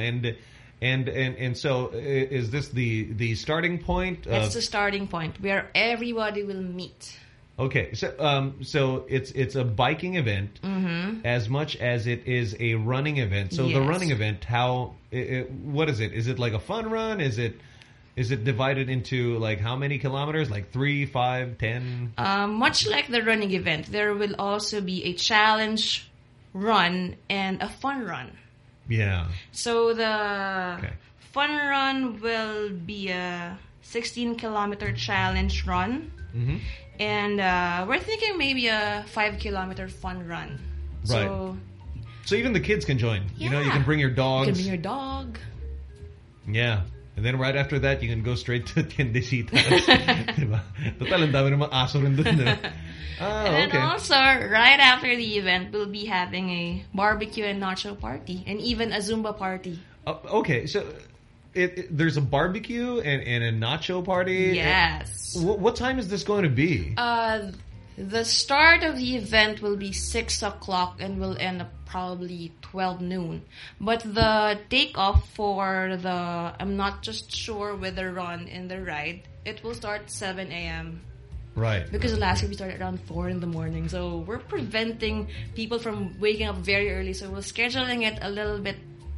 And so is this the starting point? That's the starting point where everybody will meet. Okay, so it's a biking event as much as it is a running event. So the running event, what is it? Is it like a fun run? Is it divided into like how many kilometers? Like 3, 5, 10? Much like the running event, there will also be a challenge run and a fun run. Yeah. So the fun run will be a 16-kilometer challenge run. And we're thinking maybe a 5-kilometer fun run. Right. So even the kids can join. Yeah. You know, you can bring your dogs. You can bring your dog. Yeah. And then right after that, you can go straight to Tiendesitas. Diba? Total, ang dami naman aso rin dun. And then also, right after the event, we'll be having a barbecue and nacho party. And even a Zumba party. Okay, so there's a barbecue and a nacho party? Yes. What time is this going to be? The start of the event will be 6 o'clock and will end up probably 12 noon. But the takeoff for I'm not just sure with the run and the ride, it will start 7 a.m. Right. Because last year we started around 4 in the morning. So we're preventing people from waking up very early. So we're scheduling it a little bit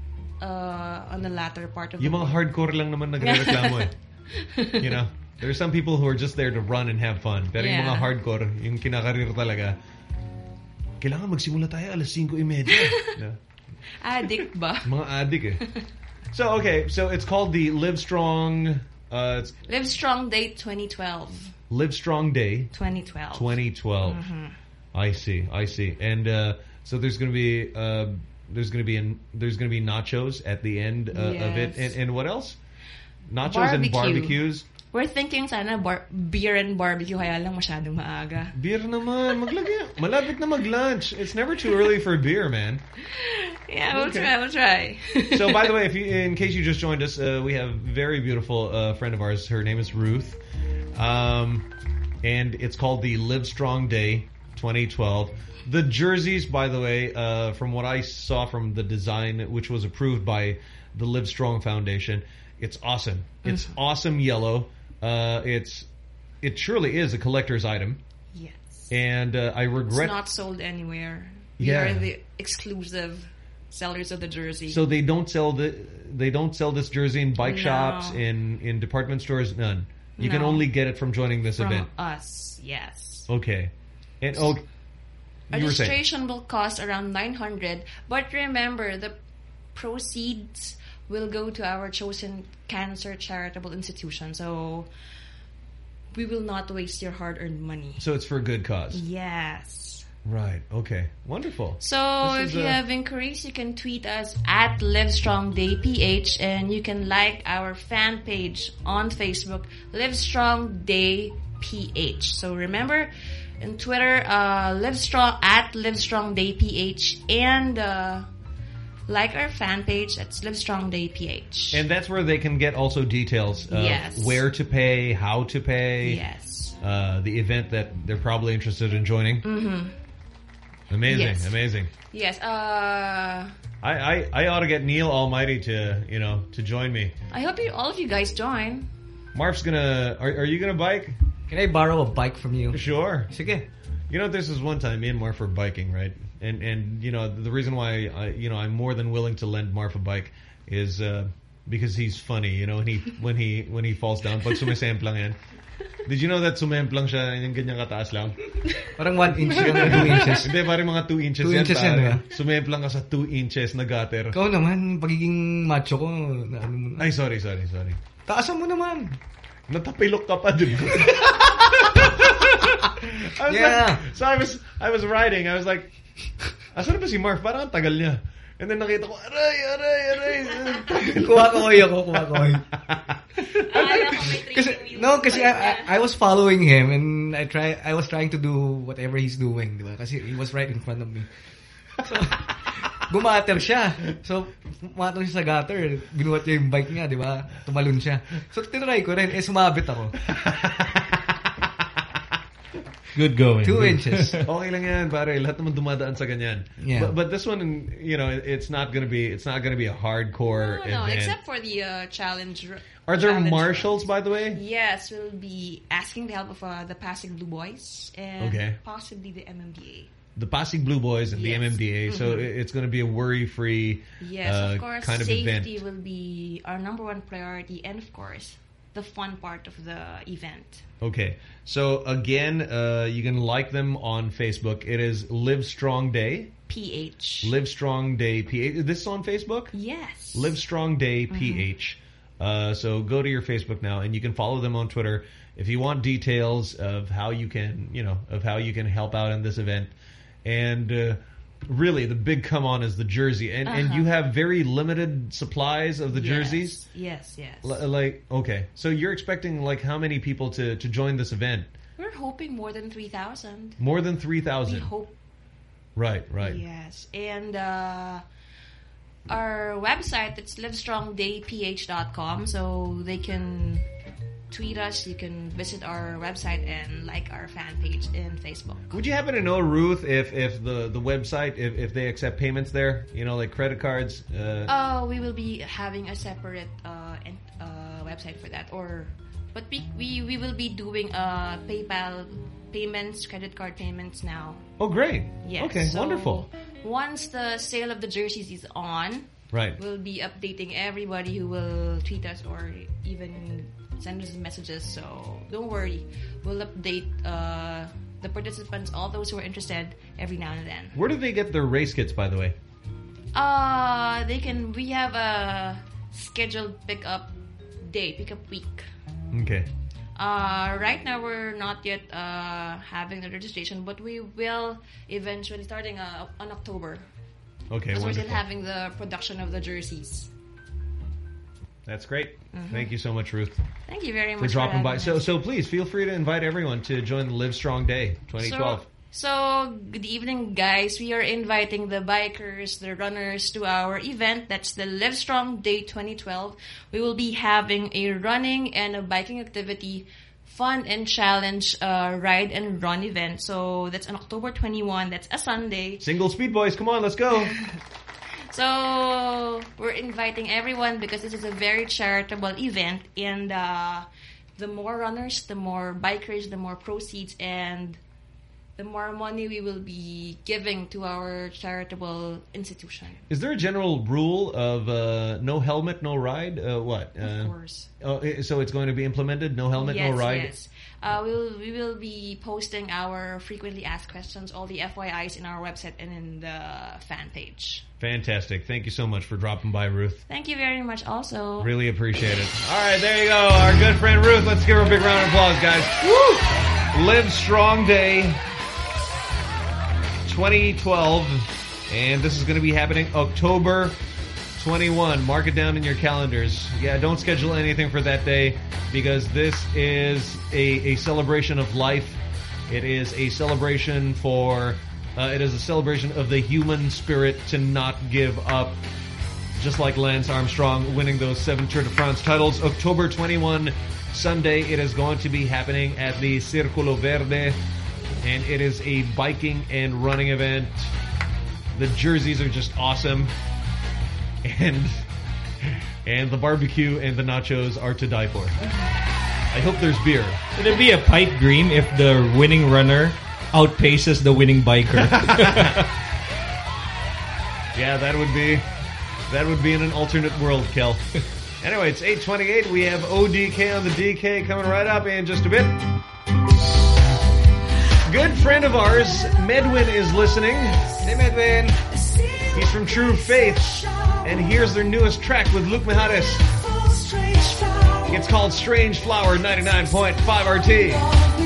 on the latter part of the Yung mga hardcore lang naman nagre-reklamo eh. You know? There are some people who are just there to run and have fun. Pero yung mga hardcore, yung kinakarir talaga, kailangan magsimula tayo alas 5:30. No? Addict ba? Mga addict eh. So, okay. So, it's called the Live Strong... Live Strong Day 2012. Live Strong Day 2012. 2012. I see. And so there's going to be nachos at the end of it. And what else? Nachos and barbecues. We're thinking sana beer and barbecue, kaya lang masyadong maaga. Beer naman. Malapit na mag-lunch. It's never too early for beer, man. Yeah, we'll try. So, by the way, in case you just joined us, we have a very beautiful friend of ours. Her name is Ruth. And it's called the Live Strong Day 2012. The jerseys, by the way, from what I saw from the design, which was approved by the Live Strong Foundation, it's awesome. It's awesome yellow. It surely is a collector's item. Yes. And I regret... It's not sold anywhere. We are the exclusive sellers of the jersey. So they don't sell this jersey in bike shops, in department stores, none. You can only get it from joining this event. From us, yes. Okay. And registration will cost around 900, but remember the proceeds will go to our chosen cancer charitable institution. So we will not waste your hard-earned money. So it's for a good cause. Yes. Right. Okay. Wonderful. So if you have inquiries, you can tweet us at LiveStrongDayPH, and you can like our fan page on Facebook, LiveStrongDayPH. So remember, in Twitter, LiveStrongDayPH, and like our fan page. That's Live Strong Day PH. And that's where they can get also details of where to pay, how to pay. Yes. The event that they're probably interested in joining. Amazing, amazing. Yes. I ought to get Neil Almighty to join me. I hope all of you guys join. Marf's gonna. Are you gonna bike? Can I borrow a bike from you? Sure. Sige. You know, this is one time me and Marf were biking, right? And the reason why I'm more than willing to lend Marf a bike is because he's funny. And when he falls down, pag sumisemplang yan. Did you know that sumemplang siya yung ganyang kataas lang? Parang 1 inch lang, 2 inches. Hindi, parang mga 2 inches 2 yan. inches yan, diba? Sumemplang ka sa 2 inches na gutter. Ikaw naman, pagiging macho ko. Ay, sorry. Taasan mo naman. Natapilok ka pa, dude. So I was riding. I was like, asan na ba si Marf? Parang ang tagal niya. And then nakita ko, aray. Kuha-kuhoy ako. Kasi I was following him and I was trying to do whatever he's doing, diba? Kasi he was right in front of me. So, bumater siya. So, bumatong siya sa gutter. Binuhat niya yung bike niya, diba? Tumalun siya. So, tinry ko rin. Sumabit ako. Good going. 2 inches. Okay lang yan, pare. Lahat naman dumadaan sa ganyan. Yeah. But this one, it's not gonna be a hardcore event. No, except for the challenge. Are there marshals, by the way? Yes, we'll be asking the help of the Pasig Blue Boys and possibly the MMDA. The Pasig Blue Boys and the MMDA. So it's going to be a worry-free of course, kind of event. Safety will be our #1 priority, and of course, the fun part of the event. Okay. So again, you can like them on Facebook. It is Live Strong Day PH. Live Strong Day PH. This is on Facebook? Yes. Live Strong Day PH. So go to your Facebook now, and you can follow them on Twitter if you want details of how you can, help out in this event. And really, the big come on is the jersey, and you have very limited supplies of the jerseys. Yes. Okay, so you're expecting how many people to join this event? We're hoping more than 3,000. More than 3,000. We hope. Right. Yes, and our website, it's livestrongdayph.com, so they can tweet us, you can visit our website and like our fan page in Facebook. Would you happen to know, Ruth, if the website, if they accept payments there, like credit cards? We will be having a separate website for that, but we will be doing PayPal payments, credit card payments now. Oh, great. Yes. Okay, so wonderful. Once the sale of the jerseys is on, we'll be updating everybody who will tweet us or even send us messages. So don't worry, we'll update the participants, all those who are interested, every now and then. Where do they get their race kits, by the way? We have a scheduled pickup week. Okay. Right now we're not yet having the registration, but we will eventually starting on October. Okay, because wonderful. we're still having the production of the jerseys. That's great. Thank you so much, Ruth. Thank you very much for dropping by. us. So please feel free to invite everyone to join the Live Strong Day 2012. So good evening, guys. We are inviting the bikers, the runners to our event. That's the Live Strong Day 2012. We will be having a running and a biking activity, fun and challenge ride and run event. So that's on October 21. That's a Sunday. Single Speed Boys, come on, let's go. So we're inviting everyone because this is a very charitable event, and the more runners, the more bikers, the more proceeds, and the more money we will be giving to our charitable institution. Is there a general rule of no helmet, no ride? What? Of course. So it's going to be implemented, no helmet, no ride? Yes. We will be posting our frequently asked questions, all the FYIs in our website and in the fan page. Fantastic. Thank you so much for dropping by, Ruth. Thank you very much also. Really appreciate it. All right, there you go. Our good friend Ruth. Let's give her a big round of applause, guys. Woo! Live Strong Day 2012. And this is going to be happening October 21. Mark it down in your calendars. Yeah, don't schedule anything for that day because this is a celebration of life. It is a celebration for It is a celebration of the human spirit to not give up. Just like Lance Armstrong winning those 7 Tour de France titles. October 21, Sunday, it is going to be happening at the Circulo Verde. And it is a biking and running event. The jerseys are just awesome. And the barbecue and the nachos are to die for. I hope there's beer. Would it be a pipe dream if the winning runner outpaces the winning biker? Yeah, that would be in an alternate world, Kel. Anyway, it's 8:28. We have ODK on the DK coming right up in just a bit. Good friend of ours, Medwin, is listening. Hey, Medwin. He's from True Faith. And here's their newest track with Luke Mijares. It's called Strange Flower, 99.5 RT.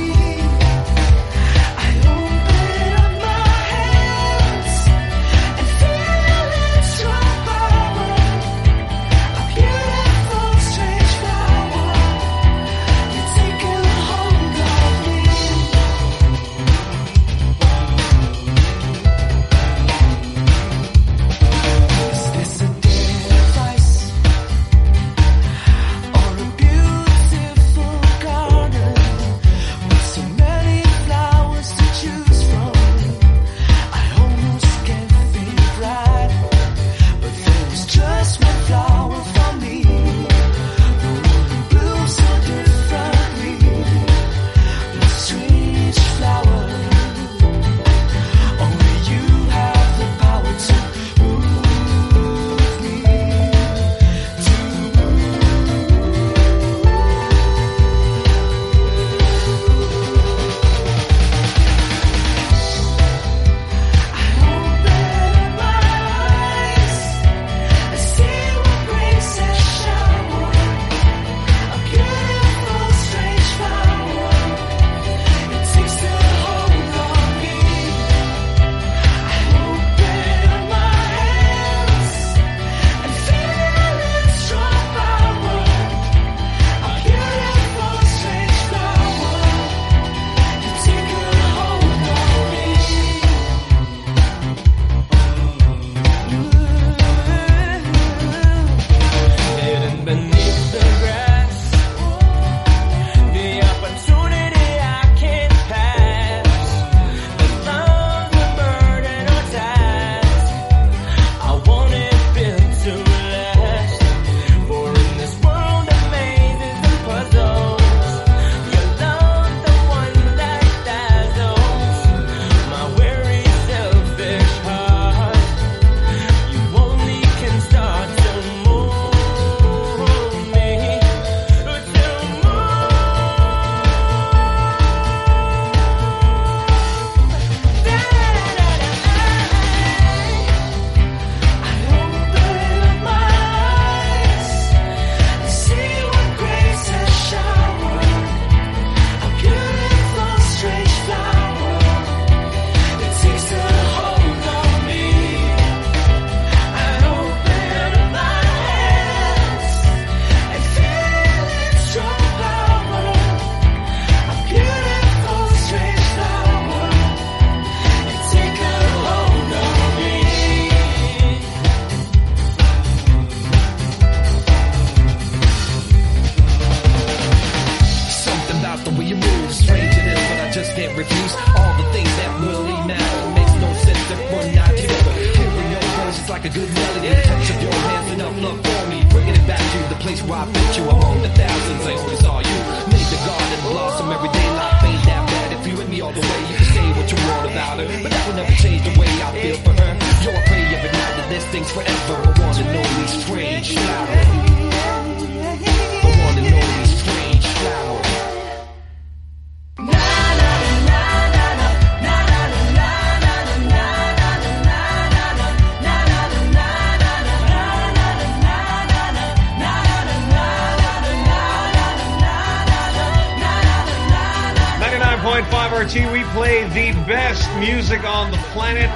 We play the best music on the planet.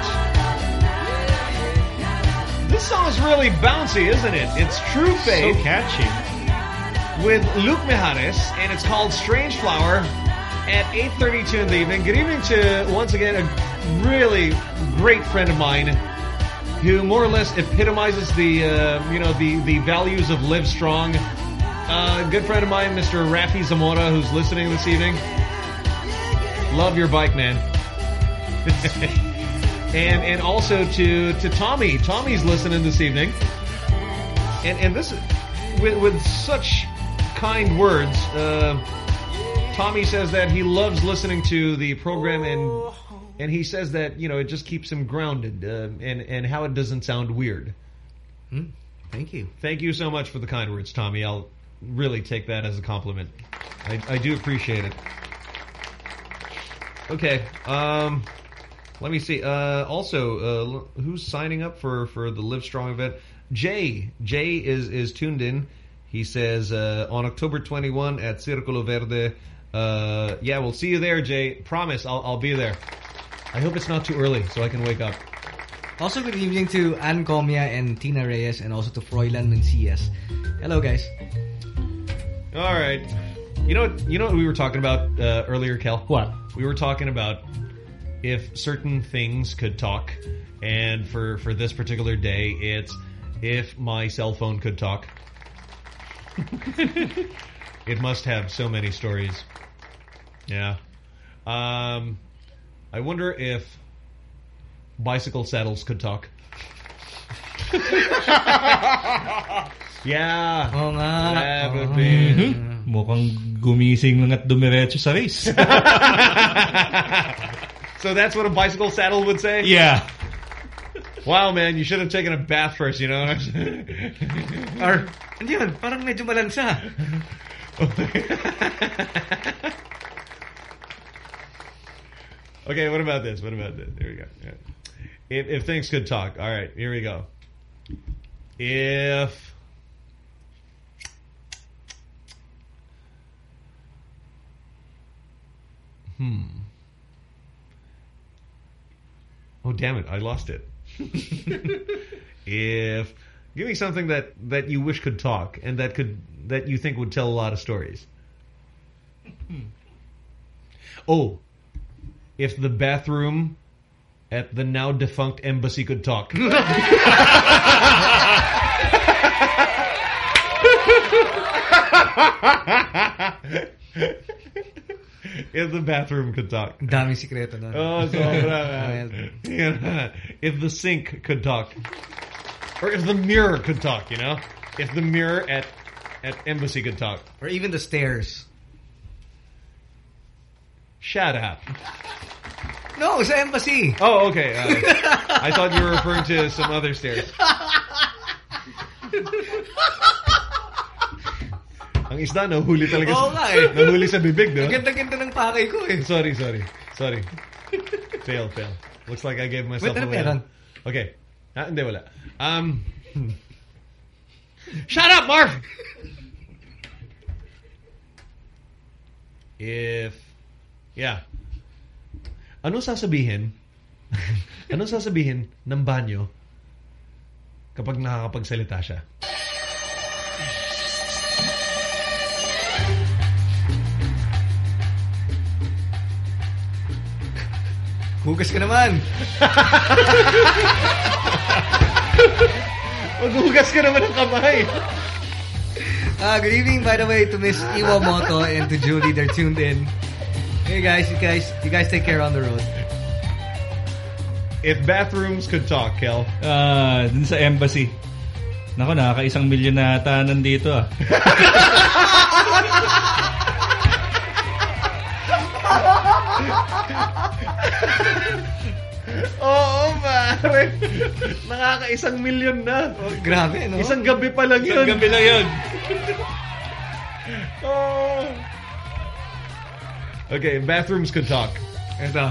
This song is really bouncy, isn't it? It's True Faith. So catchy. With Luke Mijares, and it's called Strange Flower. at 8:32 in the evening. Good evening to, once again, a really great friend of mine who more or less epitomizes the, the values of Live Strong. Good friend of mine, Mr. Rafi Zamora, who's listening this evening. Love your bike, man. and also to Tommy. Tommy's listening this evening. And this, with such kind words, Tommy says that he loves listening to the program, and he says that, it just keeps him grounded, and how it doesn't sound weird. Thank you. Thank you so much for the kind words, Tommy. I'll really take that as a compliment. I do appreciate it. Okay, let me see. Also, who's signing up for the Live Strong event? Jay is tuned in. He says, on October 21 at Circulo Verde. Yeah, we'll see you there, Jay. Promise, I'll be there. I hope it's not too early so I can wake up. Also, good evening to Ann Comia and Tina Reyes, and also to Froilan Mencias. Hello, guys. All right. You know what we were talking about earlier, Kel? What? We were talking about if certain things could talk, and for this particular day, it's if my cell phone could talk. It must have so many stories. Yeah. I wonder if bicycle saddles could talk. Yeah. Oo nga. That would be... Mukhang gumising lang at dumiretso sa race. So that's what a bicycle saddle would say? Yeah. Wow, man, you should have taken a bath first, you know? Or, hindi yun, parang medyo malansa. Okay, what about this? Here we go. Yeah. If things could talk. All right, here we go. If... Oh, damn it, I lost it. Give me something that you wish could talk and that you think would tell a lot of stories. Oh, if the bathroom at the now defunct embassy could talk. If the bathroom could talk. Daming sikreto na. Oh, sobra. If the sink could talk. Or if the mirror could talk, If the mirror at embassy could talk. Or even the stairs. Shut up. No, it's the embassy. Oh, okay. I thought you were referring to some other stairs. Ang isda, nahuli talaga. Oo nga eh. Nahuli sa bibig, no? Ang ganda-ganda ng pakay ko eh. Sorry. Fail. Looks like I gave myself away. Okay. Hindi, wala. Shut up, Marv! Anong sasabihin ng banyo kapag nakakapagsalita siya? Hugas ka naman. Maghugas ka naman ng kamay. Good evening, by the way, to Miss Iwamoto and to Julie. They're tuned in. Hey guys, you guys take care on the road. If bathrooms could talk, Kel. Dun sa embassy. Nako, nakaka-1 milyon na ata nandito ah. Oo, pare. Nakaka-1 milyon na. Oh, grabe, no? Isang gabi pa lang yun. Isang gabi lang yun. Oh. Okay, bathrooms could talk. Ito.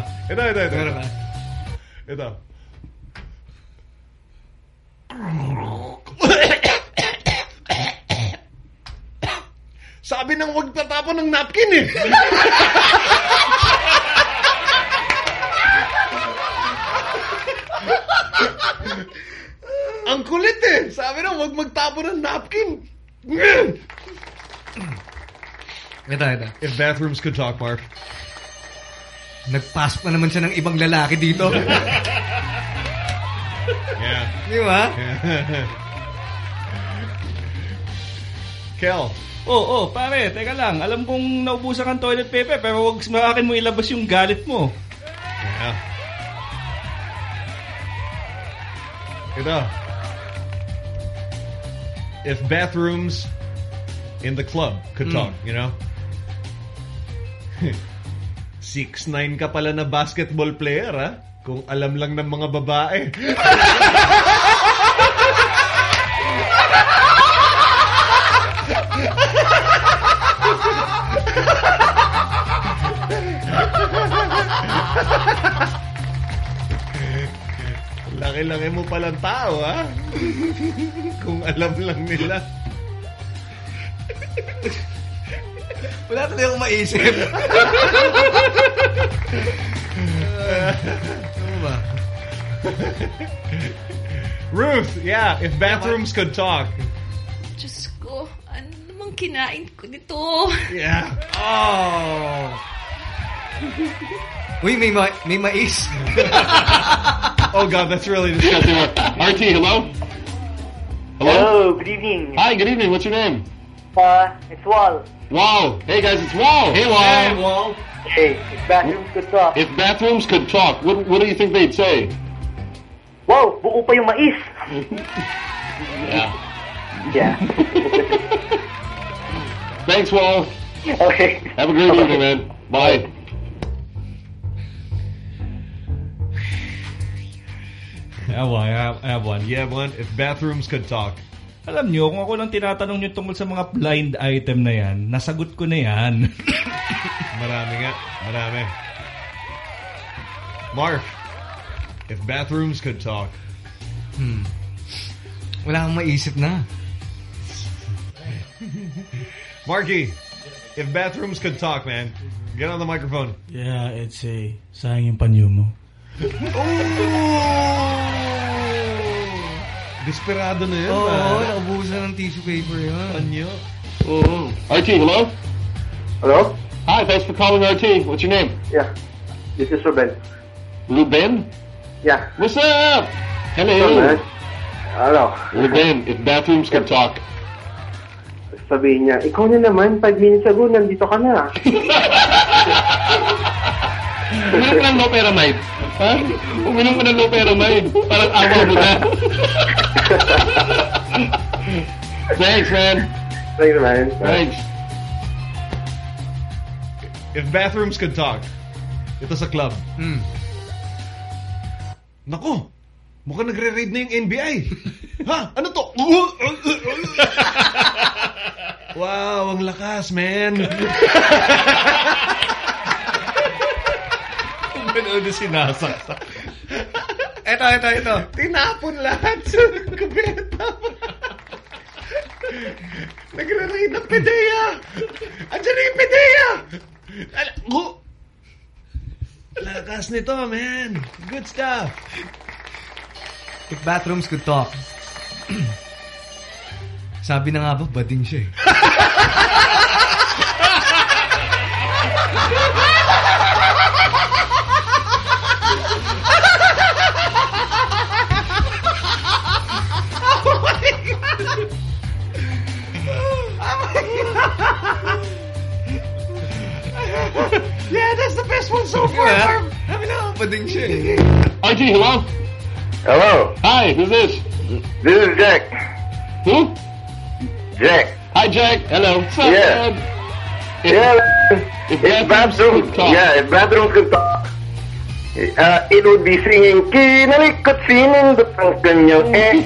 Sabi nang wag tatapon ng napkin eh. Ang kulit eh. Sabi nang wag magtapon ng napkin. Ito. If bathrooms could talk, Mark. Nagpasok na naman siya ng ibang lalaki dito. Yeah. Di ba? Kel. Pare, teka lang. Alam kong naubusan kang toilet paper, pero huwag sa akin mo ilabas yung galit mo. Yeah. Ito. If bathrooms in the club could talk, you know? 6'9" ka pala na basketball player, ha? Kung alam lang ng mga babae. Laki-laki mo palang tao, ha? Kung alam lang nila. Wala tuloy akong maisip. Ano ba? Ruth, yeah, if bathrooms could talk. Diyos ko, ano namang kinain ko nito? Yeah. Oh. Uy, may mais. Oh God, that's really disgusting. RT, hello? Hello, good evening. Hi, good evening. What's your name? It's Wal. Wal. Hey guys, it's Wal. Hey Wal. Hey Wal. Hey, if bathrooms could talk. If bathrooms could talk, what do you think they'd say? Wow, buo pa yung mais. Yeah. Yeah. Thanks, Wal. Okay. Have a great evening, man. Bye. I have one. You have one? If bathrooms could talk. Alam nyo, kung ako lang tinatanong nyo tungkol sa mga blind item na yan, nasagot ko na yan. Marami nga. Marami. Marf, if bathrooms could talk. Wala kang maisip na. Marky, if bathrooms could talk, man, get on the microphone. Yeah, it's a sayang yung panyo mo. Desperado na yun. Naubusan ng tissue paper yun. Panyo. RT, hello? Hello? Hi, thanks for calling RT. What's your name? Yeah, this is Ruben. Ruben? Yeah. What's up? Hello. Man? Hello. Ruben, if bathrooms could talk. Sabihin niya, ikaw na naman, 5 minutes ago, nandito ka na. Uminom ka ng loperamide. Ha? Uminom ka ng loperamide. Parang awa mo na. Thanks, man. Thanks, man. Thanks. If bathrooms could talk. Ito sa club. Naku! Mukhang nagre-raid na yung NBI. Ha? Ano to? Wow, ang lakas, man. Ganun na sinasaksak. Ito. Tinapon lahat sa kabeta. Nagre-raid ng PDEA. Andiyan na yung PDEA. Lakas nito, man. Good stuff. If bathrooms could talk. Sabi na nga ba, bading siya eh. Yeah, that's the best one so far. Yeah. Sabi na nga, bading siya eh. RG, hello? Hello. Hi, who's this? This is Jack. Who? Jack. Hi, Jack. Hello. What's up, Yeah. man? If bathrooms could talk. It would be singing, kinalikot sinindot ang kanyang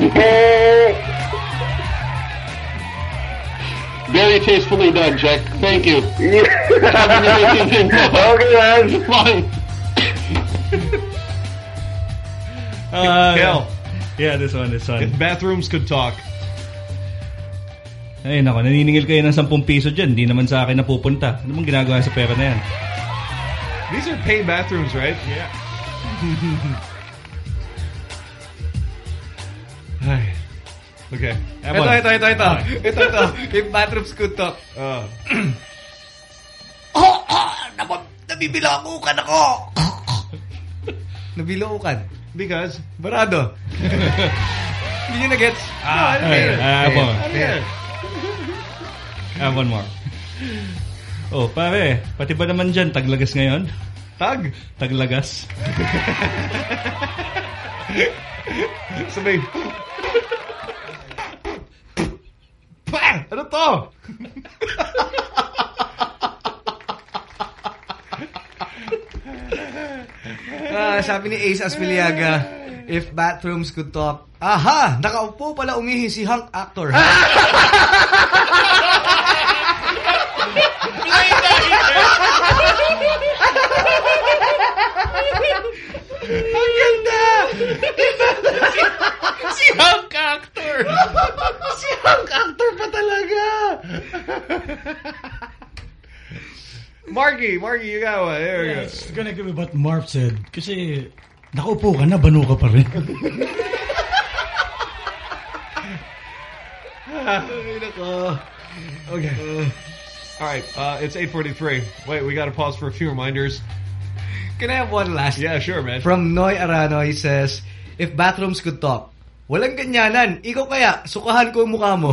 Very tastefully done, Jack. Thank you. Okay, man. Fine. Kel. Yeah, this one. If bathrooms could talk. Ay, nako, naniningil kayo ng 10 piso dyan. Hindi naman sa akin napupunta. Ano bang ginagawa sa pera na yan? These are paid bathrooms, right? Yeah. Ay. Okay. Ito. If bathrooms could talk. Nabibilaukan ako! Nabilaukan? Because? Barado. Hindi nyo na-gets? I have one more. Oh, pare, pati ba naman dyan, taglagas ngayon? Taglagas. Sabay. Ano to? Sabi ni Ace Asfiliaga, if bathrooms could talk, aha! Nakaupo pala umihi si hunk actor. Ang ganda! Si hunk actor! Si hunk actor pa talaga! Marky, you got one. There we go. It's gonna give me what Marv said. Kasi, nakaupo ka na, banu ka pa rin. Okay. All right, it's 8:43. Wait, we got to pause for a few reminders. Can I have one last? Yeah, sure, man. From Noy Arano, he says, if bathrooms could talk, walang ganyanan. Ikaw kaya, sukahan ko yung mukha mo.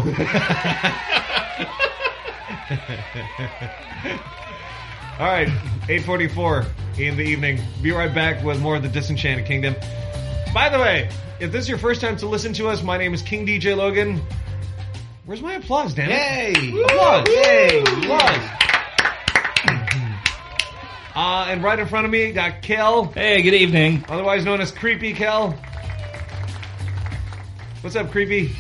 All right, 8:44 in the evening. Be right back with more of the Disenchanted Kingdom. By the way, if this is your first time to listen to us, my name is King DJ Logan. Where's my applause, damn it? Yay! Applause! Yay! Applause! And right in front of me, got Kel. Hey, good evening. Otherwise known as Creepy Kel. What's up, Creepy?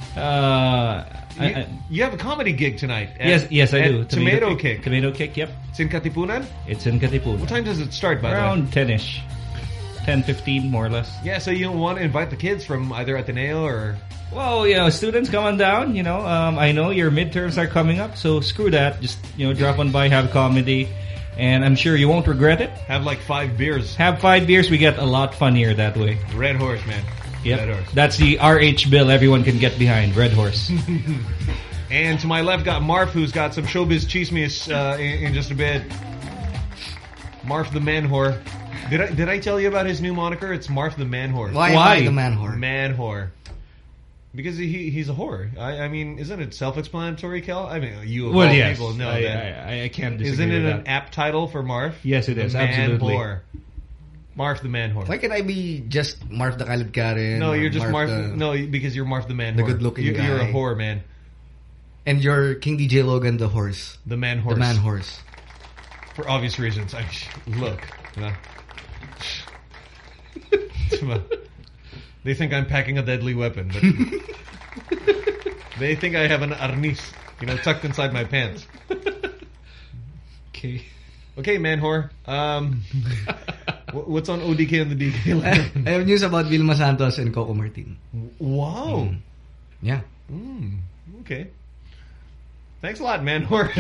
You have a comedy gig tonight. Yes, I do. Tomato Kick. Tomato Kick, yep. It's in Katipunan? It's in Katipunan. What time does it start, by the way? Around 10-ish. 10:15, more or less. Yeah, so you want to invite the kids from either Ateneo or... Well, students, come on down, I know your midterms are coming up, so screw that. Just, drop on by, have comedy, and I'm sure you won't regret it. Have like 5 beers. Have 5 beers, we get a lot funnier that way. Red Horse, man. Yep. Red Horse. That's the RH bill everyone can get behind, Red Horse. And to my left got Marf, who's got some showbiz chismes in just a bit. Marf the Man Whore. Did I tell you about his new moniker? It's Marf the Man Whore. Why the Man Whore? Man Whore. Because he's a whore. I mean, isn't it self-explanatory, Kel? I mean, you of all people know that. I can't disagree Isn't it with an apt title for Marf? Yes, it is. Man Absolutely. Whore. Marf the Man Whore. Why can't I be just Marf the Khalid Karen? No, you're just Marf. No, because you're Marf the Man Whore. The good-looking guy. You're a whore, man. And you're King DJ Logan the horse. The Man Horse. The Man Horse. For obvious reasons. Look. They think I'm packing a deadly weapon, but they think I have an arnis, tucked inside my pants. Okay, man whore. What's on ODK and the DK line? I have news about Vilma Santos and Coco Martin. Wow. Yeah. Okay. Thanks a lot, man whore.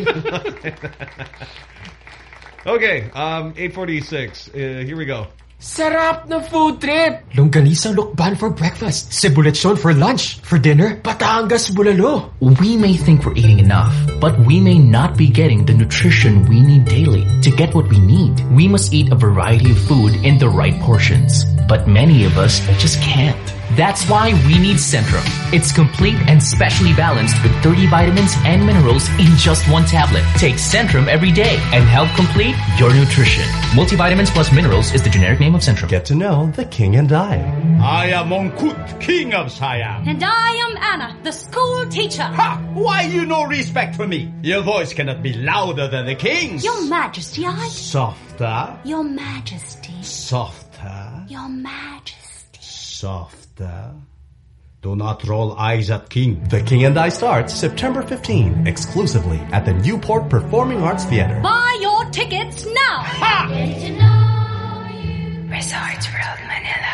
Okay, 8:46. Here we go. Sarap na food trip! Longganisa Lukban for breakfast, Cebu Lechon for lunch, for dinner, Batangas Bulalo. We may think we're eating enough, but we may not be getting the nutrition we need daily. To get what we need, we must eat a variety of food in the right portions. But many of us just can't. That's why we need Centrum. It's complete and specially balanced with 30 vitamins and minerals in just one tablet. Take Centrum every day and help complete your nutrition. Multivitamins plus minerals is the generic name of Centrum. Get to know the King and I. I am Mongkut, King of Siam. And I am Anna, the school teacher. Ha! Why you no respect for me? Your voice cannot be louder than the king's. Your Majesty, Softer. Your Majesty. Softer. Your Majesty. Softer. Do not roll eyes at King. The King and I starts September 15, exclusively at the Newport Performing Arts Theater. Buy your tickets now. Ha! Getting to know you. Resorts World Manila.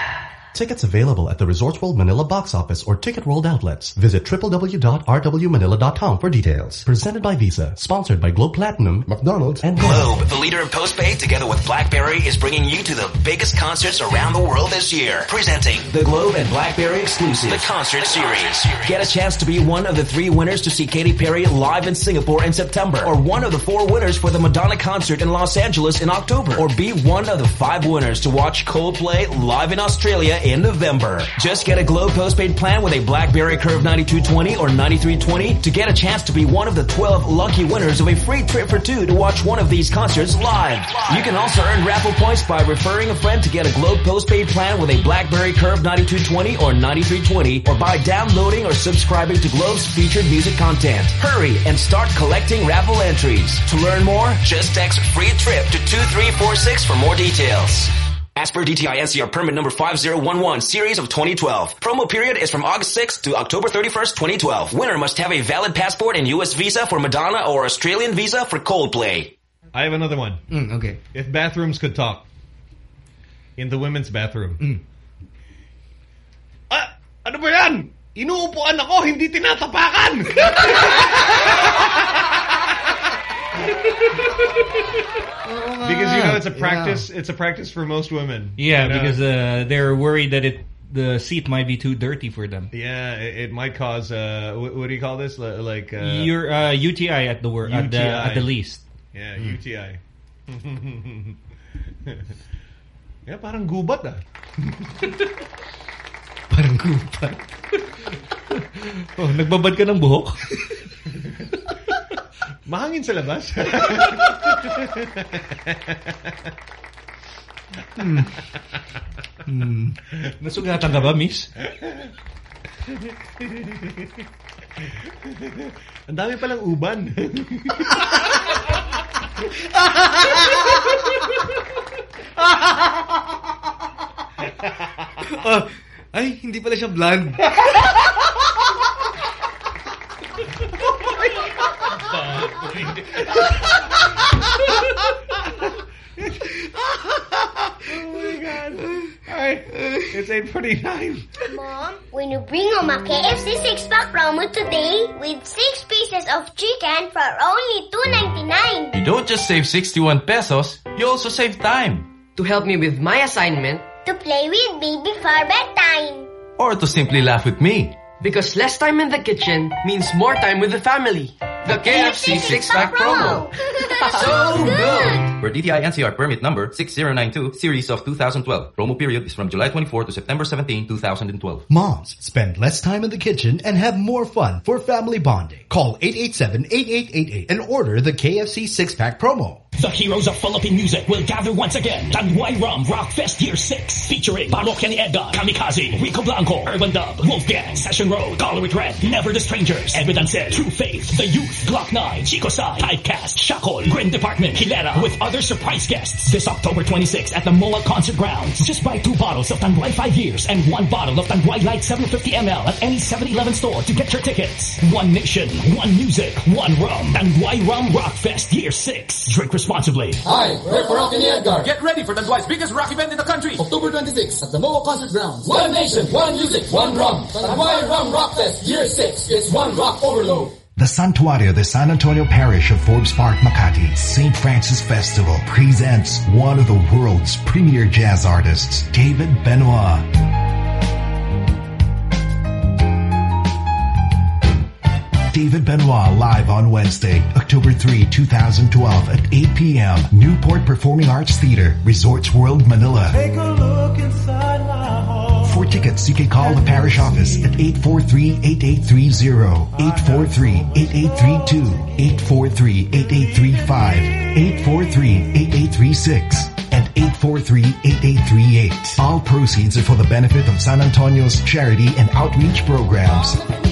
Tickets available at the Resorts World Manila box office or Ticket World outlets. Visit www.rwmanila.com for details. Presented by Visa. Sponsored by Globe Platinum, McDonald's, and Globe, the leader in postpaid, together with BlackBerry, is bringing you to the biggest concerts around the world this year. Presenting the Globe and BlackBerry exclusive, the Concert Series. Get a chance to be one of the 3 winners to see Katy Perry live in Singapore in September, or one of the 4 winners for the Madonna concert in Los Angeles in October, or be one of the 5 winners to watch Coldplay live in Australia in November. Just get a Globe postpaid plan with a BlackBerry Curve 9220 or 9320 to get a chance to be one of the 12 lucky winners of a free trip for 2 to watch one of these concerts live. You can also earn raffle points by referring a friend to get a Globe postpaid plan with a BlackBerry Curve 9220 or 9320, or by downloading or subscribing to Globe's featured music content. Hurry and start collecting raffle entries. To learn more, just text free trip to 2346 for more details. As per DTI NCR permit number 5011 series of 2012. Promo period is from August 6th to October 31st, 2012. Winner must have a valid passport and US visa for Madonna or Australian visa for Coldplay. I have another one. Okay. If bathrooms could talk. In the women's bathroom. Ano ba yan? Inuupuan ako, hindi tinatapakan! Because it's a practice. Yeah. It's a practice for most women. Yeah, because they're worried that the seat might be too dirty for them. Yeah, it might cause what do you call this? Like your UTI at the work at the least. Yeah, UTI. Yeah, parang gubat ah. Parang gubat. Oh, nagbabad ka ng buhok? Mahangin sa labas. Nasugatan ka ba, miss? Ang dami palang uban. Ay, hindi pala siya blonde. Oh my God. Alright, it's 8:49. Mom, when you bring home a KFC 6-pack promo today with 6 pieces of chicken for only $2.99. You don't just save 61 pesos, you also save time. To help me with my assignment. To play with me before bedtime. Or to simply laugh with me. Because less time in the kitchen means more time with the family. The KFC 6-pack promo. So good! For DTI NCR permit number 6092 series of 2012. Promo period is from July 24 to September 17, 2012. Moms, spend less time in the kitchen and have more fun for family bonding. Call 887-8888 and order the KFC 6-pack promo. The heroes of Philippine music will gather once again. Tanduay Rum Rock Fest Year 6. Featuring Parokya ni Edgar, Kamikaze, Rico Blanco, Urban Dub, Wolfgang, Session Road, Color with Red, Never the Strangers, Evidence, True Faith, The Youth, Glock 9, Chico Sai, Typecast, Shackle, Grin Department, Hilera, with other surprise guests. This October 26th at the MOA Concert Grounds. Just buy 2 bottles of Tanduay 5 years and 1 bottle of Tanduay Light 750 ml at any 7-Eleven store to get your tickets. One nation, one music, one rum. Tanduay Rum Rock Fest Year 6. Drink responsibly. Hi, we're Parokya ni Edgar. Get ready for Tanduay's biggest rock event in the country. October 26th at the MOA Concert Grounds. One nation, one music, one rum. Tanduay Rum Rock Fest Year 6. It's one rock overload. The Santuario de San Antonio Parish of Forbes Park, Makati, St. Francis Festival presents one of the world's premier jazz artists, David Benoit. David Benoit live on Wednesday, October 3, 2012 at 8 p.m. Newport Performing Arts Theater, Resorts World, Manila. Take a look inside my home. For tickets, you can call the parish office at 843-8830, 843-8832, 843-8835, 843-8836, and 843-8838. All proceeds are for the benefit of San Antonio's charity and outreach programs.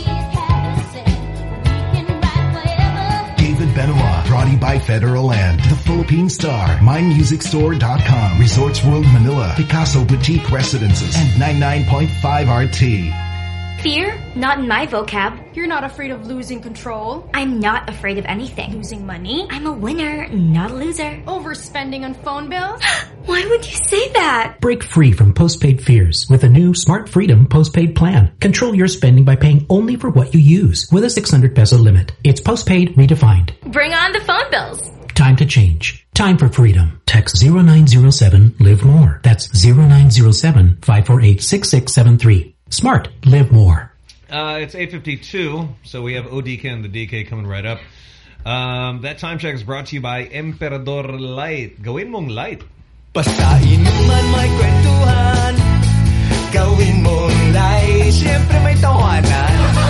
David Benoit, brought to you by Federal Land, The Philippine Star, MyMusicStore.com, Resorts World Manila, Picasso Boutique Residences, and 99.5 RT. Fear? Not in my vocab. You're not afraid of losing control? I'm not afraid of anything. Losing money? I'm a winner, not a loser. Overspending on phone bills? Why would you say that? Break free from postpaid fears with a new Smart Freedom postpaid plan. Control your spending by paying only for what you use with a 600 peso limit. It's postpaid redefined. Bring on the phone bills. Time to change. Time for freedom. Text 0907 Live More. That's 0907 548 6673. Smart. Live more. It's 8:52, so we have ODK and the DK coming right up. That time check is brought to you by Emperador Light. Gawin mong light. Basta inuman may kwentuhan, gawin mong light. Siyempre may tawanan.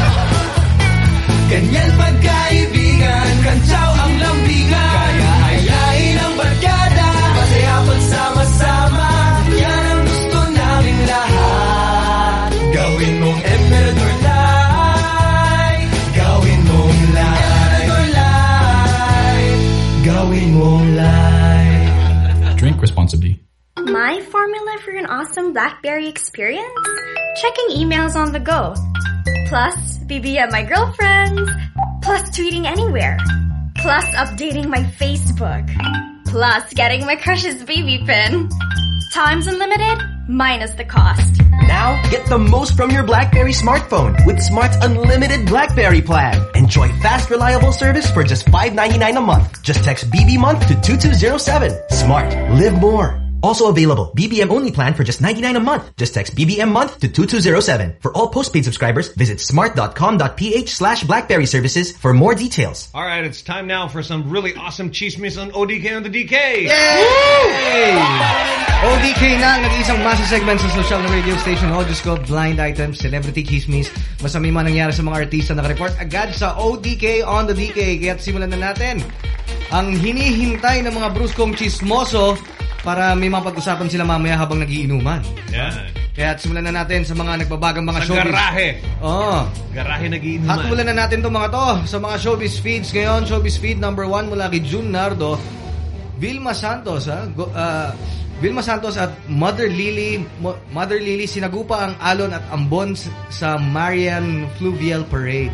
Ganyan pagkaibigan, kantsaw ang lambigan. Kaya ayain ang barkada, masaya pagsama-sama. Yan ang gusto naming lahat. Gawin mong Emperador Light. Gawin mong light. Emperador Light. Gawin mong light. Drink responsibly. My formula for an awesome BlackBerry experience? Checking emails on the go. Plus, BBM my girlfriends. Plus, tweeting anywhere. Plus, updating my Facebook. Plus, getting my crush's baby pin. Times unlimited, minus the cost. Now, get the most from your BlackBerry smartphone with Smart's unlimited BlackBerry plan. Enjoy fast, reliable service for just $5.99 a month. Just text BB month to 2207. Smart. Live more. Also available, BBM only plan for just $99 a month. Just text BBM month to 2207. For all postpaid subscribers, visit smart.com.ph/BlackBerry services for more details. All right, it's time now for some really awesome chismis on ODK and the DK. Yay! ODK na ang nag-iisang massive segment sa social radio station. Horoscope, blind items, celebrity chismis. Basta may manangyari sa mga artista naka-report agad sa ODK on the DK. Kaya't simulan na natin ang hinihintay ng mga bruskong chismoso para may mapag-usapan sila mamaya habang nagiinuman. Yeah. Kaya simulan na natin sa mga nagbabagang mga sa showbiz. garahe. Oh. Garahe nagiinuman. Hatulan na natin itong mga to sa mga showbiz feeds ngayon. Showbiz feed number 1 mula kay June Nardo. Vilma Santos, Vilma Santos at Mother Lily sinagupa ang alon at ambon sa Marian Fluvial Parade.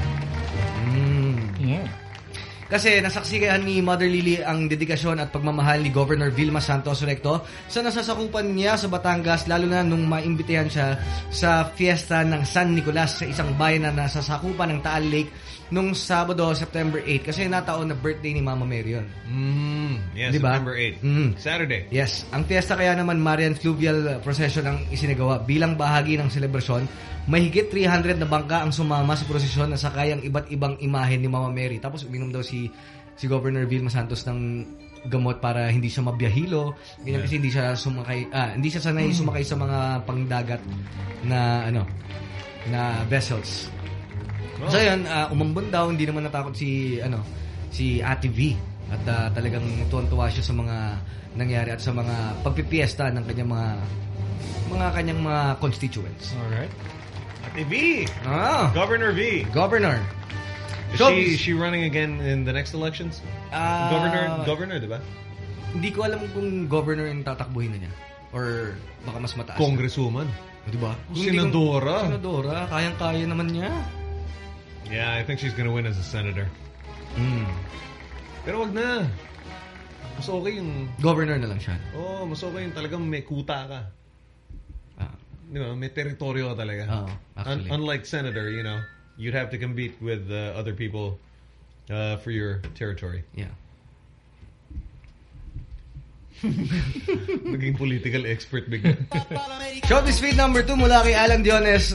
Yeah. Kasi nasaksihan ni Mother Lily ang dedikasyon at pagmamahal ni Governor Vilma Santos Recto sa nasasakupan niya sa Batangas, lalo na nung maimbitahan siya sa fiesta ng San Nicolas sa isang bayan na nasasakupan ng Taal Lake nung Sabado, September 8. Kasi nataon na birthday ni Mama Mary yun. Yes, diba? September 8. Saturday. Yes. Ang fiesta kaya naman Marian Fluvial Procession ang isinagawa bilang bahagi ng selebrasyon. Mahigit 300 na bangka ang sumama sa prosesyon na sakayang iba't ibang imahen ni Mama Mary. Tapos uminom daw si Governor Vilma Santos ng gamot para hindi siya mabiyahilo. Ganyan kasi hindi siya sanay sumakay sa mga pangdagat na na vessels. So yun, umambon daw, hindi naman natakot si Ate V. At talagang tuwan-tuwa siya sa mga nangyari at sa mga pagpipiesta ng kanyang kanyang mga constituents. Alright. Ate V! Governor V. Governor. Is she running again in the next elections? Governor, diba? Hindi ko alam kung governor yung tatakbuhin na niya. Or baka mas mataas. Congresswoman. Diba? Senadora. Senadora. Kayang-kaya naman niya. Yeah, I think she's gonna win as a senator. Pero wag na. Mas okay yung... Governor na lang siya. Mas okay yung talagang may kuta ka. Di ba? May teritoryo ka talaga. Unlike senator, you'd have to compete with other people for your territory. Yeah. Naging political expert bigla. Showbiz feed number 2 mula kay Alan Diones.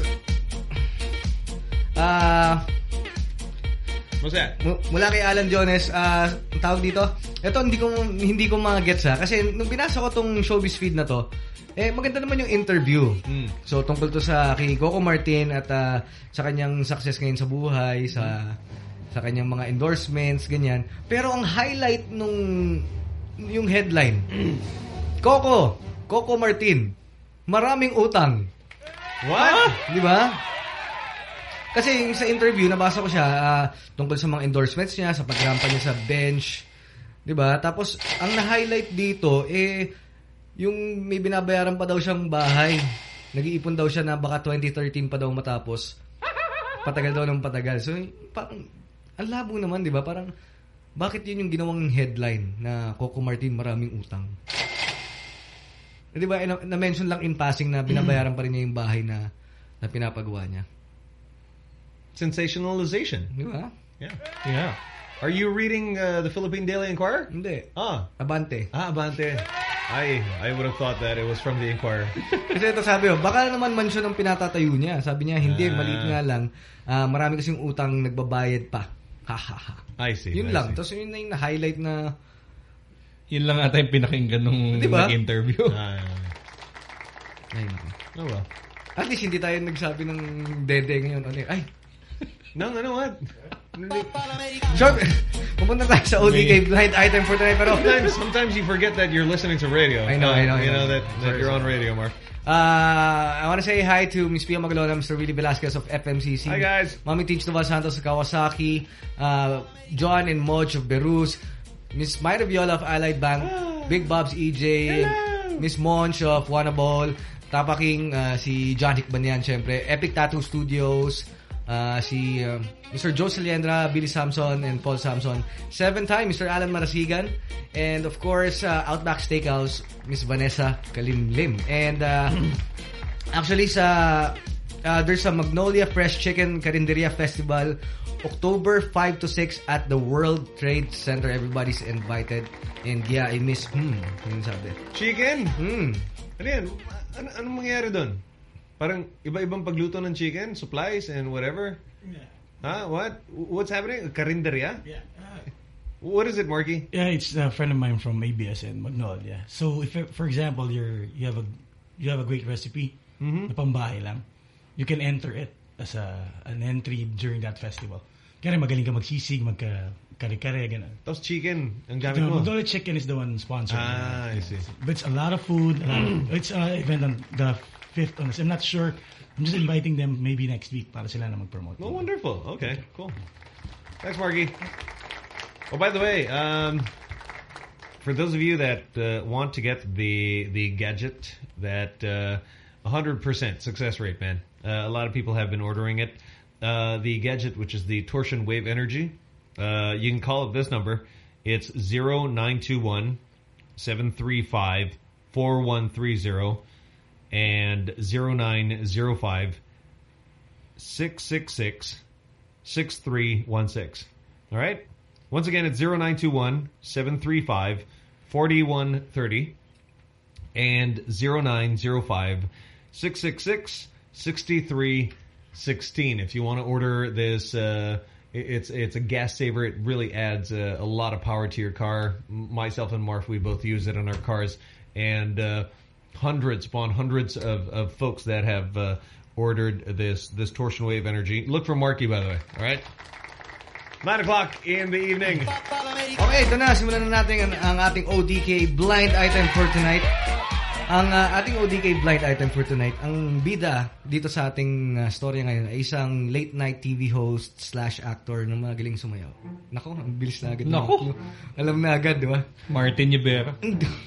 Mula kay Alan Diones, tawag dito. Ito hindi ko ma-gets kasi nung binasa ko tong showbiz feed na to, maganda naman yung interview. So tungkol to sa kay Coco Martin at sa kanyang success ngayon sa buhay, sa kanyang mga endorsements, ganyan. Pero ang highlight yung headline, Coco Martin, maraming utang. What? Di ba? Kasi sa interview, nabasa ko siya tungkol sa mga endorsements niya, sa pagrampa niya sa bench. Diba? Tapos, ang na-highlight dito, yung may binabayaran pa daw siyang bahay nag-iipon daw siya na baka 2013 pa daw matapos. Patagal daw ng patagal. So, parang, ang labo naman, di ba? Parang, bakit yun yung ginawang headline na Coco Martin maraming utang? Di ba, na-mention lang in passing na binabayaran pa rin niya yung bahay na pinapagawa niya. Sensationalization. Di ba? Yeah. Are you reading the Philippine Daily Inquirer? Hindi. Abante. Abante. I would have thought that it was from the Inquirer. Kasi ito sabi baka naman mansyon ang pinatatayo niya. Sabi niya, hindi, maliit nga lang. Marami kasing utang nagbabayad pa. I see. Yun lang. Tapos yun na yung na-highlight na... Yun lang ata yung pinakinggan nung diba? nag-interview. Ay, naku. Oh well. At least hindi tayo nagsabi ng dede ngayon. Ay! Ano what? So, pupunta tayo sa ODK blind item for tonight. Pero sometimes you forget that you're listening to radio. I know. You know that you're on radio, Mark. I want to say hi to Miss Pia Magalona, Mr. Willie Velasquez of FMCC. Hi guys. Mami Teach Noval Santos of Kawasaki, John and Moj of Berus, Miss Myra Viola of Allied Bank, Big Bob's EJ, Miss Monch of Wanaball, Tapaking, si John Hikbanyan, syempre, Epic Tattoo Studios, si Mr. Joe Ciliendra, Billy Samson, and Paul Samson. 7-time, Mr. Alan Marasigan. And of course, Outback Steakhouse, Miss Vanessa Kalimlim. And actually, there's a Magnolia Fresh Chicken Carinderia Festival, October 5 to 6 at the World Trade Center. Everybody's invited. And yeah, I miss, yun sabi. Chicken? Ano yan? Anong mangyayari doon? Parang iba-ibang pagluto ng chicken, supplies, and whatever? Yeah. Huh? What? What's happening? Carinderia? Yeah. What is it, Marky? Yeah, it's a friend of mine from ABS and Magnolia. So, if, for example, you have a great recipe, na pambahay lang, you can enter it as an entry during that festival. Kaya magaling ka magsisig, magka-kare-kare, gano'n. Tapos chicken, ang gamit mo? Magnolia Chicken is the one sponsoring. I see. But it's a lot of food. It's an event on the 5th. I'm not sure. I'm just inviting them maybe next week para sila na mag-promote. Oh, wonderful. Okay, cool. Thanks, Marky. Oh, by the way, for those of you that want to get the gadget, that 100% success rate, man. A lot of people have been ordering it. The gadget, which is the Torsion Wave Energy, you can call it this number. It's 0921-735-4130 and 0905-666-6316. All right? Once again, it's 0921-735-4130 and 0905-666-6316. If you want to order this, it's a gas saver. It really adds a lot of power to your car. Myself and Marf, we both use it in our cars. And hundreds upon hundreds of folks that have ordered this Torsion Wave Energy. Look for Marky, by the way. All right? 9 o'clock in the evening. Okay, ito na. Simulan na natin ang ating ODK blind item for tonight. Ang ating ODK blind item for tonight, ang bida dito sa ating storya ngayon ay isang late night TV host / actor na magaling sumayaw. Nako, ang bilis na agad. Nako. Alam na agad, di ba? Martin Yebera.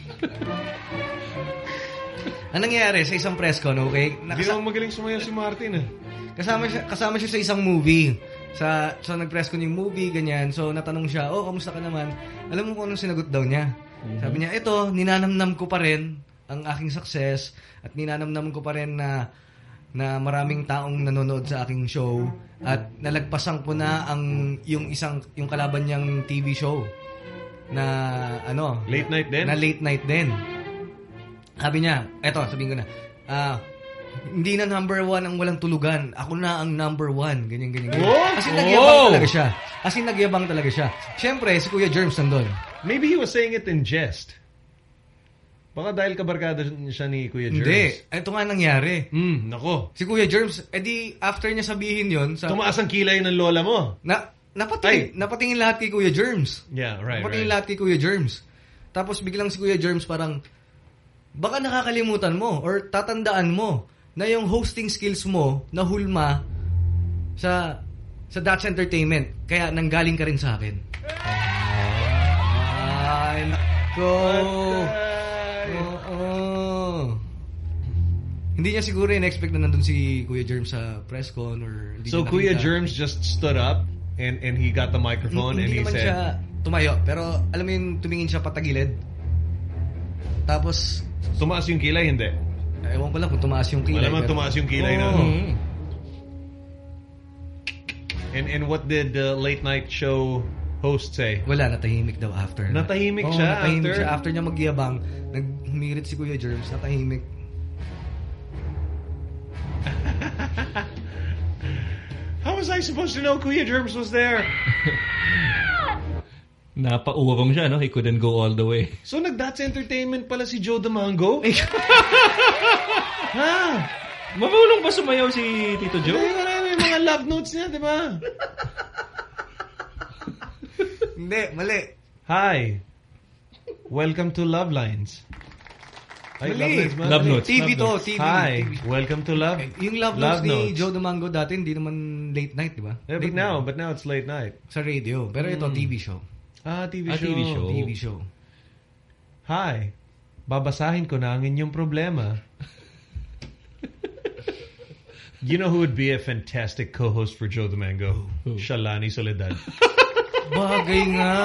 Ang nangyayari sa isang press con, okay? Hindi naman magaling sumayaw si Martin. Kasama siya sa isang movie. So nag-press con yung movie, ganyan. So natanong siya, kamusta ka naman? Alam mo kung anong sinagot daw niya? Sabi niya, ito, ninanamnam ko pa rin ang aking success at ninanamnam ko pa rin na maraming taong nanonood sa aking show at nalagpasan ko na yung kalaban niyang TV show na late night din. Na late night din. Sabi niya, sabihin ko na, hindi na number 1 ang walang tulugan. Ako na ang number 1. Ganyan. Kasi nagyabang talaga siya. Siyempre, si Kuya Germs nandun. Maybe he was saying it in jest. Baka dahil kabarkada siya ni Kuya Germs. Hindi. Ito nga nangyari. Nako. Si Kuya Germs, after niya sabihin yun... Tumaas ang kilay ng lola mo. Napatingin lahat kay Kuya Germs. Yeah, right. Napatingin lahat kay Kuya Germs. Tapos biglang si Kuya Germs parang, baka nakakalimutan mo or tatandaan mo na yung hosting skills mo nahulma sa That's Entertainment. Kaya nanggaling ka rin sa akin. Ay, nako. Hindi niya siguro in-expect na nandun si Kuya Germs sa press con or hindi So niya Kuya nakita. Germs just stood up and he got the microphone and Hindi he naman said... siya tumayo, pero alam mo yung tumingin siya patagilid. Tapos... Tumaas yung kilay, hindi? Ewan ko lang kung tumaas yung kilay. Wala man tumaas yung kilay na. And what did the late night show host say? Wala, natahimik daw after. Natahimik siya natahimik after? siya. After niya magyabang, naghumirit si Kuya Germs, natahimik. How was I supposed to know Kuya Germs was there? Napauwabang siya, no? He couldn't go all the way. So nag-That's Entertainment pala si Joe Damango? Ha? Mabulong ba sumayaw si Tito Joe? May mga love notes niya, di ba? Hindi, mali. Hi. Welcome to Love Lines. Ay, Love Notes. TV to, TV. Hi. TV. Welcome to Love. Yung Love Notes ni Joe Damango dati, hindi naman late night, di ba? Yeah, but now it's late night. Sa radio. Pero ito, TV show. TV show. TV show. Hi. Babasahin ko na ang inyong problema. You know who would be a fantastic co-host for Joe Damango? Shalani Soledad. Bagay nga.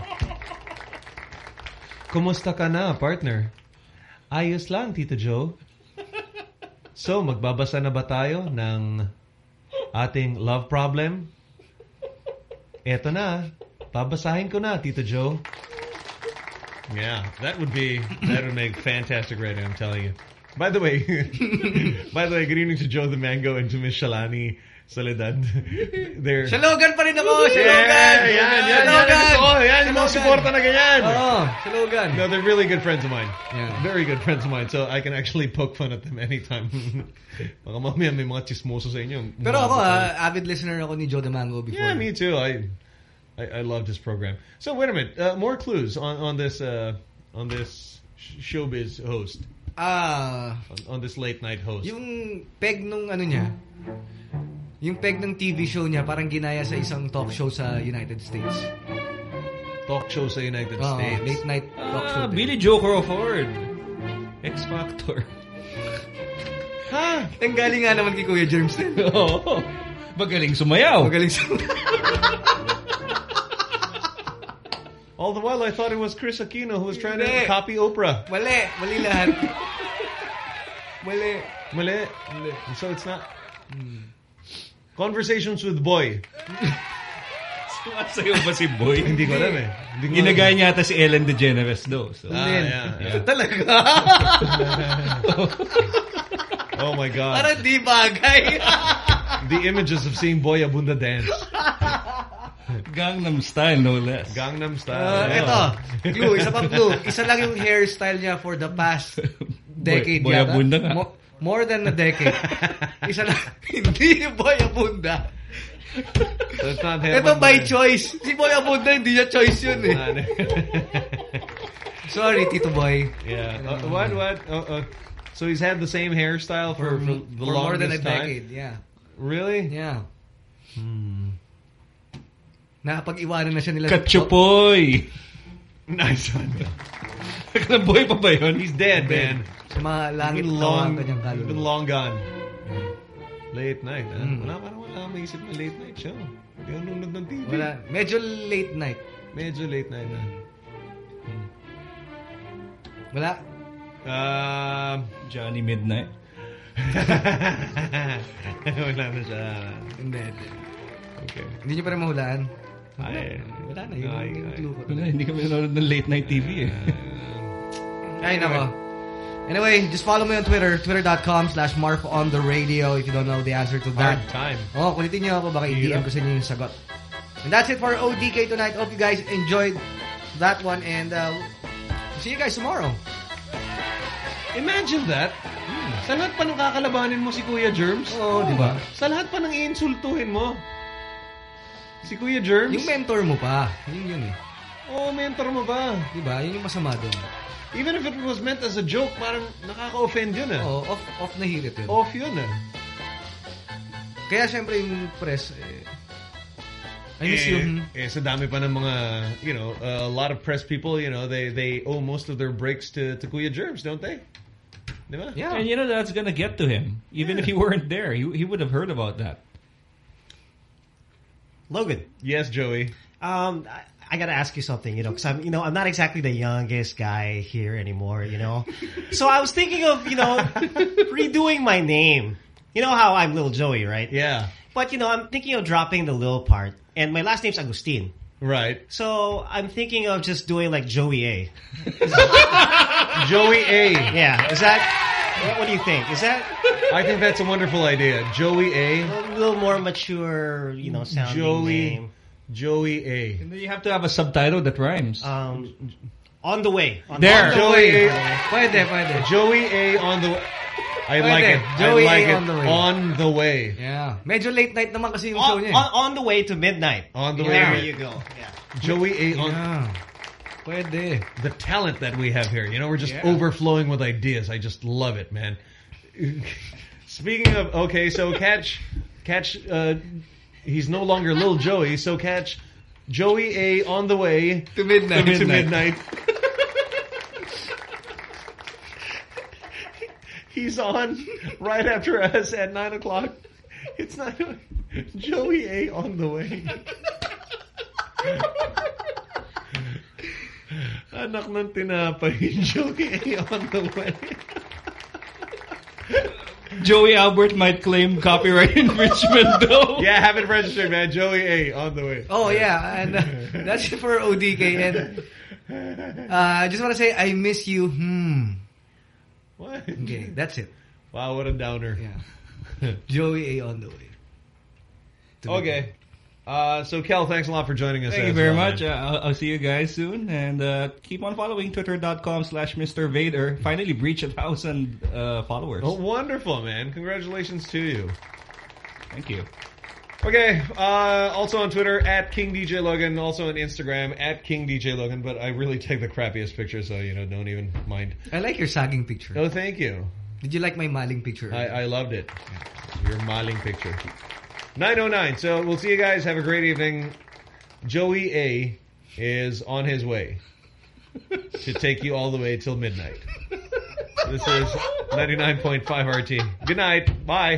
Kumusta ka na, partner? Ayos lang, Tito Joe. So, magbabasa na ba tayo ng ating love problem? Eto na. Babasahin ko na, Tito Joe. Yeah, that would make fantastic radio, I'm telling you. By the way, good evening to Joe Damango and to Miss Shalani Soledad. They're... Shalogan pa rin ako! Shalogan! Yan, yung mga suporta na ganyan. Shalogan. No, they're really good friends of mine. Yeah. Very good friends of mine. So I can actually poke fun at them anytime. Baka mamaya may mga chismoso sa inyo. Pero ako, avid listener ako ni Joe Damango before. Yeah, me too. I loved his program. So wait a minute. More clues on this showbiz host. On this late night host. Yung peg nung ano niya, yung peg ng TV show niya parang ginaya sa isang talk show sa United States. Talk show sa United States. Late night talk show. Billy Joe Crawford. X Factor. Ha? Ang galing nga naman kay Kuya Germs din. Oo. Magaling sumayaw. All the while, I thought it was Chris Aquino who was trying to copy Oprah. Mali lahat. Mali. So it's not... Conversations with Boy. Sumasayaw ba si Boy? Hindi ko alam eh. Ginagaya niya ata si Ellen DeGeneres do. So. Yeah. Talaga? Oh my God. Parang di bagay. The images of seeing Boy Abunda dance. Gangnam Style, no less. Gangnam Style. Ito, clue, isa pang clue. Isa lang yung hairstyle niya for the past decade. Boy Abunda nga. More than a decade. Isa lang. Hindi yung Boy Abunda. That's not him. Ito by choice. Si Boy Abunda, hindi niya choice yun eh. Sorry, Tito Boy. Yeah. What? So he's had the same hairstyle for the longest more than a time? decade, yeah. Really? Yeah. Nakapag-iwanan na siya nila. Katsupoy! Nice one. Boy pa ba yun? He's dead, man. Sa mga langit He's been long gone. Late night, huh? Wala akong maisip na late night show. Hindi ako nunod ng TV. Wala. Medyo late night. Na. Wala. Johnny Midnight. Wala na siya. Hindi. Okay. Hindi niyo pa rin mahulaan. Wala na. Yung clue ko. Hindi kami nanonood ng late night TV eh. Ay, nako. Anyway, just follow me on Twitter, twitter.com/MarfOnTheRadio if you don't know the answer to that. Hard time. Kulitin niyo ako, baka i-DM ko sa inyo yung sagot. And that's it for ODK tonight. Hope you guys enjoyed that one and see you guys tomorrow. Imagine that. Sa lahat pa nung kakalabanin mo si Kuya Germs. Oo, di ba? Sa lahat pa nang iinsultuhin mo. Si Kuya Germs. Yung mentor mo pa. Yun eh. Oo, mentor mo ba? Di ba? Yun yung masama doon. Even if it was meant as a joke, parang nakaka-offend yun eh. Oo, off na hirit yun. Off yun eh. Kaya syempre yung press, I miss you. Sa dami pa ng mga, a lot of press people, they owe most of their breaks to Kuya Germs, don't they? Yeah. And you know that's gonna get to him. Even if he weren't there, he would have heard about that. Logan. Yes, Joey. I gotta ask you something, because I'm not exactly the youngest guy here anymore, So I was thinking of, redoing my name. You know how I'm Little Joey, right? Yeah. But, I'm thinking of dropping the Lil part. And my last name's Agustin. Right. So I'm thinking of just doing like Joey A. Joey A. Yeah. Is that... What do you think? Is that... I think that's a wonderful idea. Joey A. A little more mature, sounding name. Joey A. And then you have to have a subtitle that rhymes. On the way. Joey A. Pwede. Joey A on the way. I like it. Joey I like A it. on the way. On the way. Yeah. Medyo late night naman kasi yung show niya. On the way to midnight. On the way. There you go. Yeah. Joey A on... Yeah. Pwede. The talent that we have here. We're just overflowing with ideas. I just love it, man. Speaking of... Okay, so catch... he's no longer Lil Joey, so catch Joey A on the way... To midnight. To midnight. He's on right after us at 9 o'clock. It's not Joey A on the way. Anak ng tinapay, Joey A on the way. Joey Albert might claim copyright infringement though. Yeah, have it registered, man. Joey A on the way. Oh yeah, and that's it for ODK. And I just want to say I miss you. What? Okay, that's it. Wow, what a downer. Yeah. Joey A on the way. Okay. So, Kel, thanks a lot for joining us. Thank you very much. I'll see you guys soon. And keep on following twitter.com/Mr. Vader. Finally breached 1,000 followers. Oh, wonderful, man. Congratulations to you. Thank you. Okay. Also on Twitter, @KingDJLogan. Also on Instagram, @KingDJLogan. But I really take the crappiest picture, so, don't even mind. I like your sagging picture. Oh, thank you. Did you like my maling picture? I loved it. Your maling picture. 9:09. So we'll see you guys. Have a great evening. Joey A is on his way to take you all the way till midnight. This is 99.5 RT. Good night. Bye.